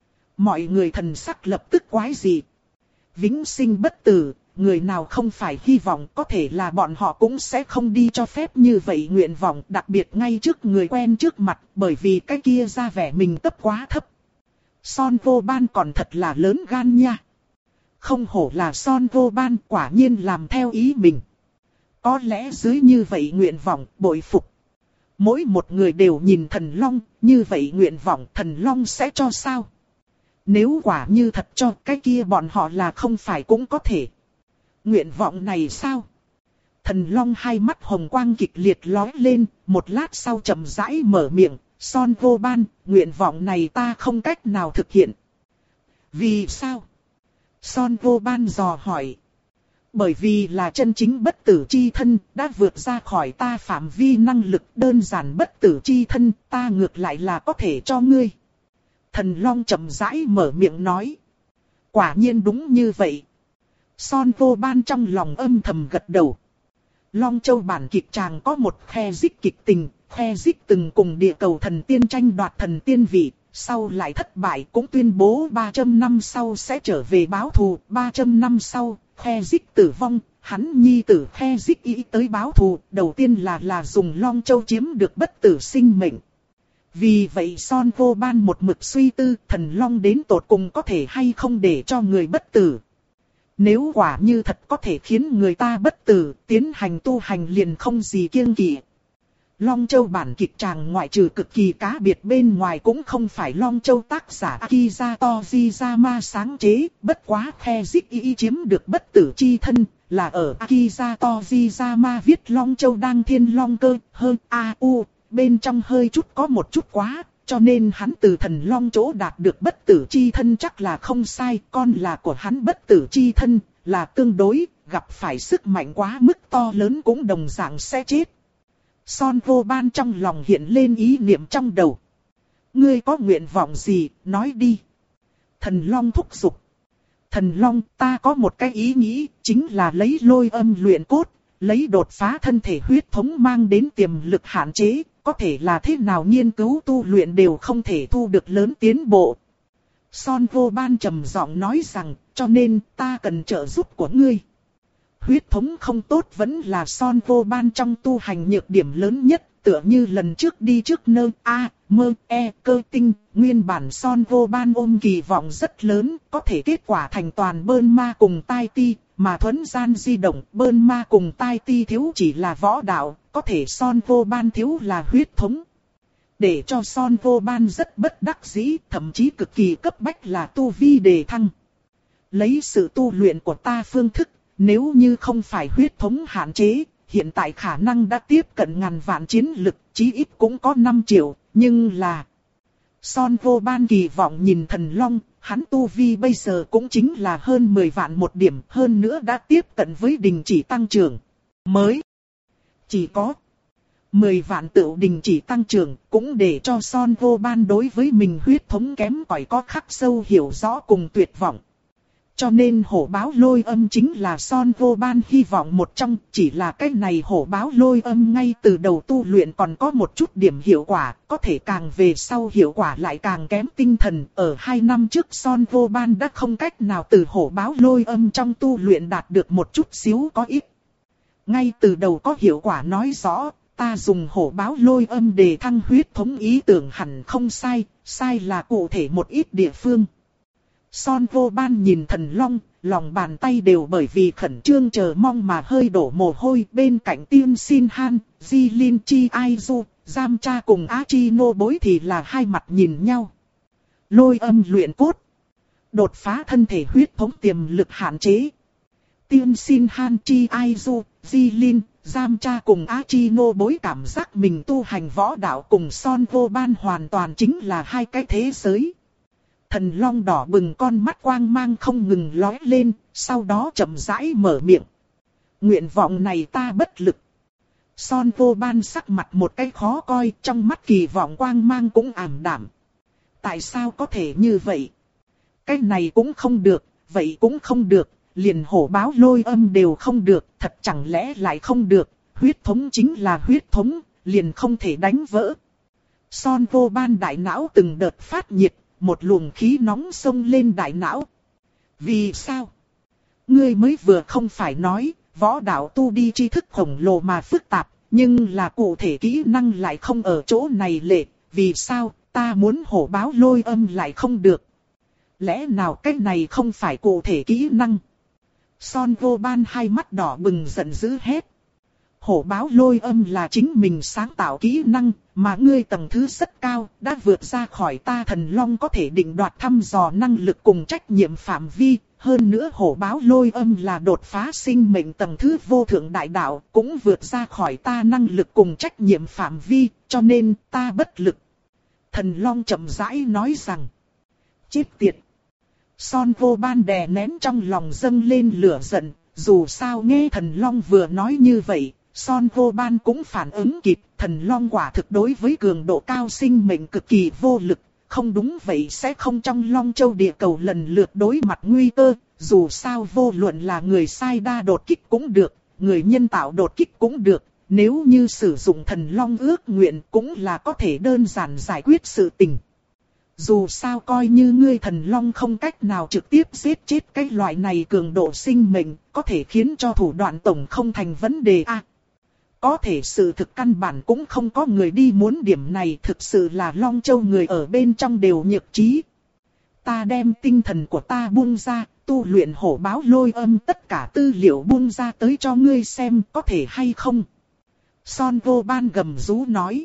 Mọi người thần sắc lập tức quái dị. Vĩnh sinh bất tử, người nào không phải hy vọng, có thể là bọn họ cũng sẽ không đi cho phép như vậy nguyện vọng, đặc biệt ngay trước người quen trước mặt, bởi vì cái kia ra vẻ mình cấp quá thấp. Son Vô Ban còn thật là lớn gan nha. Không hổ là Son Vô Ban, quả nhiên làm theo ý mình. Có lẽ dưới như vậy nguyện vọng, bội phục. Mỗi một người đều nhìn thần long, như vậy nguyện vọng thần long sẽ cho sao? Nếu quả như thật cho, cái kia bọn họ là không phải cũng có thể. Nguyện vọng này sao? Thần long hai mắt hồng quang kịch liệt lóe lên, một lát sau chậm rãi mở miệng. Son Vô Ban, nguyện vọng này ta không cách nào thực hiện. Vì sao? Son Vô Ban dò hỏi. Bởi vì là chân chính bất tử chi thân, đã vượt ra khỏi ta phạm vi năng lực, đơn giản bất tử chi thân, ta ngược lại là có thể cho ngươi. Thần long chậm rãi mở miệng nói. Quả nhiên đúng như vậy. Son Vô Ban trong lòng âm thầm gật đầu. Long Châu bản kịch tràng có một khe dích kịch tình, khoe dích từng cùng địa cầu thần tiên tranh đoạt thần tiên vị, sau lại thất bại cũng tuyên bố ba trăm năm sau sẽ trở về báo thù. ba trăm năm sau, khoe dích tử vong, hắn nhi tử khoe dích ý tới báo thù, đầu tiên là là dùng Long Châu chiếm được bất tử sinh mệnh. Vì vậy Son Vô Ban một mực suy tư thần long đến tột cùng có thể hay không để cho người bất tử. Nếu quả như thật có thể khiến người ta bất tử, tiến hành tu hành liền không gì kiêng kỵ. Long Châu bản kịch tràng ngoại trừ cực kỳ cá biệt bên ngoài cũng không phải Long Châu tác giả Akiza Tojiyama sáng chế, bất quá Khe Zik Y chiếm được bất tử chi thân, là ở Akiza Tojiyama viết Long Châu đang thiên long cơ, hơn a u, bên trong hơi chút có một chút quá, cho nên hắn từ thần long chỗ đạt được bất tử chi thân chắc là không sai, con là của hắn bất tử chi thân, là tương đối, gặp phải sức mạnh quá mức to lớn cũng đồng dạng sẽ chết. Son Vô Ban trong lòng hiện lên ý niệm trong đầu. Ngươi có nguyện vọng gì, nói đi. Thần Long thúc giục. Thần Long, ta có một cái ý nghĩ, chính là lấy lôi âm luyện cốt, lấy đột phá thân thể huyết thống mang đến tiềm lực hạn chế, có thể là thế nào nghiên cứu tu luyện đều không thể thu được lớn tiến bộ. Son Vô Ban trầm giọng nói rằng, cho nên ta cần trợ giúp của ngươi. Huyết thống không tốt vẫn là Son Vô Ban trong tu hành nhược điểm lớn nhất, tựa như lần trước đi trước nơ A, mơ, E, cơ tinh, nguyên bản Son Vô Ban ôm kỳ vọng rất lớn, có thể kết quả thành toàn bơn ma cùng tai ti, mà thuấn gian di động, bơn ma cùng tai ti thiếu chỉ là võ đạo, có thể Son Vô Ban thiếu là huyết thống. Để cho Son Vô Ban rất bất đắc dĩ, thậm chí cực kỳ cấp bách là tu vi đề thăng. Lấy sự tu luyện của ta phương thức, nếu như không phải huyết thống hạn chế, hiện tại khả năng đã tiếp cận ngàn vạn chiến lực, chí ít cũng có năm triệu, nhưng là... Son Vô Ban kỳ vọng nhìn thần long, hắn tu vi bây giờ cũng chính là hơn mười vạn một điểm, hơn nữa đã tiếp cận với đình chỉ tăng trưởng. Mới chỉ có mười vạn tự đình chỉ tăng trưởng, cũng để cho Son Vô Ban đối với mình huyết thống kém cỏi có khắc sâu hiểu rõ cùng tuyệt vọng. Cho nên hổ báo lôi âm chính là Son Vô Ban hy vọng một trong, chỉ là cái này hổ báo lôi âm ngay từ đầu tu luyện còn có một chút điểm hiệu quả, có thể càng về sau hiệu quả lại càng kém tinh thần. Ở hai năm trước Son Vô Ban đã không cách nào từ hổ báo lôi âm trong tu luyện đạt được một chút xíu có ít. Ngay từ đầu có hiệu quả nói rõ, ta dùng hổ báo lôi âm để thăng huyết thống ý tưởng hẳn không sai, sai là cụ thể một ít địa phương. Son Vô Ban nhìn thần long, lòng bàn tay đều bởi vì khẩn trương chờ mong mà hơi đổ mồ hôi. Bên cạnh Tiên Sin Han, Jilin Chi Aizu, Giam Cha cùng Achino Bối thì là hai mặt nhìn nhau. Lôi âm luyện cốt, đột phá thân thể huyết thống tiềm lực hạn chế. Tiên Sin Han Chi Aizu, Jilin, Giam Cha cùng Achino Bối cảm giác mình tu hành võ đạo cùng Son Vô Ban hoàn toàn chính là hai cái thế giới. Thần long đỏ bừng con mắt quang mang không ngừng lóe lên, sau đó chậm rãi mở miệng. Nguyện vọng này ta bất lực. Son Vô Ban sắc mặt một cái khó coi, trong mắt kỳ vọng quang mang cũng ảm đạm. Tại sao có thể như vậy? Cái này cũng không được, vậy cũng không được, liền hổ báo lôi âm đều không được, thật chẳng lẽ lại không được, huyết thống chính là huyết thống, liền không thể đánh vỡ. Son Vô Ban đại não từng đợt phát nhiệt. Một luồng khí nóng xông lên đại não. Vì sao? Ngươi mới vừa không phải nói, võ đạo tu đi tri thức khổng lồ mà phức tạp, nhưng là cụ thể kỹ năng lại không ở chỗ này lệ. Vì sao, ta muốn hổ báo lôi âm lại không được? Lẽ nào cái này không phải cụ thể kỹ năng? Son Vô Ban hai mắt đỏ bừng giận dữ hét. Hổ báo lôi âm là chính mình sáng tạo kỹ năng, mà ngươi tầng thứ rất cao, đã vượt ra khỏi ta thần long có thể định đoạt thăm dò năng lực cùng trách nhiệm phạm vi. Hơn nữa hổ báo lôi âm là đột phá sinh mệnh tầng thứ vô thượng đại đạo, cũng vượt ra khỏi ta năng lực cùng trách nhiệm phạm vi, cho nên ta bất lực. Thần long chậm rãi nói rằng, chết tiệt. Son Vô Ban đè nén trong lòng dâng lên lửa giận, dù sao nghe thần long vừa nói như vậy. Son Vô Ban cũng phản ứng kịp, thần long quả thực đối với cường độ cao sinh mệnh cực kỳ vô lực, không đúng vậy sẽ không trong Long Châu địa cầu lần lượt đối mặt nguy cơ, dù sao vô luận là người sai đa đột kích cũng được, người nhân tạo đột kích cũng được, nếu như sử dụng thần long ước nguyện cũng là có thể đơn giản giải quyết sự tình. Dù sao coi như ngươi thần long không cách nào trực tiếp giết chết cái loại này cường độ sinh mệnh, có thể khiến cho thủ đoạn tổng không thành vấn đề a. À, có thể sự thực căn bản cũng không có người đi muốn điểm này, thực sự là Long Châu người ở bên trong đều nhược trí. Ta đem tinh thần của ta buông ra, tu luyện hổ báo lôi âm tất cả tư liệu buông ra tới cho ngươi xem có thể hay không. Son Vô Ban gầm rú nói.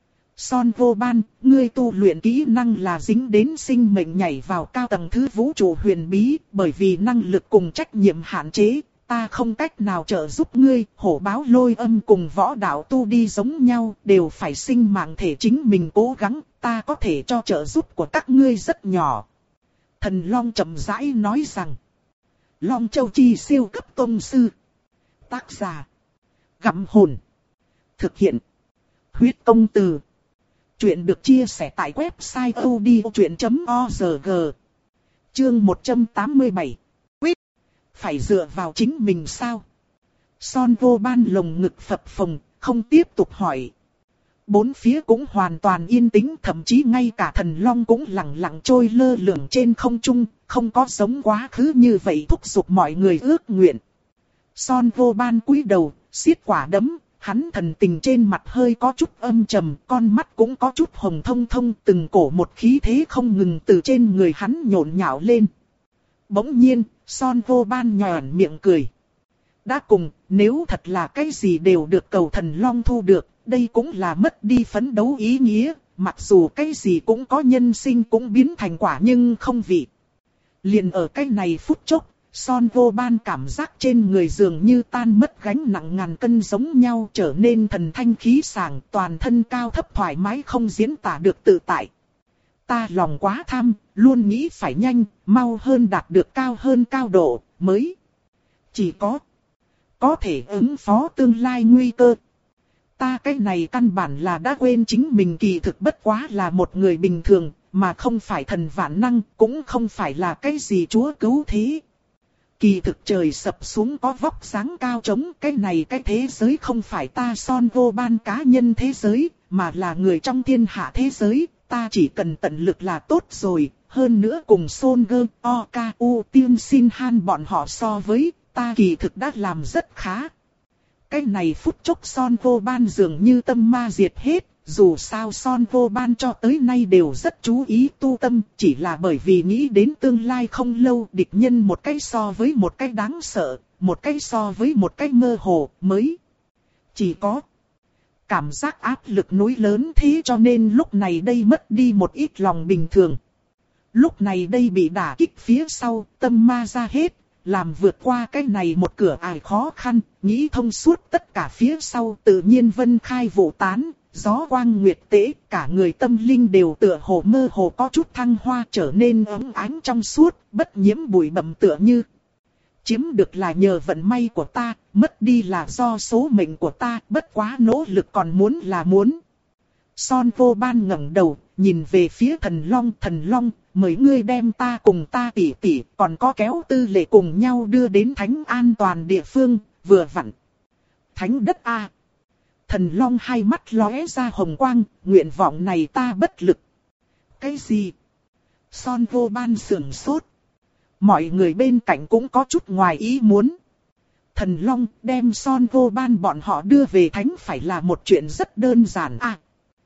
Son Vô Ban, ngươi tu luyện kỹ năng là dính đến sinh mệnh nhảy vào cao tầng thứ vũ trụ huyền bí, bởi vì năng lực cùng trách nhiệm hạn chế, ta không cách nào trợ giúp ngươi. Hổ báo lôi âm cùng võ đạo tu đi giống nhau, đều phải sinh mạng thể chính mình cố gắng, ta có thể cho trợ giúp của các ngươi rất nhỏ. Thần Long chậm rãi nói rằng. Long Châu chi siêu cấp tông sư. Tác giả. Gặm hồn. Thực hiện. Huyết công từ. Chuyện được chia sẻ tại website odchuyện chấm org. Chương một trăm tám mươi bảy. Quyết. Phải dựa vào chính mình sao? Son Vô Ban lồng ngực phập phồng, không tiếp tục hỏi. Bốn phía cũng hoàn toàn yên tĩnh, thậm chí ngay cả thần long cũng lặng lặng trôi lơ lửng trên không trung, không có giống quá khứ như vậy thúc giục mọi người ước nguyện. Son Vô Ban cúi đầu, siết quả đấm, hắn thần tình trên mặt hơi có chút âm trầm, con mắt cũng có chút hồng thông thông, từng cổ một khí thế không ngừng từ trên người hắn nhộn nhạo lên. Bỗng nhiên, Son Vô Ban nhòn miệng cười. Đã cùng, nếu thật là cái gì đều được cầu thần long thu được, đây cũng là mất đi phấn đấu ý nghĩa, mặc dù cái gì cũng có nhân sinh cũng biến thành quả nhưng không vị. Liền ở cái này phút chốc, Son Vô Ban cảm giác trên người dường như tan mất gánh nặng ngàn cân giống nhau, trở nên thần thanh khí sảng, toàn thân cao thấp thoải mái không diễn tả được tự tại. Ta lòng quá tham, luôn nghĩ phải nhanh, mau hơn đạt được cao hơn cao độ, mới chỉ có có thể ứng phó tương lai nguy cơ. Ta cái này căn bản là đã quên chính mình kỳ thực bất quá là một người bình thường, mà không phải thần vạn năng, cũng không phải là cái gì chúa cứu thế. Kỳ thực trời sập xuống có vóc dáng cao trống, cái này cái thế giới không phải ta Son Vô Ban cá nhân thế giới, mà là người trong thiên hạ thế giới, ta chỉ cần tận lực là tốt rồi, hơn nữa cùng Son Gơ, O K U Tiên Xin Han bọn họ so với, ta kỳ thực đã làm rất khá. Cái này phút chốc Son Vô Ban dường như tâm ma diệt hết, dù sao Son Vô Ban cho tới nay đều rất chú ý tu tâm, chỉ là bởi vì nghĩ đến tương lai không lâu địch nhân một cái so với một cái đáng sợ, một cái so với một cái mơ hồ, mới chỉ có cảm giác áp lực núi lớn, thế cho nên lúc này đây mất đi một ít lòng bình thường. Lúc này đây bị đả kích phía sau, tâm ma ra hết. Làm vượt qua cái này một cửa ải khó khăn, nghĩ thông suốt tất cả phía sau, tự nhiên vân khai vụ tán, gió quang nguyệt tế, cả người tâm linh đều tựa hồ mơ hồ có chút thăng hoa, trở nên ấm ánh trong suốt, bất nhiễm bụi bặm tựa như. Chiếm được là nhờ vận may của ta, mất đi là do số mệnh của ta, bất quá nỗ lực còn muốn là muốn. Son Vô Ban ngẩng đầu, nhìn về phía thần long, thần long, mời ngươi đem ta cùng ta tỷ tỷ, còn có kéo tư lệ cùng nhau đưa đến thánh an toàn địa phương, vừa vặn. Thánh đất A. Thần long hai mắt lóe ra hồng quang, nguyện vọng này ta bất lực. Cái gì? Son Vô Ban sửng sốt. Mọi người bên cạnh cũng có chút ngoài ý muốn. Thần long đem Son Vô Ban bọn họ đưa về thánh phải là một chuyện rất đơn giản a.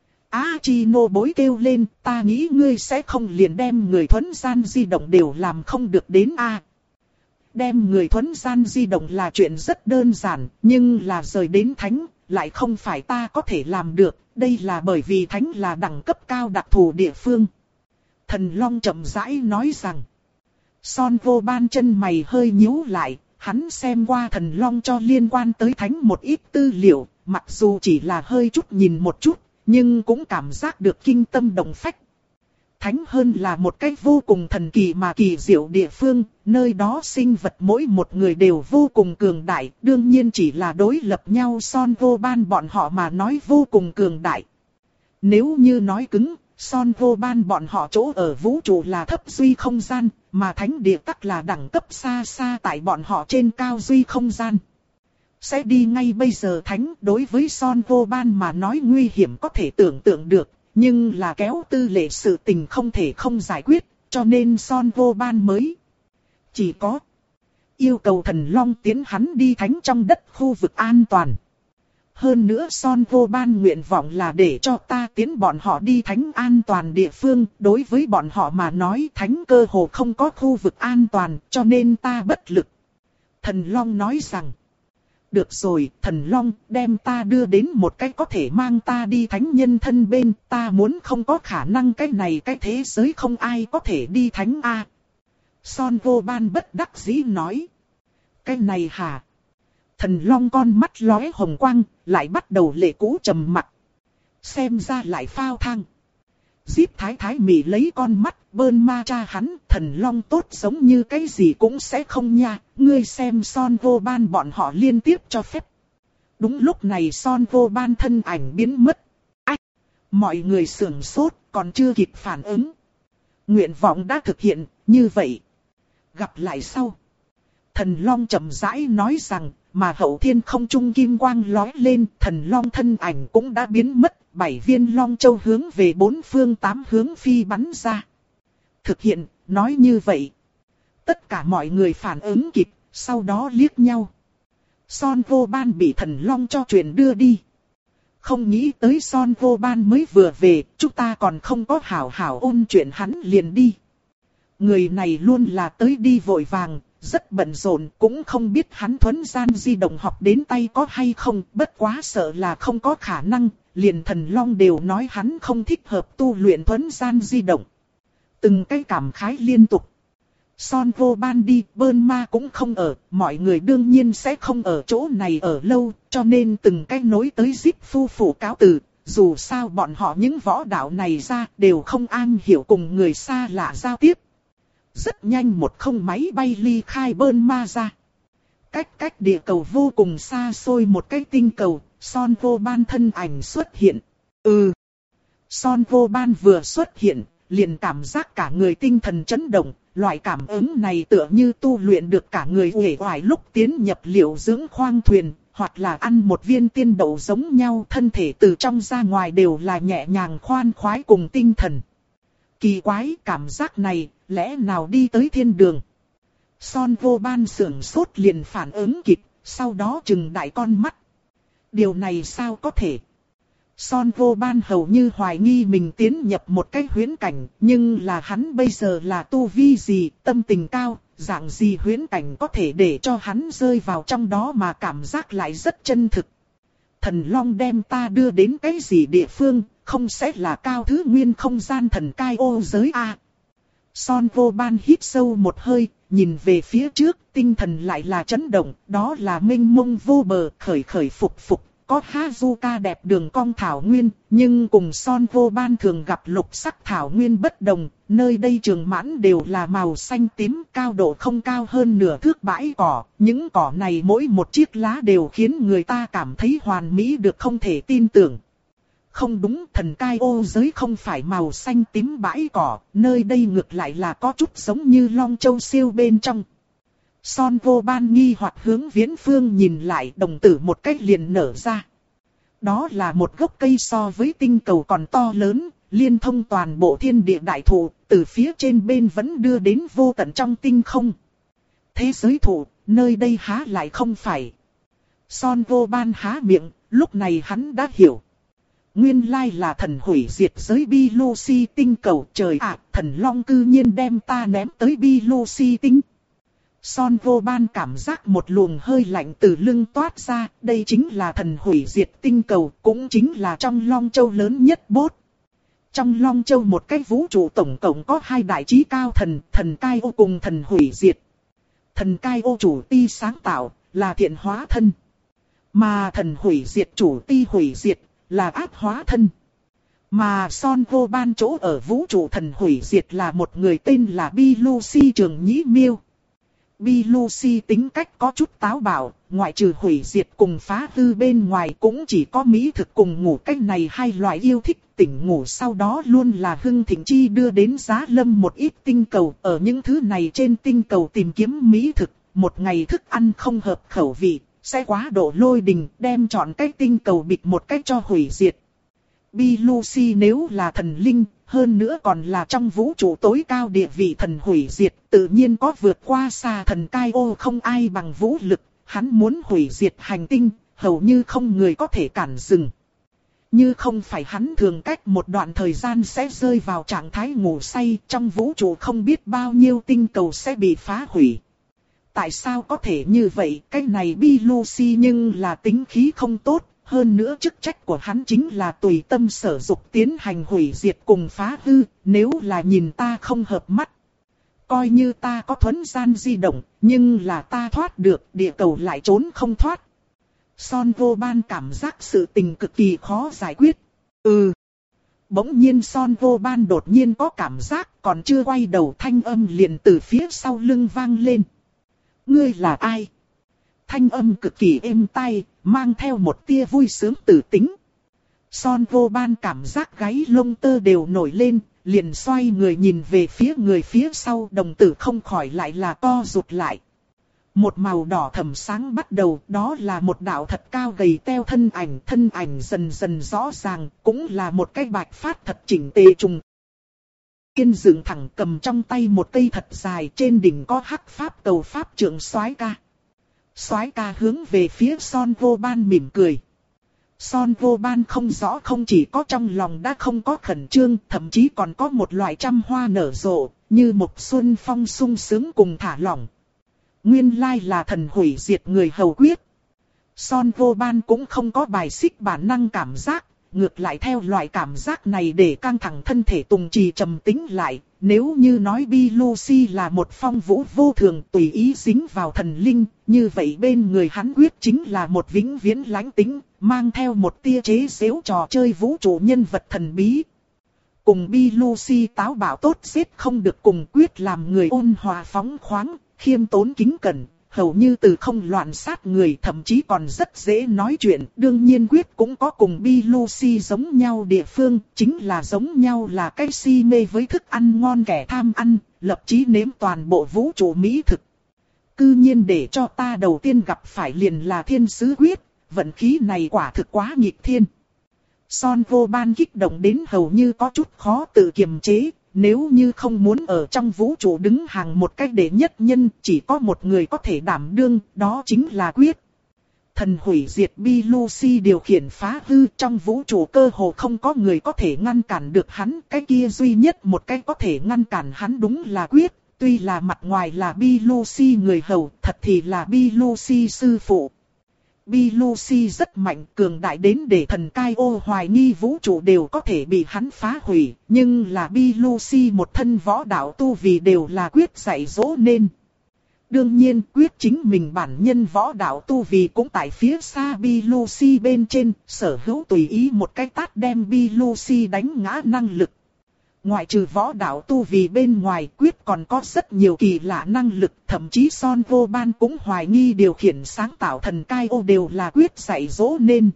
Á Chi nô bối kêu lên, ta nghĩ ngươi sẽ không liền đem người thuấn gian di động đều làm không được đến a. À, đem người thuấn gian di động là chuyện rất đơn giản, nhưng là rời đến thánh, lại không phải ta có thể làm được, đây là bởi vì thánh là đẳng cấp cao đặc thù địa phương. Thần Long chậm rãi nói rằng, Son Vô Ban chân mày hơi nhíu lại, hắn xem qua Thần Long cho liên quan tới thánh một ít tư liệu, mặc dù chỉ là hơi chút nhìn một chút, nhưng cũng cảm giác được kinh tâm động phách. Thánh hơn là một cách vô cùng thần kỳ mà kỳ diệu địa phương, nơi đó sinh vật mỗi một người đều vô cùng cường đại, đương nhiên chỉ là đối lập nhau Son Vô Ban bọn họ mà nói vô cùng cường đại. Nếu như nói cứng, Son Vô Ban bọn họ chỗ ở vũ trụ là thấp duy không gian, mà thánh địa tắc là đẳng cấp xa xa tại bọn họ trên cao duy không gian. Sẽ đi ngay bây giờ thánh, đối với Son Vô Ban mà nói nguy hiểm có thể tưởng tượng được, nhưng là kéo tư lệ sự tình không thể không giải quyết, cho nên Son Vô Ban mới chỉ có yêu cầu Thần Long tiến hắn đi thánh trong đất khu vực an toàn. Hơn nữa Son Vô Ban nguyện vọng là để cho ta tiến bọn họ đi thánh an toàn địa phương, đối với bọn họ mà nói thánh cơ hồ không có khu vực an toàn, cho nên ta bất lực. Thần Long nói rằng, được rồi, Thần Long, đem ta đưa đến một cái có thể mang ta đi thánh nhân thân bên, ta muốn không có khả năng cái này cái thế giới không ai có thể đi thánh A. Son Vô Ban bất đắc dĩ nói, cái này hả? Thần Long con mắt lóe hồng quang, lại bắt đầu lệ cũ trầm mặc. Xem ra lại phao thang. Diếp Thái Thái mỉ lấy con mắt, bơn ma cha hắn, Thần Long tốt giống như cái gì cũng sẽ không nha, ngươi xem Son Vô Ban bọn họ liên tiếp cho phép. Đúng lúc này Son Vô Ban thân ảnh biến mất. Ách! Mọi người sửng sốt, còn chưa kịp phản ứng. Nguyện vọng đã thực hiện, như vậy. Gặp lại sau. Thần Long chậm rãi nói rằng, mà hậu thiên không trung kim quang lóe lên, Thần Long thân ảnh cũng đã biến mất. Bảy viên Long Châu hướng về bốn phương tám hướng phi bắn ra. Thực hiện, nói như vậy. Tất cả mọi người phản ứng kịp, sau đó liếc nhau. Son Vô Ban bị Thần Long cho chuyện đưa đi. Không nghĩ tới Son Vô Ban mới vừa về, chúng ta còn không có hảo hảo ôn chuyện hắn liền đi. Người này luôn là tới đi vội vàng, rất bận rộn, cũng không biết hắn thuấn gian di động học đến tay có hay không, bất quá sợ là không có khả năng, liền Thần Long đều nói hắn không thích hợp tu luyện thuấn gian di động. Từng cái cảm khái liên tục. Son Vô Ban đi, Bơn Ma cũng không ở, mọi người đương nhiên sẽ không ở chỗ này ở lâu, cho nên từng cái nối tới Diếp phu phụ cáo từ. Dù sao bọn họ những võ đạo này ra đều không an hiểu cùng người xa lạ giao tiếp. Rất nhanh một không máy bay ly khai Bơn Ma ra. Cách cách địa cầu vô cùng xa xôi một cái tinh cầu, Son Vô Ban thân ảnh xuất hiện. Ừ. Son Vô Ban vừa xuất hiện, liền cảm giác cả người tinh thần chấn động. Loại cảm ứng này tựa như tu luyện được cả người uể oải lúc tiến nhập liệu dưỡng khoang thuyền, hoặc là ăn một viên tiên đậu giống nhau, thân thể từ trong ra ngoài đều là nhẹ nhàng khoan khoái cùng tinh thần. Kỳ quái, cảm giác này, lẽ nào đi tới thiên đường? Son Vô Ban sửng sốt liền phản ứng kịp, sau đó trừng đại con mắt. Điều này sao có thể? Son Vô Ban hầu như hoài nghi mình tiến nhập một cái huyễn cảnh, nhưng là hắn bây giờ là tu vi gì, tâm tình cao, dạng gì huyễn cảnh có thể để cho hắn rơi vào trong đó mà cảm giác lại rất chân thực. Thần Long đem ta đưa đến cái gì địa phương, không sẽ là cao thứ nguyên không gian thần cai ô giới à? Son Vô Ban hít sâu một hơi, nhìn về phía trước, tinh thần lại là chấn động, đó là mênh mông vô bờ, khởi khởi phục phục. Có Hazuka đẹp đường cong thảo nguyên, nhưng cùng Son Vô Ban thường gặp lục sắc thảo nguyên bất đồng, nơi đây trường mãn đều là màu xanh tím, cao độ không cao hơn nửa thước bãi cỏ, những cỏ này mỗi một chiếc lá đều khiến người ta cảm thấy hoàn mỹ được không thể tin tưởng. Không đúng, thần cai ô giới không phải màu xanh tím bãi cỏ, nơi đây ngược lại là có chút giống như Long Châu siêu bên trong. Son Vô Ban nghi hoặc hướng viễn phương nhìn lại, đồng tử một cách liền nở ra. Đó là một gốc cây so với tinh cầu còn to lớn, liên thông toàn bộ thiên địa đại thụ, từ phía trên bên vẫn đưa đến vô tận trong tinh không. Thế giới thụ, nơi đây há lại không phải. Son Vô Ban há miệng, lúc này hắn đã hiểu. Nguyên lai là thần hủy diệt giới Bilusi tinh cầu, trời ạ, thần Long cư nhiên đem ta ném tới Bilusi tinh. Son Vô Ban cảm giác một luồng hơi lạnh từ lưng toát ra, đây chính là thần hủy diệt tinh cầu, cũng chính là trong Long Châu lớn nhất bốt. Trong Long Châu một cái vũ trụ tổng cộng có hai đại chí cao thần, thần Cai Ô cùng thần hủy diệt. Thần Cai Ô chủ ti sáng tạo, là thiện hóa thân. Mà thần hủy diệt chủ ti hủy diệt, là ác hóa thân. Mà Son Vô Ban chỗ ở vũ trụ thần hủy diệt là một người tên là Bilusi Trường Nhĩ Miêu. Bilusi tính cách có chút táo bạo, ngoại trừ hủy diệt cùng phá hư bên ngoài cũng chỉ có mỹ thực cùng ngủ cách này hai loại yêu thích. Tỉnh ngủ sau đó luôn là hưng thịnh chi đưa đến giá lâm một ít tinh cầu, ở những thứ này trên tinh cầu tìm kiếm mỹ thực, một ngày thức ăn không hợp khẩu vị, sẽ quá độ lôi đình, đem trọn cái tinh cầu bịt một cách cho hủy diệt. Bi Lucy nếu là thần linh, hơn nữa còn là trong vũ trụ tối cao địa vị thần hủy diệt, tự nhiên có vượt qua xa thần Kai ô không ai bằng vũ lực, hắn muốn hủy diệt hành tinh, hầu như không người có thể cản dừng. Như không phải hắn thường cách một đoạn thời gian sẽ rơi vào trạng thái ngủ say, trong vũ trụ không biết bao nhiêu tinh cầu sẽ bị phá hủy. Tại sao có thể như vậy? Cái này Bi Lucy nhưng là tính khí không tốt, hơn nữa chức trách của hắn chính là tùy tâm sở dục tiến hành hủy diệt cùng phá hư, nếu là nhìn ta không hợp mắt. Coi như ta có thuấn gian di động, nhưng là ta thoát được, địa cầu lại trốn không thoát. Son vô ban cảm giác sự tình cực kỳ khó giải quyết. Ừ. Bỗng nhiên Son vô ban đột nhiên có cảm giác, còn chưa quay đầu thanh âm liền từ phía sau lưng vang lên. Ngươi là ai? Thanh âm cực kỳ êm tai, mang theo một tia vui sướng tử tính. Son vô ban cảm giác gáy lông tơ đều nổi lên, liền xoay người nhìn về phía người phía sau, đồng tử không khỏi lại là co rụt lại. Một màu đỏ thẫm sáng bắt đầu, đó là một đạo thật cao gầy teo thân ảnh, thân ảnh dần dần rõ ràng, cũng là một cái bạch phát thật chỉnh tề trùng. Kiên dựng thẳng cầm trong tay một cây thật dài, trên đỉnh có hắc pháp cầu pháp trưởng soái ca. Soái ca hướng về phía Son vô ban mỉm cười. Son vô ban không rõ, không chỉ có trong lòng đã không có khẩn trương, thậm chí còn có một loại trăm hoa nở rộ, như một xuân phong sung sướng cùng thả lỏng. Nguyên lai là thần hủy diệt người hầu quyết. Son vô ban cũng không có bài xích bản năng cảm giác, ngược lại theo loại cảm giác này để căng thẳng thân thể tùng trì trầm tĩnh lại. Nếu như nói Bi Lucy là một phong vũ vô thường tùy ý dính vào thần linh, như vậy bên người hắn quyết chính là một vĩnh viễn lãnh tĩnh, mang theo một tia chế giễu trò chơi vũ trụ nhân vật thần bí. Cùng Bi Lucy táo bạo tốt giết không được, cùng quyết làm người ôn hòa phóng khoáng, khiêm tốn kính cẩn, hầu như từ không loạn sát người, thậm chí còn rất dễ nói chuyện. Đương nhiên quyết cũng có cùng Bi Lucy giống nhau địa phương, chính là giống nhau là cái si mê với thức ăn ngon kẻ tham ăn, lập chí nếm toàn bộ vũ trụ mỹ thực. Cư nhiên để cho ta đầu tiên gặp phải liền là thiên sứ quyết, vận khí này quả thực quá nghịch thiên. Son vô ban kích động đến hầu như có chút khó tự kiềm chế. Nếu như không muốn ở trong vũ trụ đứng hàng một cách đệ nhất nhân, chỉ có một người có thể đảm đương, đó chính là quyết. Thần hủy diệt Bi Lucy điều khiển phá hư, trong vũ trụ cơ hồ không có người có thể ngăn cản được hắn. Cái kia duy nhất một cách có thể ngăn cản hắn đúng là quyết. Tuy là mặt ngoài là Bi Lucy người hầu, thật thì là Bi Lucy sư phụ. Bi Lucy rất mạnh, cường đại đến để thần Kai ô hoài nghi vũ trụ đều có thể bị hắn phá hủy. Nhưng là Bi Lucy một thân võ đạo tu vì đều là quyết dạy dỗ nên. Đương nhiên quyết chính mình bản nhân võ đạo tu vì cũng tại phía xa Bi Lucy bên trên, sở hữu tùy ý một cái tát đem Bi Lucy đánh ngã năng lực. Ngoại trừ võ đạo tu vì bên ngoài, quyết còn có rất nhiều kỳ lạ năng lực, thậm chí Son vô ban cũng hoài nghi điều khiển sáng tạo thần Kai ô đều là quyết dạy dỗ nên.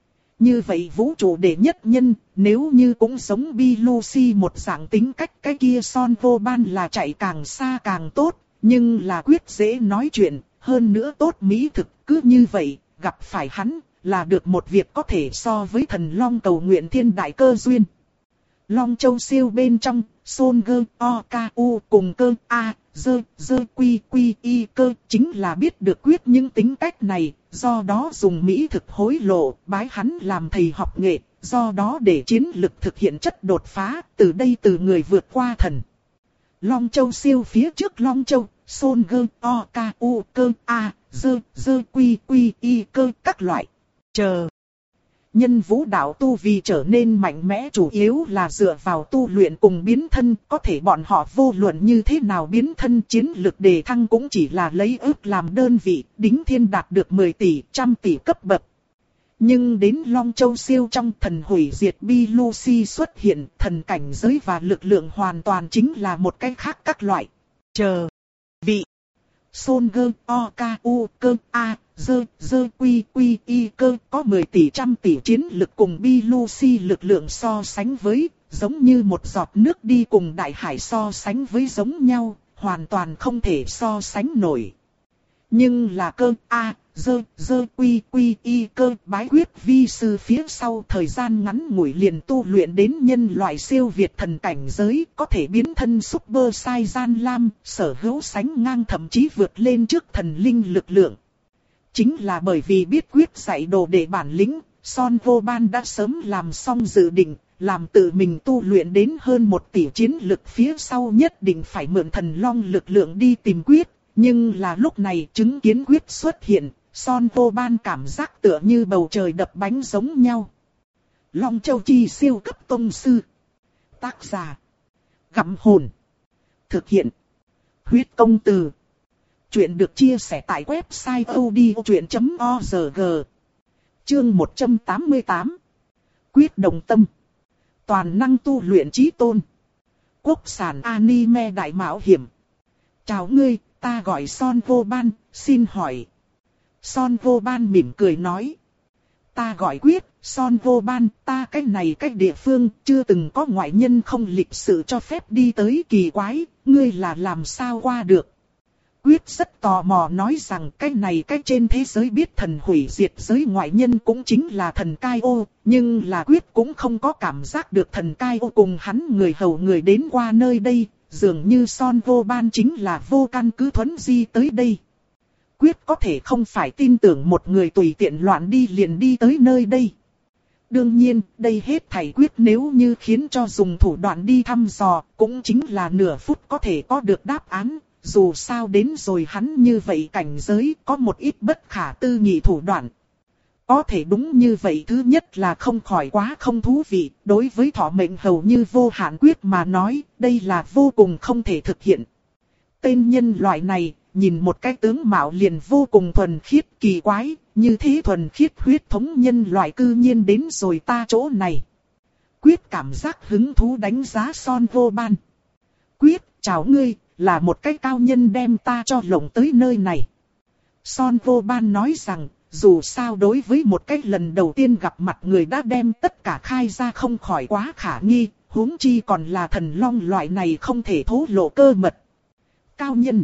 Như vậy vũ trụ đệ nhất nhân, nếu như cũng giống Bi Lucy một dạng tính cách, cái kia Son vô ban là chạy càng xa càng tốt, nhưng là quyết dễ nói chuyện, hơn nữa tốt mỹ thực, cứ như vậy, gặp phải hắn, là được một việc có thể so với thần long cầu nguyện thiên đại cơ duyên. Long Châu siêu bên trong, Son Gơ, O, K, U cùng cơ, A, Dơ, Dơ, Quy, Quy, Y cơ, chính là biết được quyết những tính cách này, do đó dùng mỹ thực hối lộ, bái hắn làm thầy học nghệ, do đó để chiến lực thực hiện chất đột phá, từ đây từ người vượt qua thần. Long Châu siêu phía trước Long Châu, Son Gơ, O, K, U cơ, A, Dơ, Dơ, Quy, Quy, Y cơ, các loại. Chờ. Nhân vũ đạo tu vì trở nên mạnh mẽ chủ yếu là dựa vào tu luyện cùng biến thân, có thể bọn họ vô luận như thế nào biến thân chiến lực đề thăng cũng chỉ là lấy ước làm đơn vị, đính thiên đạt được mười tỷ, trăm tỷ cấp bậc. Nhưng đến Long Châu siêu trong thần hủy diệt Bi Lucy xuất hiện, thần cảnh giới và lực lượng hoàn toàn chính là một cái khác các loại. Chờ. Vị. Son Gơ, O, K, U cơ, A, Dơ, Dơ, Quy, Quy, Y cơ, có mười tỷ trăm tỷ chiến lực cùng Bi Lucy lực lượng so sánh với, giống như một giọt nước đi cùng đại hải so sánh với giống nhau, hoàn toàn không thể so sánh nổi. Nhưng là cơ, A, dơ, dơ quy quy y cơ bái quyết vi sư phía sau thời gian ngắn ngủi liền tu luyện đến nhân loại siêu việt thần cảnh giới, có thể biến thân super sai gian lam, sở hữu sánh ngang thậm chí vượt lên trước thần linh lực lượng. Chính là bởi vì biết quyết dạy đồ để bản lĩnh, Son Vô Ban đã sớm làm xong dự định, làm tự mình tu luyện đến hơn một tỷ chiến lực phía sau nhất định phải mượn thần long lực lượng đi tìm quyết. Nhưng là lúc này chứng kiến quyết xuất hiện, Son Vô Ban cảm giác tựa như bầu trời đập bánh giống nhau. Long Châu Chi siêu cấp tông sư. Tác giả: Gặm Hồn. Thực hiện: Huyết Công Từ. Chuyện được chia sẻ tại website odchuyện chấm org. Chương một trăm tám mươi tám. Quyết đồng tâm. Toàn năng tu luyện chí tôn. Quốc sản anime đại mạo hiểm. Chào ngươi, ta gọi Son Vô Ban, xin hỏi. Son Vô Ban mỉm cười nói. Ta gọi Quyết, Son Vô Ban, ta cách này cách địa phương, chưa từng có ngoại nhân không lịch sự cho phép đi tới, kỳ quái, ngươi là làm sao qua được. Quyết rất tò mò nói rằng cái này cái trên thế giới biết thần hủy diệt giới ngoại nhân cũng chính là thần Cai Ô, nhưng là Quyết cũng không có cảm giác được thần Cai Ô cùng hắn người hầu người đến qua nơi đây, dường như Son Vô Ban chính là vô căn cứ thuấn di tới đây. Quyết có thể không phải tin tưởng một người tùy tiện loạn đi liền đi tới nơi đây. Đương nhiên, đây hết thảy Quyết nếu như khiến cho dùng thủ đoạn đi thăm dò, cũng chính là nửa phút có thể có được đáp án. Dù sao đến rồi hắn như vậy cảnh giới có một ít bất khả tư nghị thủ đoạn. Có thể đúng như vậy, thứ nhất là không khỏi quá không thú vị, đối với thọ mệnh hầu như vô hạn Quyết mà nói, đây là vô cùng không thể thực hiện. Tên nhân loại này, nhìn một cái tướng mạo liền vô cùng thuần khiết kỳ quái, như thế thuần khiết huyết thống nhân loại cư nhiên đến rồi ta chỗ này. Quyết cảm giác hứng thú đánh giá Son Vô Ban. Quyết, chào ngươi. Là một cái cao nhân đem ta cho lộng tới nơi này. Son Vô Ban nói rằng, dù sao đối với một cái lần đầu tiên gặp mặt người đã đem tất cả khai ra không khỏi quá khả nghi, huống chi còn là thần long loại này không thể thổ lộ cơ mật. Cao nhân.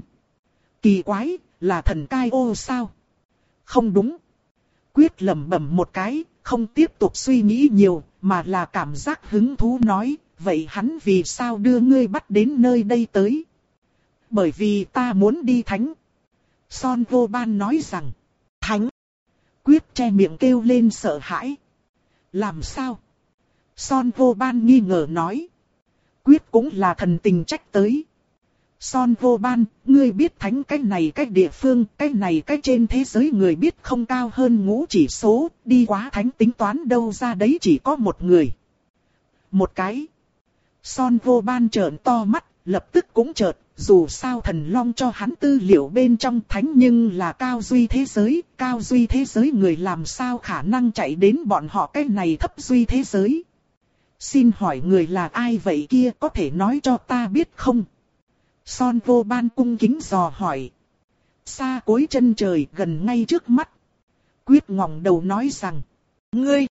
Kỳ quái, là thần Cai Ô sao? Không đúng. Quyết lẩm bẩm một cái, không tiếp tục suy nghĩ nhiều, mà là cảm giác hứng thú nói, vậy hắn vì sao đưa ngươi bắt đến nơi đây tới? Bởi vì ta muốn đi thánh. Son Vô Ban nói rằng. Thánh. Quyết che miệng kêu lên sợ hãi. Làm sao? Son Vô Ban nghi ngờ nói. Quyết cũng là thần tình trách tới. Son Vô Ban, ngươi biết thánh cái này cái địa phương, cái này cái trên thế giới người biết không cao hơn ngũ chỉ số, đi quá thánh tính toán đâu ra đấy chỉ có một người. Một cái. Son Vô Ban trợn to mắt, lập tức cũng chợt. Dù sao thần long cho hắn tư liệu bên trong thánh nhưng là cao duy thế giới, cao duy thế giới người làm sao khả năng chạy đến bọn họ cái này thấp duy thế giới. Xin hỏi người là ai vậy kia, có thể nói cho ta biết không? Son Vô Ban cung kính dò hỏi. Xa cuối chân trời gần ngay trước mắt. Quyết ngẩng đầu nói rằng. Ngươi!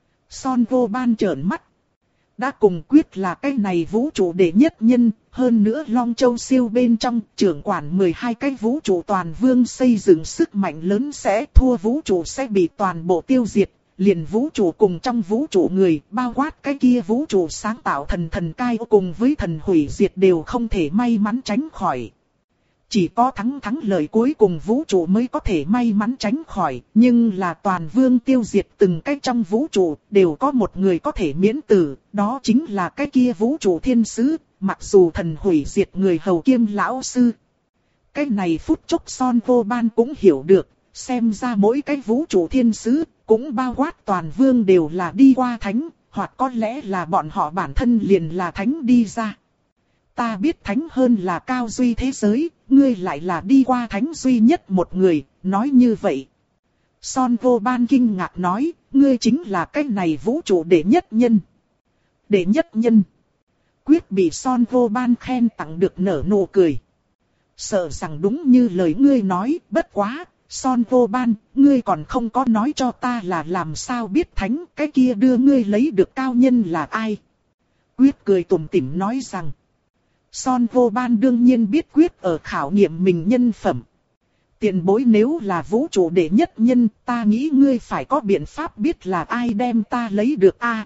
Son Vô Ban trợn mắt. Đã cùng Quyết là cái này vũ trụ đệ nhất nhân, hơn nữa Long Châu siêu bên trong trưởng quản mười hai cái vũ trụ toàn vương xây dựng sức mạnh lớn sẽ thua vũ trụ sẽ bị toàn bộ tiêu diệt, liền vũ trụ cùng trong vũ trụ người bao quát cái kia vũ trụ sáng tạo thần thần Cai Ô cùng với thần hủy diệt đều không thể may mắn tránh khỏi. Chỉ có thắng thắng lợi cuối cùng vũ trụ mới có thể may mắn tránh khỏi, nhưng là toàn vương tiêu diệt từng cái trong vũ trụ, đều có một người có thể miễn tử, đó chính là cái kia vũ trụ thiên sứ, mặc dù thần hủy diệt người hầu kiêm lão sư. Cái này phút chốc Son Vô Ban cũng hiểu được, xem ra mỗi cái vũ trụ thiên sứ, cũng bao quát toàn vương đều là đi qua thánh, hoặc có lẽ là bọn họ bản thân liền là thánh đi ra. Ta biết thánh hơn là cao duy thế giới, ngươi lại là đi qua thánh duy nhất một người, nói như vậy. Son Vô Ban kinh ngạc nói, ngươi chính là cái này vũ trụ đệ nhất nhân. Đệ nhất nhân. Quyết bị Son Vô Ban khen tặng được nở nụ cười. Sợ rằng đúng như lời ngươi nói, bất quá, Son Vô Ban, ngươi còn không có nói cho ta là làm sao biết thánh, cái kia đưa ngươi lấy được cao nhân là ai. Quyết cười tủm tỉm nói rằng. Son Vô Ban đương nhiên biết Quyết ở khảo nghiệm mình nhân phẩm. Tiền bối nếu là vũ trụ đệ nhất nhân, ta nghĩ ngươi phải có biện pháp biết là ai đem ta lấy được a.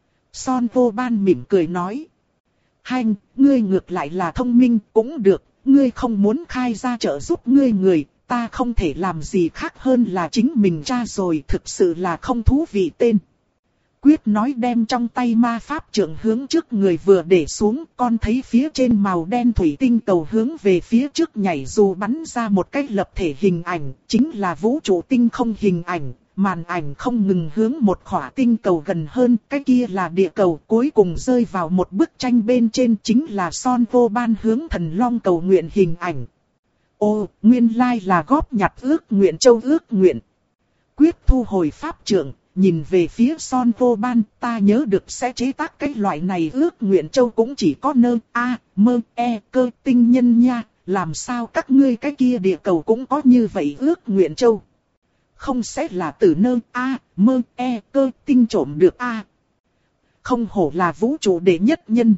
Son Vô Ban mỉm cười nói. Hành, ngươi ngược lại là thông minh, cũng được, ngươi không muốn khai ra trợ giúp ngươi người, ta không thể làm gì khác hơn là chính mình tra rồi, thực sự là không thú vị tên. Quyết nói đem trong tay ma pháp trượng hướng trước người vừa để xuống, con thấy phía trên màu đen thủy tinh cầu hướng về phía trước nhảy dù bắn ra một cái lập thể hình ảnh, chính là vũ trụ tinh không hình ảnh, màn ảnh không ngừng hướng một khỏa tinh cầu gần hơn, cái kia là địa cầu, cuối cùng rơi vào một bức tranh bên trên, chính là Son Vô Ban hướng thần long cầu nguyện hình ảnh. Ô, nguyên lai là góp nhặt ước nguyện châu ước nguyện. Quyết thu hồi pháp trượng, nhìn về phía Son Vô Ban, ta nhớ được sẽ chế tác cái loại này ước nguyện châu cũng chỉ có nơ, a, mơ, e, cơ, tinh nhân nha, làm sao các ngươi cái kia địa cầu cũng có như vậy ước nguyện châu. Không sẽ là từ nơ, a, mơ, e, cơ, tinh trộm được a. Không hổ là vũ trụ đệ nhất nhân.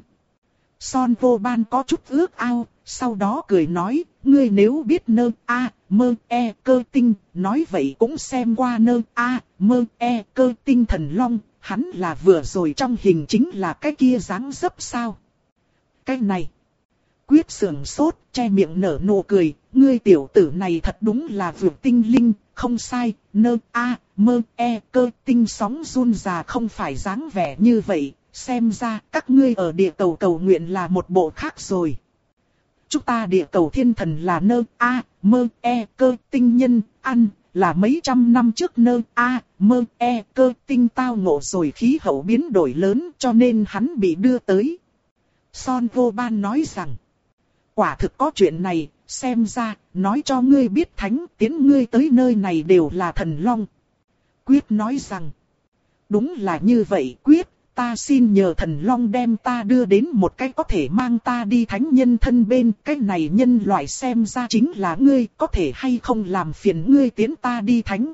Son Vô Ban có chút ước ao, sau đó cười nói, ngươi nếu biết nơ, a, mơ, e, cơ tinh, nói vậy cũng xem qua nơ, a, mơ, e, cơ tinh thần long, hắn là vừa rồi trong hình chính là cái kia dáng dấp sao. Cái này, Quyết sườn sốt, che miệng nở nụ cười, ngươi tiểu tử này thật đúng là vượt tinh linh, không sai, nơ, a, mơ, e, cơ tinh sóng run già không phải dáng vẻ như vậy, xem ra các ngươi ở địa cầu cầu nguyện là một bộ khác rồi. Chúng ta địa cầu thiên thần là nơ, a, mơ, e, cơ tinh nhân, ăn, là mấy trăm năm trước nơ, a, mơ, e, cơ tinh tao ngộ rồi khí hậu biến đổi lớn cho nên hắn bị đưa tới. Son Vô Ban nói rằng, quả thực có chuyện này, xem ra, nói cho ngươi biết thánh tiến ngươi tới nơi này đều là thần long. Quyết nói rằng, đúng là như vậy Quyết. Ta xin nhờ thần long đem ta đưa đến một cái có thể mang ta đi thánh nhân thân bên. Cái này nhân loại xem ra chính là ngươi, có thể hay không làm phiền ngươi tiến ta đi thánh.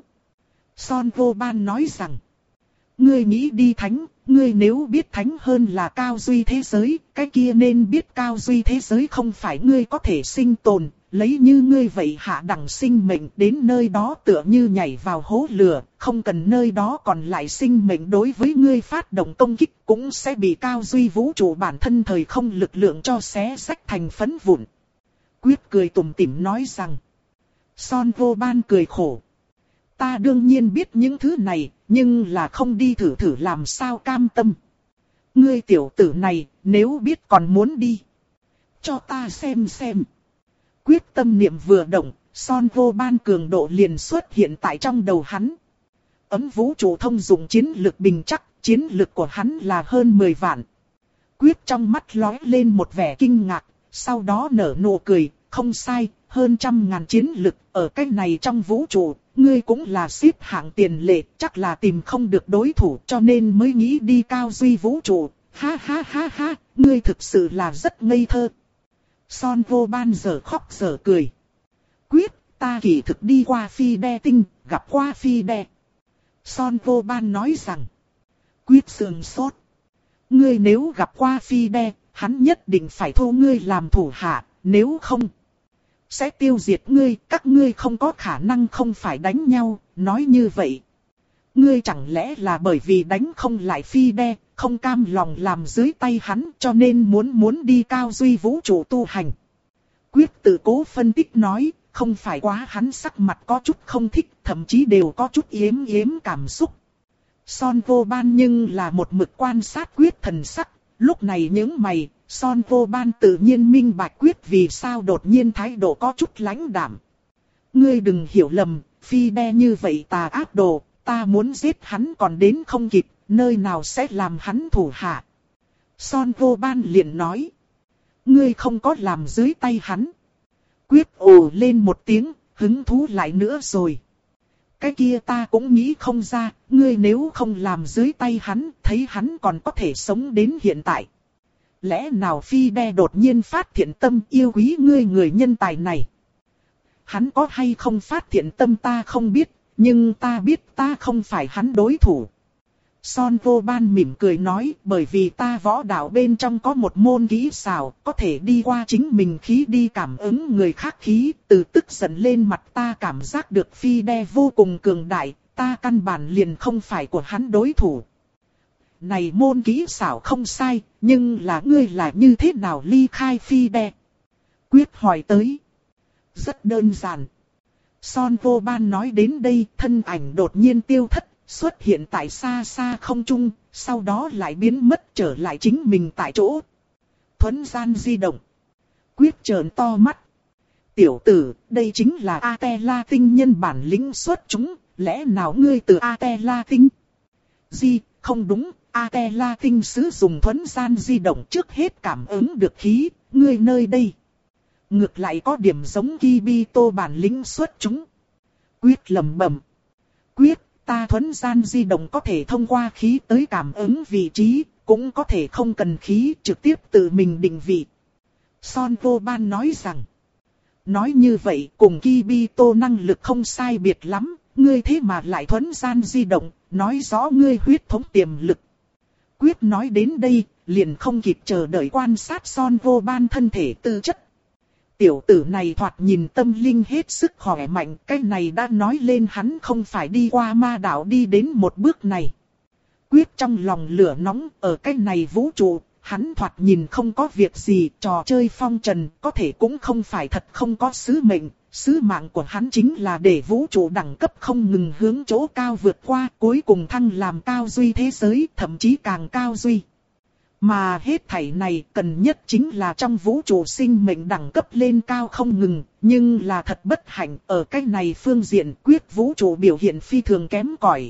Son Vô Ban nói rằng, ngươi nghĩ đi thánh, ngươi nếu biết thánh hơn là cao duy thế giới, cái kia nên biết cao duy thế giới không phải ngươi có thể sinh tồn. Lấy như ngươi vậy hạ đẳng sinh mệnh đến nơi đó tựa như nhảy vào hố lửa, không cần nơi đó còn lại sinh mệnh đối với ngươi phát động công kích cũng sẽ bị cao duy vũ trụ bản thân thời không lực lượng cho xé rách thành phấn vụn. Quyết cười tủm tỉm nói rằng, Son Vô Ban cười khổ. Ta đương nhiên biết những thứ này, nhưng là không đi thử thử làm sao cam tâm. Ngươi tiểu tử này, nếu biết còn muốn đi, cho ta xem xem. Quyết tâm niệm vừa động, Son Vô Ban cường độ liền xuất hiện tại trong đầu hắn. Ấm vũ trụ thông dụng chiến lực bình chắc, chiến lực của hắn là hơn mười vạn. Quyết trong mắt lóe lên một vẻ kinh ngạc, sau đó nở nụ cười, không sai, hơn trăm ngàn chiến lực, ở cái này trong vũ trụ, ngươi cũng là xếp hạng tiền lệ, chắc là tìm không được đối thủ cho nên mới nghĩ đi cao duy vũ trụ, ha ha ha ha, ngươi thực sự là rất ngây thơ. Son Vô Ban giờ khóc giờ cười. Quyết, ta kỳ thực đi qua phi đe tinh, gặp qua phi đe. Son Vô Ban nói rằng. Quyết sườn sốt. Ngươi nếu gặp qua phi đe, hắn nhất định phải thu ngươi làm thủ hạ, nếu không sẽ tiêu diệt ngươi, các ngươi không có khả năng không phải đánh nhau, nói như vậy. Ngươi chẳng lẽ là bởi vì đánh không lại phi đe, không cam lòng làm dưới tay hắn cho nên muốn muốn đi cao duy vũ trụ tu hành. Quyết tự cố phân tích nói, không phải quá hắn sắc mặt có chút không thích, thậm chí đều có chút yếm yếm cảm xúc. Son Vô Ban nhưng là một mực quan sát Quyết thần sắc, lúc này những mày, Son Vô Ban tự nhiên minh bạch Quyết vì sao đột nhiên thái độ có chút lãnh đạm. Ngươi đừng hiểu lầm, phi đe như vậy tà ác đồ, ta muốn giết hắn còn đến không kịp, nơi nào sẽ làm hắn thủ hạ. Son Vô Ban liền nói, ngươi không có làm dưới tay hắn. Quyết ồ lên một tiếng, hứng thú lại nữa rồi. Cái kia ta cũng nghĩ không ra, ngươi nếu không làm dưới tay hắn, thấy hắn còn có thể sống đến hiện tại. Lẽ nào phi đe đột nhiên phát thiện tâm yêu quý ngươi người nhân tài này? Hắn có hay không phát thiện tâm ta không biết, nhưng ta biết ta không phải hắn đối thủ. Son Vô Ban mỉm cười nói, bởi vì ta võ đạo bên trong có một môn kỹ xảo, có thể đi qua chính mình khí đi cảm ứng người khác khí, từ tức giận lên mặt ta cảm giác được Phi Đe vô cùng cường đại, ta căn bản liền không phải của hắn đối thủ. Này môn kỹ xảo không sai, nhưng là ngươi là như thế nào ly khai Phi Đe? Quyết hỏi tới. Rất đơn giản. Son Vô Ban nói đến đây, thân ảnh đột nhiên tiêu thất, xuất hiện tại xa xa không trung, sau đó lại biến mất trở lại chính mình tại chỗ. Thuấn gian di động. Quyết trợn to mắt. Tiểu tử, đây chính là Atela tinh nhân bản lĩnh xuất chúng, lẽ nào ngươi từ Atela tinh? Di, không đúng, Atela tinh sử dụng thuấn gian di động trước hết cảm ứng được khí, ngươi nơi đây. Ngược lại có điểm giống Kibito bản lĩnh xuất chúng. Quyết lẩm bẩm. Quyết, ta thuấn gian di động có thể thông qua khí tới cảm ứng vị trí, cũng có thể không cần khí trực tiếp tự mình định vị. Son Vô Ban nói rằng. Nói như vậy cùng Kibito năng lực không sai biệt lắm, ngươi thế mà lại thuấn gian di động, nói rõ ngươi huyết thống tiềm lực. Quyết nói đến đây, liền không kịp chờ đợi quan sát Son Vô Ban thân thể tư chất. Tiểu tử này thoạt nhìn tâm linh hết sức khỏe mạnh, cái này đã nói lên hắn không phải đi qua ma đạo đi đến một bước này. Quyết trong lòng lửa nóng, ở cái này vũ trụ, hắn thoạt nhìn không có việc gì, trò chơi phong trần, có thể cũng không phải thật không có sứ mệnh. Sứ mạng của hắn chính là để vũ trụ đẳng cấp không ngừng hướng chỗ cao vượt qua, cuối cùng thăng làm cao duy thế giới, thậm chí càng cao duy. Mà hết thảy này cần nhất chính là trong vũ trụ sinh mệnh đẳng cấp lên cao không ngừng, nhưng là thật bất hạnh ở cái này phương diện Quyết vũ trụ biểu hiện phi thường kém cỏi.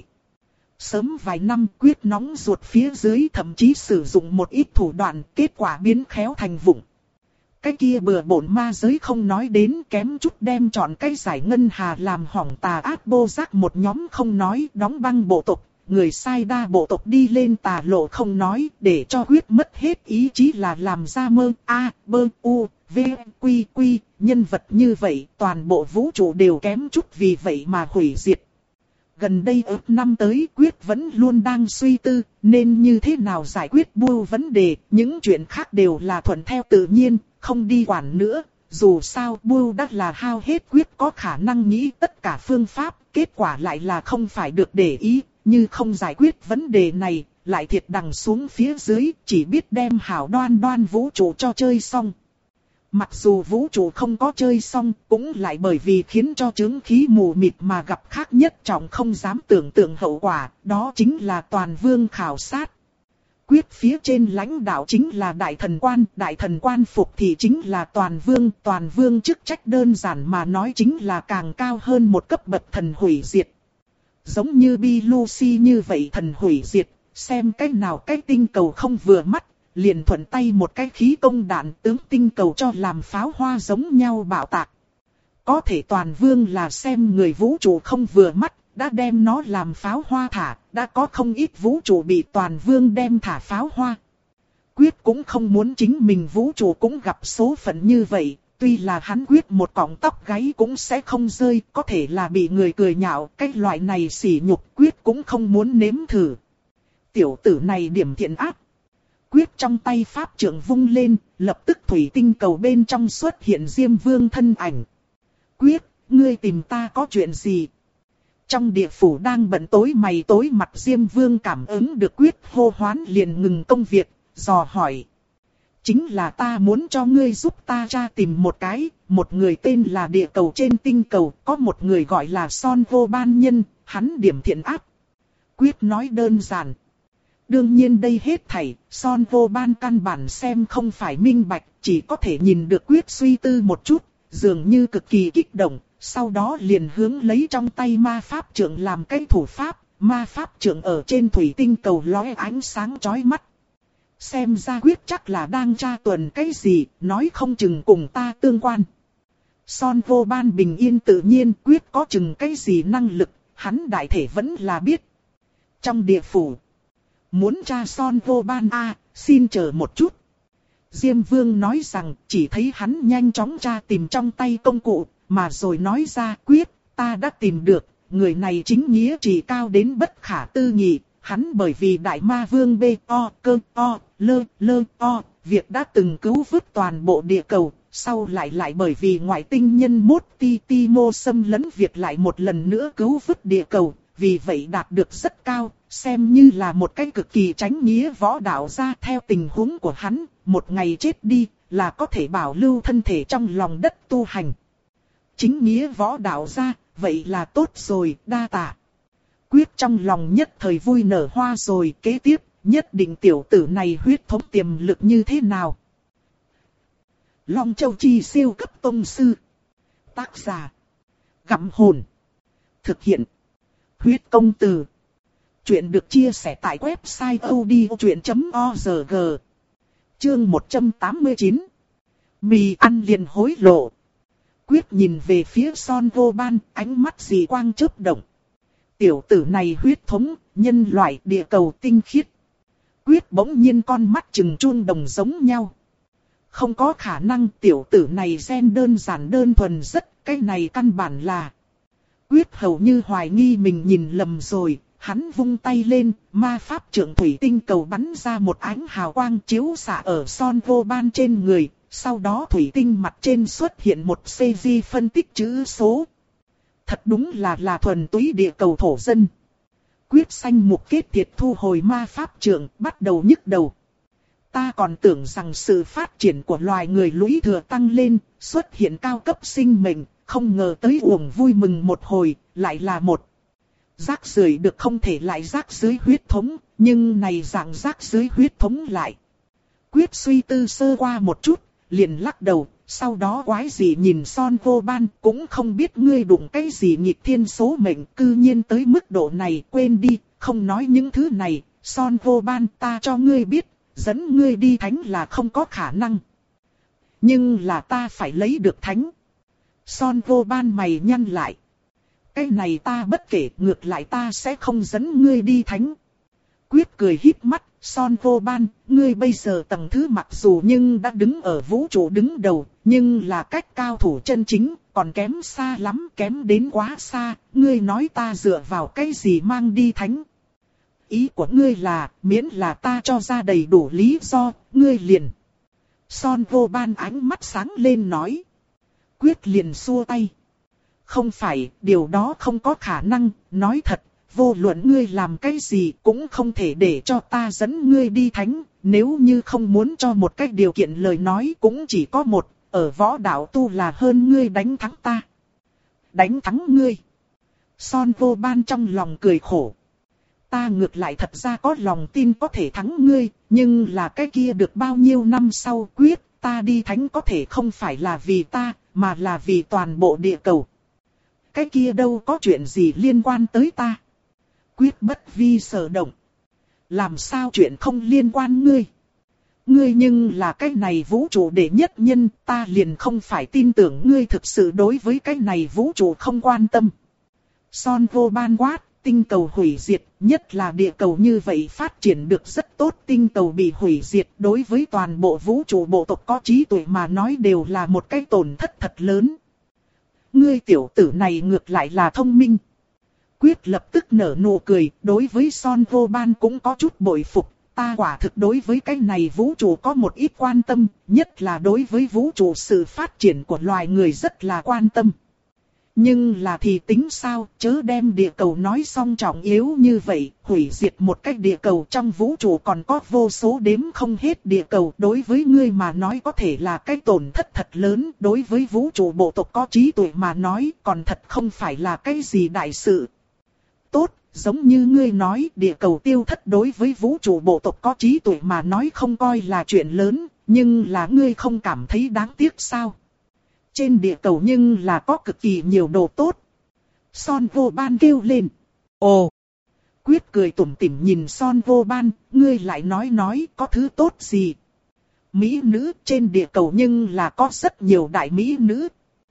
Sớm vài năm Quyết nóng ruột phía dưới thậm chí sử dụng một ít thủ đoạn, kết quả biến khéo thành vụng. Cái kia bừa bộn ma giới không nói đến, kém chút đem chọn cái giải ngân hà làm hỏng tà ác bô giác một nhóm không nói, đóng băng bộ tộc. Người sai đa bộ tộc đi lên tà lộ không nói, để cho Quyết mất hết ý chí là làm ra mơ, a, bơ, u, v, quy, quy, nhân vật như vậy, toàn bộ vũ trụ đều kém chút vì vậy mà hủy diệt. Gần đây ước năm tới Quyết vẫn luôn đang suy tư, nên như thế nào giải quyết bưu vấn đề, những chuyện khác đều là thuận theo tự nhiên, không đi quản nữa. Dù sao bưu đã là hao hết Quyết có khả năng nghĩ tất cả phương pháp, kết quả lại là không phải được để ý. Như không giải quyết vấn đề này, lại thiệt đằng xuống phía dưới, chỉ biết đem hảo đoan đoan vũ trụ cho chơi xong. Mặc dù vũ trụ không có chơi xong, cũng lại bởi vì khiến cho chướng khí mù mịt mà gặp khác nhất trọng không dám tưởng tượng hậu quả, đó chính là toàn vương khảo sát. Quyết phía trên lãnh đạo chính là đại thần quan, đại thần quan phục thì chính là toàn vương, toàn vương chức trách đơn giản mà nói chính là càng cao hơn một cấp bậc thần hủy diệt. Giống như Bi Lucy như vậy thần hủy diệt, xem cách nào cái tinh cầu không vừa mắt, liền thuận tay một cái khí công đạn tướng tinh cầu cho làm pháo hoa giống nhau bạo tạc. Có thể toàn vương là xem người vũ trụ không vừa mắt, đã đem nó làm pháo hoa thả, đã có không ít vũ trụ bị toàn vương đem thả pháo hoa. Quyết cũng không muốn chính mình vũ trụ cũng gặp số phận như vậy. Tuy là hắn Quyết một cọng tóc gáy cũng sẽ không rơi, có thể là bị người cười nhạo, cái loại này sỉ nhục Quyết cũng không muốn nếm thử. Tiểu tử này điểm thiện ác. Quyết trong tay pháp trượng vung lên, lập tức thủy tinh cầu bên trong xuất hiện Diêm Vương thân ảnh. Quyết, ngươi tìm ta có chuyện gì? Trong địa phủ đang bận tối mày tối mặt Diêm Vương cảm ứng được Quyết hô hoán liền ngừng công việc, dò hỏi. Chính là ta muốn cho ngươi giúp ta tra tìm một cái, một người tên là địa cầu trên tinh cầu, có một người gọi là Son Vô Ban nhân, hắn điểm thiện ác. Quyết nói đơn giản. Đương nhiên đây hết thảy, Son Vô Ban căn bản xem không phải minh bạch, chỉ có thể nhìn được Quyết suy tư một chút, dường như cực kỳ kích động, sau đó liền hướng lấy trong tay ma pháp trượng làm cái thủ pháp, ma pháp trượng ở trên thủy tinh cầu lóe ánh sáng chói mắt. Xem ra Quyết chắc là đang tra tuần cái gì, nói không chừng cùng ta tương quan. Son Vô Ban bình yên tự nhiên, Quyết có chừng cái gì năng lực, hắn đại thể vẫn là biết. Trong địa phủ, muốn tra Son Vô Ban a, à, xin chờ một chút. Diêm Vương nói rằng chỉ thấy hắn nhanh chóng tra tìm trong tay công cụ, mà rồi nói ra Quyết, ta đã tìm được, người này chính nghĩa chỉ cao đến bất khả tư nghị. hắn bởi vì đại ma vương bê o cơ o lơ lơ o, việc đã từng cứu vớt toàn bộ địa cầu, sau lại lại bởi vì ngoại tinh nhân mốt ti ti mô xâm lấn việc lại một lần nữa cứu vớt địa cầu, vì vậy đạt được rất cao, xem như là một cái cực kỳ chánh nghĩa võ đạo gia. Theo tình huống của hắn, một ngày chết đi là có thể bảo lưu thân thể trong lòng đất tu hành. Chính nghĩa võ đạo gia, vậy là tốt rồi, đa tạ. Quyết trong lòng nhất thời vui nở hoa rồi, kế tiếp, nhất định tiểu tử này huyết thống tiềm lực như thế nào. Long Châu Chi siêu cấp tông sư. Tác giả: Gặm Hồn. Thực hiện: Huyết Công Từ. Chuyện được chia sẻ tại website odchuyện chấm org. Chương một trăm tám mươi chín. Mì ăn liền hối lộ. Quyết nhìn về phía Son Goban, ánh mắt dị quang chớp động. Tiểu tử này huyết thống, nhân loại địa cầu tinh khiết. Quyết bỗng nhiên con mắt trừng chuông đồng giống nhau. Không có khả năng, tiểu tử này gen đơn giản đơn thuần rất, cái này căn bản là. Quyết hầu như hoài nghi mình nhìn lầm rồi, hắn vung tay lên, ma pháp trượng thủy tinh cầu bắn ra một ánh hào quang chiếu xạ ở Son Goban trên người, sau đó thủy tinh mặt trên xuất hiện một xê giê phân tích chữ số. Thật đúng là là thuần túy địa cầu thổ dân. Quyết xanh mục kết thiệt thu hồi ma pháp trượng, bắt đầu nhức đầu. Ta còn tưởng rằng sự phát triển của loài người lũy thừa tăng lên, xuất hiện cao cấp sinh mệnh, không ngờ tới uổng vui mừng một hồi, lại là một rác rưởi được không thể lại rác dưới huyết thống, nhưng này dạng rác dưới huyết thống lại. Quyết suy tư sơ qua một chút, liền lắc đầu, sau đó quái gì nhìn Son Goban, cũng không biết ngươi đụng cái gì nghịch thiên số mệnh, cư nhiên tới mức độ này, quên đi, không nói những thứ này. Son Goban, ta cho ngươi biết, dẫn ngươi đi thánh là không có khả năng. Nhưng là ta phải lấy được thánh. Son Goban mày nhăn lại. Cái này ta bất kể, ngược lại ta sẽ không dẫn ngươi đi thánh. Quyết cười híp mắt, Son Goban, ngươi bây giờ tầng thứ mặc dù nhưng đã đứng ở vũ trụ đứng đầu, nhưng là cách cao thủ chân chính, còn kém xa lắm, kém đến quá xa, ngươi nói ta dựa vào cái gì mang đi thánh. Ý của ngươi là, miễn là ta cho ra đầy đủ lý do, ngươi liền. Son Goban ánh mắt sáng lên nói. Quyết liền xua tay. Không phải, điều đó không có khả năng, nói thật, vô luận ngươi làm cái gì cũng không thể để cho ta dẫn ngươi đi thánh, nếu như không muốn cho một cách điều kiện lời nói cũng chỉ có một, ở võ đạo tu là hơn ngươi đánh thắng ta. Đánh thắng ngươi. Son Goban trong lòng cười khổ. Ta ngược lại thật ra có lòng tin có thể thắng ngươi, nhưng là cái kia được bao nhiêu năm sau. Quyết, ta đi thánh có thể không phải là vì ta, mà là vì toàn bộ địa cầu. Cái kia đâu có chuyện gì liên quan tới ta. Quyết bất vi sở động. Làm sao chuyện không liên quan ngươi? Ngươi nhưng là cái này vũ trụ đệ nhất nhân, ta liền không phải tin tưởng ngươi thực sự đối với cái này vũ trụ không quan tâm. Son Goban quát, tinh cầu hủy diệt, nhất là địa cầu như vậy phát triển được rất tốt, tinh cầu bị hủy diệt đối với toàn bộ vũ trụ bộ tộc có trí tuệ mà nói đều là một cái tổn thất thật lớn. Ngươi tiểu tử này ngược lại là thông minh. Quyết lập tức nở nụ cười, đối với Son Goban cũng có chút bội phục, ta quả thực đối với cái này vũ trụ có một ít quan tâm, nhất là đối với vũ trụ sự phát triển của loài người rất là quan tâm. Nhưng là thì tính sao, chớ đem địa cầu nói xong trọng yếu như vậy, hủy diệt một cái địa cầu trong vũ trụ còn có vô số đếm không hết địa cầu, đối với ngươi mà nói có thể là cái tổn thất thật lớn, đối với vũ trụ bộ tộc có trí tuệ mà nói còn thật không phải là cái gì đại sự. Tốt, giống như ngươi nói, địa cầu tiêu thất đối với vũ trụ bộ tộc có trí tuệ mà nói không coi là chuyện lớn, nhưng là ngươi không cảm thấy đáng tiếc sao? Trên địa cầu nhưng là có cực kỳ nhiều đồ tốt. Son Goban kêu lên. Ồ! Quyết cười tủm tỉm nhìn Son Goban, ngươi lại nói nói có thứ tốt gì? Mỹ nữ trên địa cầu nhưng là có rất nhiều đại mỹ nữ.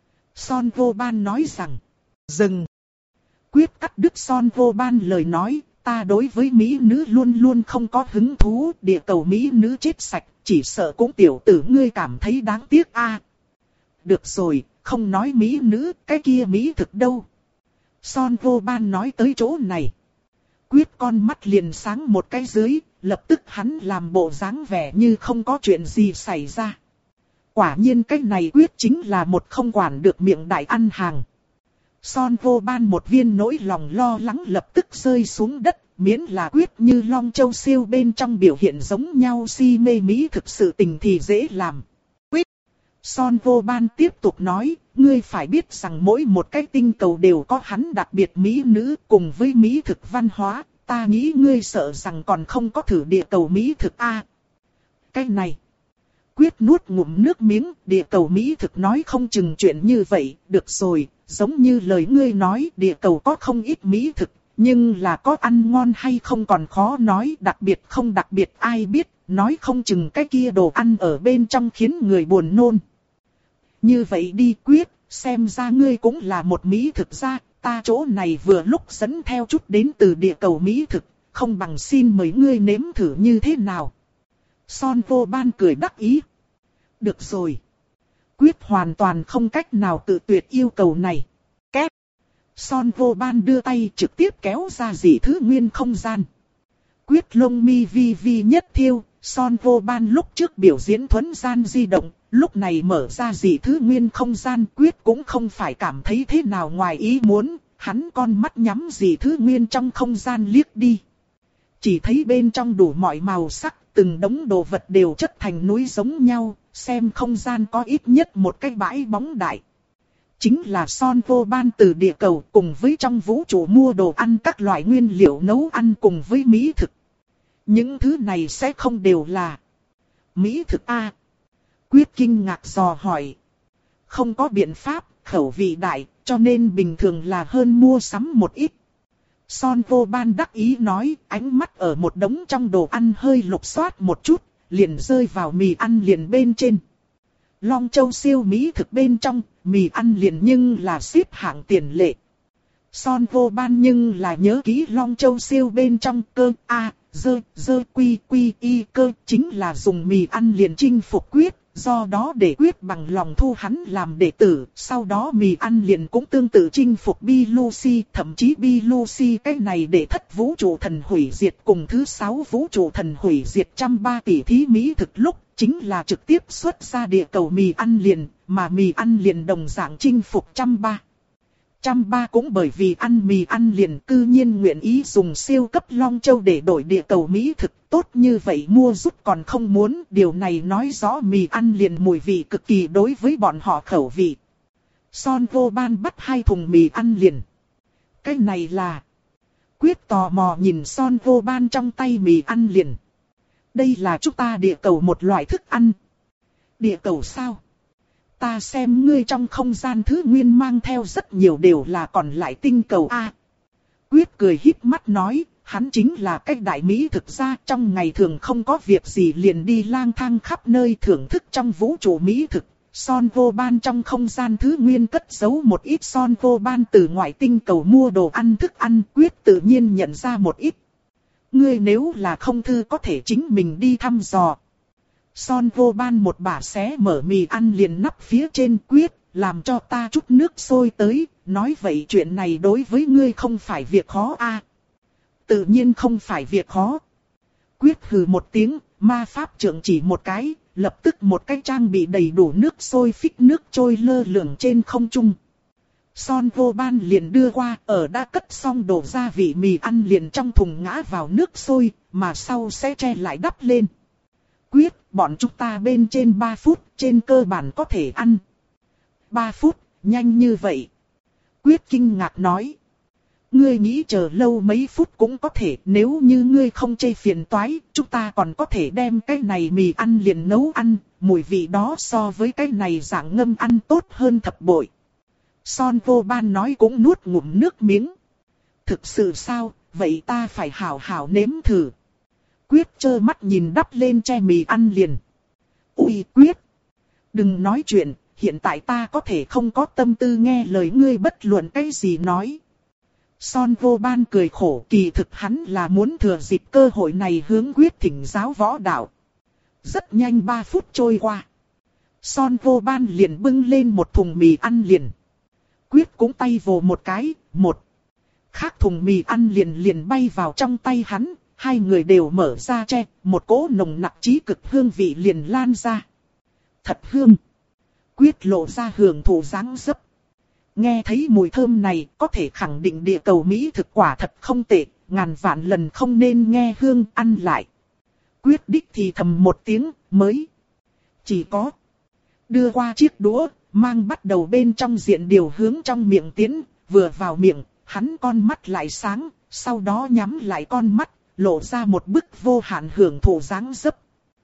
Son Goban nói rằng. Dừng! Quyết cắt đứt Son Goban lời nói, ta đối với mỹ nữ luôn luôn không có hứng thú, địa cầu mỹ nữ chết sạch, chỉ sợ cũng tiểu tử ngươi cảm thấy đáng tiếc a. À, được rồi, không nói mỹ nữ, cái kia mỹ thực đâu. Son Goban nói tới chỗ này. Quyết con mắt liền sáng một cái dưới, lập tức hắn làm bộ dáng vẻ như không có chuyện gì xảy ra. Quả nhiên cái này Quyết chính là một không quản được miệng đại ăn hàng. Son Vô Ban một viên nỗi lòng lo lắng lập tức rơi xuống đất, miễn là Quyết như Long Châu Siêu bên trong biểu hiện giống nhau si mê mỹ thực sự tình thì dễ làm. Quyết! Son Vô Ban tiếp tục nói, ngươi phải biết rằng mỗi một cái tinh cầu đều có hắn đặc biệt mỹ nữ cùng với mỹ thực văn hóa, ta nghĩ ngươi sợ rằng còn không có thử địa cầu mỹ thực a. À, cái này! Quyết nuốt ngụm nước miếng, địa cầu mỹ thực nói không chừng chuyện như vậy, được rồi, giống như lời ngươi nói địa cầu có không ít mỹ thực, nhưng là có ăn ngon hay không còn khó nói, đặc biệt không đặc biệt ai biết, nói không chừng cái kia đồ ăn ở bên trong khiến người buồn nôn. Như vậy đi Quyết, xem ra ngươi cũng là một mỹ thực gia, ta chỗ này vừa lúc dẫn theo chút đến từ địa cầu mỹ thực, không bằng xin mời ngươi nếm thử như thế nào. Son Vô Ban cười đắc ý. Được rồi. Quyết hoàn toàn không cách nào tự tuyệt yêu cầu này. Két. Son Vô Ban đưa tay trực tiếp kéo ra dị thứ nguyên không gian. Quyết lông mi vi vi nhất thiêu. Son Vô Ban lúc trước biểu diễn thuấn gian di động, lúc này mở ra dị thứ nguyên không gian. Quyết cũng không phải cảm thấy thế nào ngoài ý muốn. Hắn con mắt nhắm dị thứ nguyên trong không gian liếc đi. Chỉ thấy bên trong đủ mọi màu sắc, từng đống đồ vật đều chất thành núi giống nhau, xem không gian có ít nhất một cái bãi bóng đại. Chính là Son Vô Ban từ địa cầu cùng với trong vũ trụ mua đồ ăn các loại nguyên liệu nấu ăn cùng với mỹ thực. Những thứ này sẽ không đều là mỹ thực a? Quyết kinh ngạc dò hỏi. Không có biện pháp, khẩu vị đại, cho nên bình thường là hơn mua sắm một ít. Son Vô Ban đắc ý nói, ánh mắt ở một đống trong đồ ăn hơi lục soát một chút, liền rơi vào mì ăn liền bên trên. Long Châu Siêu mỹ thực bên trong, mì ăn liền nhưng là xếp hạng tiền lệ. Son Vô Ban nhưng là nhớ kỹ Long Châu Siêu bên trong cơ a, dơ, dơ quy quy y cơ chính là dùng mì ăn liền chinh phục Quyết. Do đó để Quyết bằng lòng thu hắn làm đệ tử, sau đó mì ăn liền cũng tương tự chinh phục Bi Lucy, thậm chí Bi Lucy cái này để thất vũ trụ thần hủy diệt cùng thứ sáu vũ trụ thần hủy diệt trăm ba tỷ thí mỹ thực lúc, chính là trực tiếp xuất ra địa cầu mì ăn liền, mà mì ăn liền đồng dạng chinh phục trăm ba. Trăm ba cũng bởi vì ăn mì ăn liền cư nhiên nguyện ý dùng siêu cấp Long Châu để đổi địa cầu mỹ thực, tốt như vậy mua giúp còn không muốn, điều này nói rõ mì ăn liền mùi vị cực kỳ đối với bọn họ khẩu vị. Son Vô Ban bắt hai thùng mì ăn liền. Cái này là... Quyết tò mò nhìn Son Vô Ban trong tay mì ăn liền. Đây là chúng ta địa cầu một loại thức ăn. Địa cầu sao? Ta xem ngươi trong không gian thứ nguyên mang theo rất nhiều đều là còn lại tinh cầu a. Quyết cười híp mắt nói, hắn chính là cái đại mỹ thực ra trong ngày thường không có việc gì liền đi lang thang khắp nơi thưởng thức trong vũ trụ mỹ thực. Son Vô Ban trong không gian thứ nguyên cất giấu một ít Son Vô Ban từ ngoại tinh cầu mua đồ ăn thức ăn, Quyết tự nhiên nhận ra một ít. Ngươi nếu là không thư có thể chính mình đi thăm dò. Son Vô Ban một bả xé mở mì ăn liền nắp phía trên. Quyết, làm cho ta chút nước sôi tới, nói vậy chuyện này đối với ngươi không phải việc khó a. Tự nhiên không phải việc khó. Quyết hừ một tiếng, ma pháp trượng chỉ một cái, lập tức một cái trang bị đầy đủ nước sôi phích nước trôi lơ lửng trên không trung. Son Vô Ban liền đưa qua, ở đã cất xong đổ gia vị mì ăn liền trong thùng ngã vào nước sôi, mà sau sẽ che lại đắp lên. Quyết, bọn chúng ta bên trên ba phút, trên cơ bản có thể ăn. ba phút, nhanh như vậy. Quyết kinh ngạc nói. Ngươi nghĩ chờ lâu mấy phút cũng có thể, nếu như ngươi không chê phiền toái, chúng ta còn có thể đem cái này mì ăn liền nấu ăn, mùi vị đó so với cái này dạng ngâm ăn tốt hơn thập bội. Son Vô Ban nói cũng nuốt ngụm nước miếng. Thực sự sao, vậy ta phải hảo hảo nếm thử. Quyết trơ mắt nhìn đắp lên che mì ăn liền. Ui Quyết! Đừng nói chuyện, hiện tại ta có thể không có tâm tư nghe lời ngươi bất luận cái gì nói. Son Vô Ban cười khổ, kỳ thực hắn là muốn thừa dịp cơ hội này hướng Quyết thỉnh giáo võ đạo. Rất nhanh ba phút trôi qua. Son Vô Ban liền bưng lên một thùng mì ăn liền. Quyết cũng tay vồ một cái, một. khác thùng mì ăn liền liền bay vào trong tay hắn, hai người đều mở ra che, một cỗ nồng nặc chí cực hương vị liền lan ra. Thật hương. Quyết lộ ra hưởng thụ dáng dấp. Nghe thấy mùi thơm này, có thể khẳng định địa cầu Mỹ thực quả thật không tệ, ngàn vạn lần không nên nghe hương ăn lại. Quyết đích thì thầm một tiếng, mới. Chỉ có. Đưa qua chiếc đũa, mang bắt đầu bên trong diện điều hướng trong miệng tiến, vừa vào miệng, hắn con mắt lại sáng, sau đó nhắm lại con mắt, lộ ra một bức vô hạn hưởng thụ dáng dấp.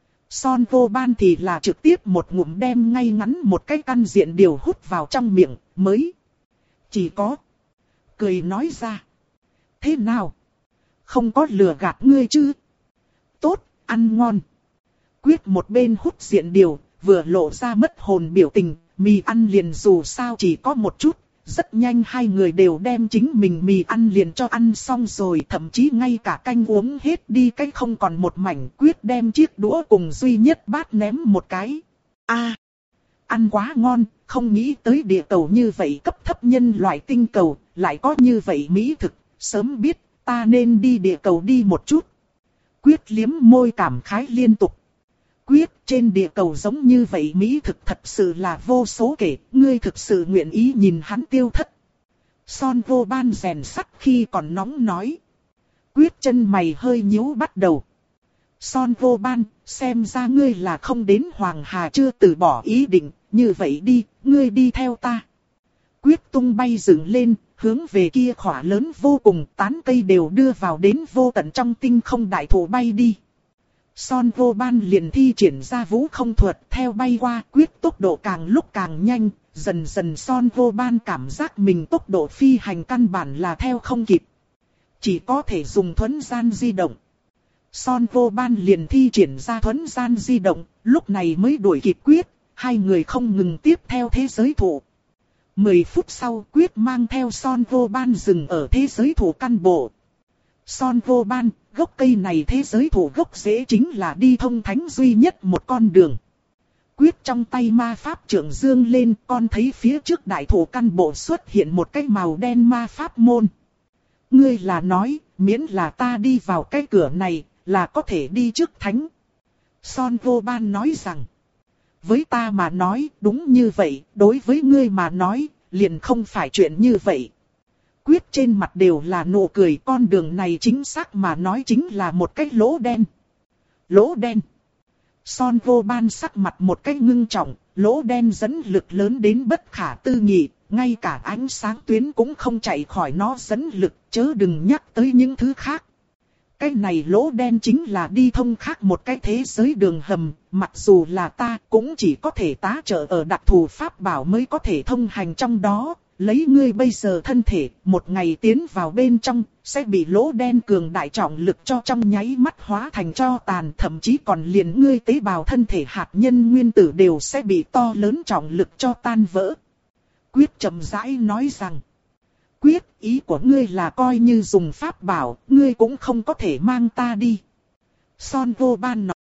Son vô ban thì là trực tiếp một ngụm đem ngay ngắn một cái căn diện điều hút vào trong miệng, mới. Chỉ có. Cười nói ra. Thế nào? Không có lừa gạt ngươi chứ? Tốt, ăn ngon. Quyết một bên hút diện điều, vừa lộ ra mất hồn biểu tình, mì ăn liền dù sao chỉ có một chút. Rất nhanh hai người đều đem chính mình mì ăn liền cho ăn xong rồi, thậm chí ngay cả canh uống hết đi cái không còn một mảnh. Quyết đem chiếc đũa cùng duy nhất bát ném một cái. A, ăn quá ngon, không nghĩ tới địa cầu như vậy cấp thấp nhân loại tinh cầu, lại có như vậy mỹ thực, sớm biết ta nên đi địa cầu đi một chút. Quyết liếm môi cảm khái liên tục. Quyết, trên địa cầu giống như vậy mỹ thực thật sự là vô số kể, ngươi thực sự nguyện ý nhìn hắn tiêu thất. Son vô ban rèn sắt khi còn nóng nói. Quyết chân mày hơi nhíu bắt đầu. Son vô ban, xem ra ngươi là không đến Hoàng Hà chưa từ bỏ ý định, như vậy đi, ngươi đi theo ta. Quyết tung bay dựng lên, hướng về kia khỏa lớn vô cùng, tán cây đều đưa vào đến vô tận trong tinh không đại thụ bay đi. Son vô ban liền thi triển ra vũ không thuật, theo bay qua, Quyết tốc độ càng lúc càng nhanh, dần dần son vô ban cảm giác mình tốc độ phi hành căn bản là theo không kịp. Chỉ có thể dùng thuấn gian di động. Son vô ban liền thi triển ra thuấn gian di động, lúc này mới đuổi kịp Quyết, hai người không ngừng tiếp theo thế giới thụ. Mười phút sau Quyết mang theo son vô ban dừng ở thế giới thụ căn bộ. Son vô ban, gốc cây này thế giới thụ gốc rễ chính là đi thông thánh duy nhất một con đường. Quyết trong tay ma pháp trượng dương lên, con thấy phía trước đại thụ căn bộ xuất hiện một cái màu đen ma pháp môn. Ngươi là nói, miễn là ta đi vào cái cửa này, là có thể đi trước thánh. Son vô ban nói rằng, với ta mà nói, đúng như vậy, đối với ngươi mà nói, liền không phải chuyện như vậy. Quyết trên mặt đều là nụ cười, con đường này chính xác mà nói chính là một cái lỗ đen. Lỗ đen. Son vô ban sắc mặt một cách ngưng trọng, lỗ đen dẫn lực lớn đến bất khả tư nghị, ngay cả ánh sáng tuyến cũng không chạy khỏi nó dẫn lực, chớ đừng nhắc tới những thứ khác. Cái này lỗ đen chính là đi thông khác một cái thế giới đường hầm, mặc dù là ta cũng chỉ có thể tá trợ ở đặc thù pháp bảo mới có thể thông hành trong đó. Lấy ngươi bây giờ thân thể, một ngày tiến vào bên trong, sẽ bị lỗ đen cường đại trọng lực cho trong nháy mắt hóa thành tro tàn, thậm chí còn liền ngươi tế bào thân thể hạt nhân nguyên tử đều sẽ bị to lớn trọng lực cho tan vỡ. Quyết chậm rãi nói rằng, Quyết, ý của ngươi là coi như dùng pháp bảo, ngươi cũng không có thể mang ta đi. Son vô ban nói.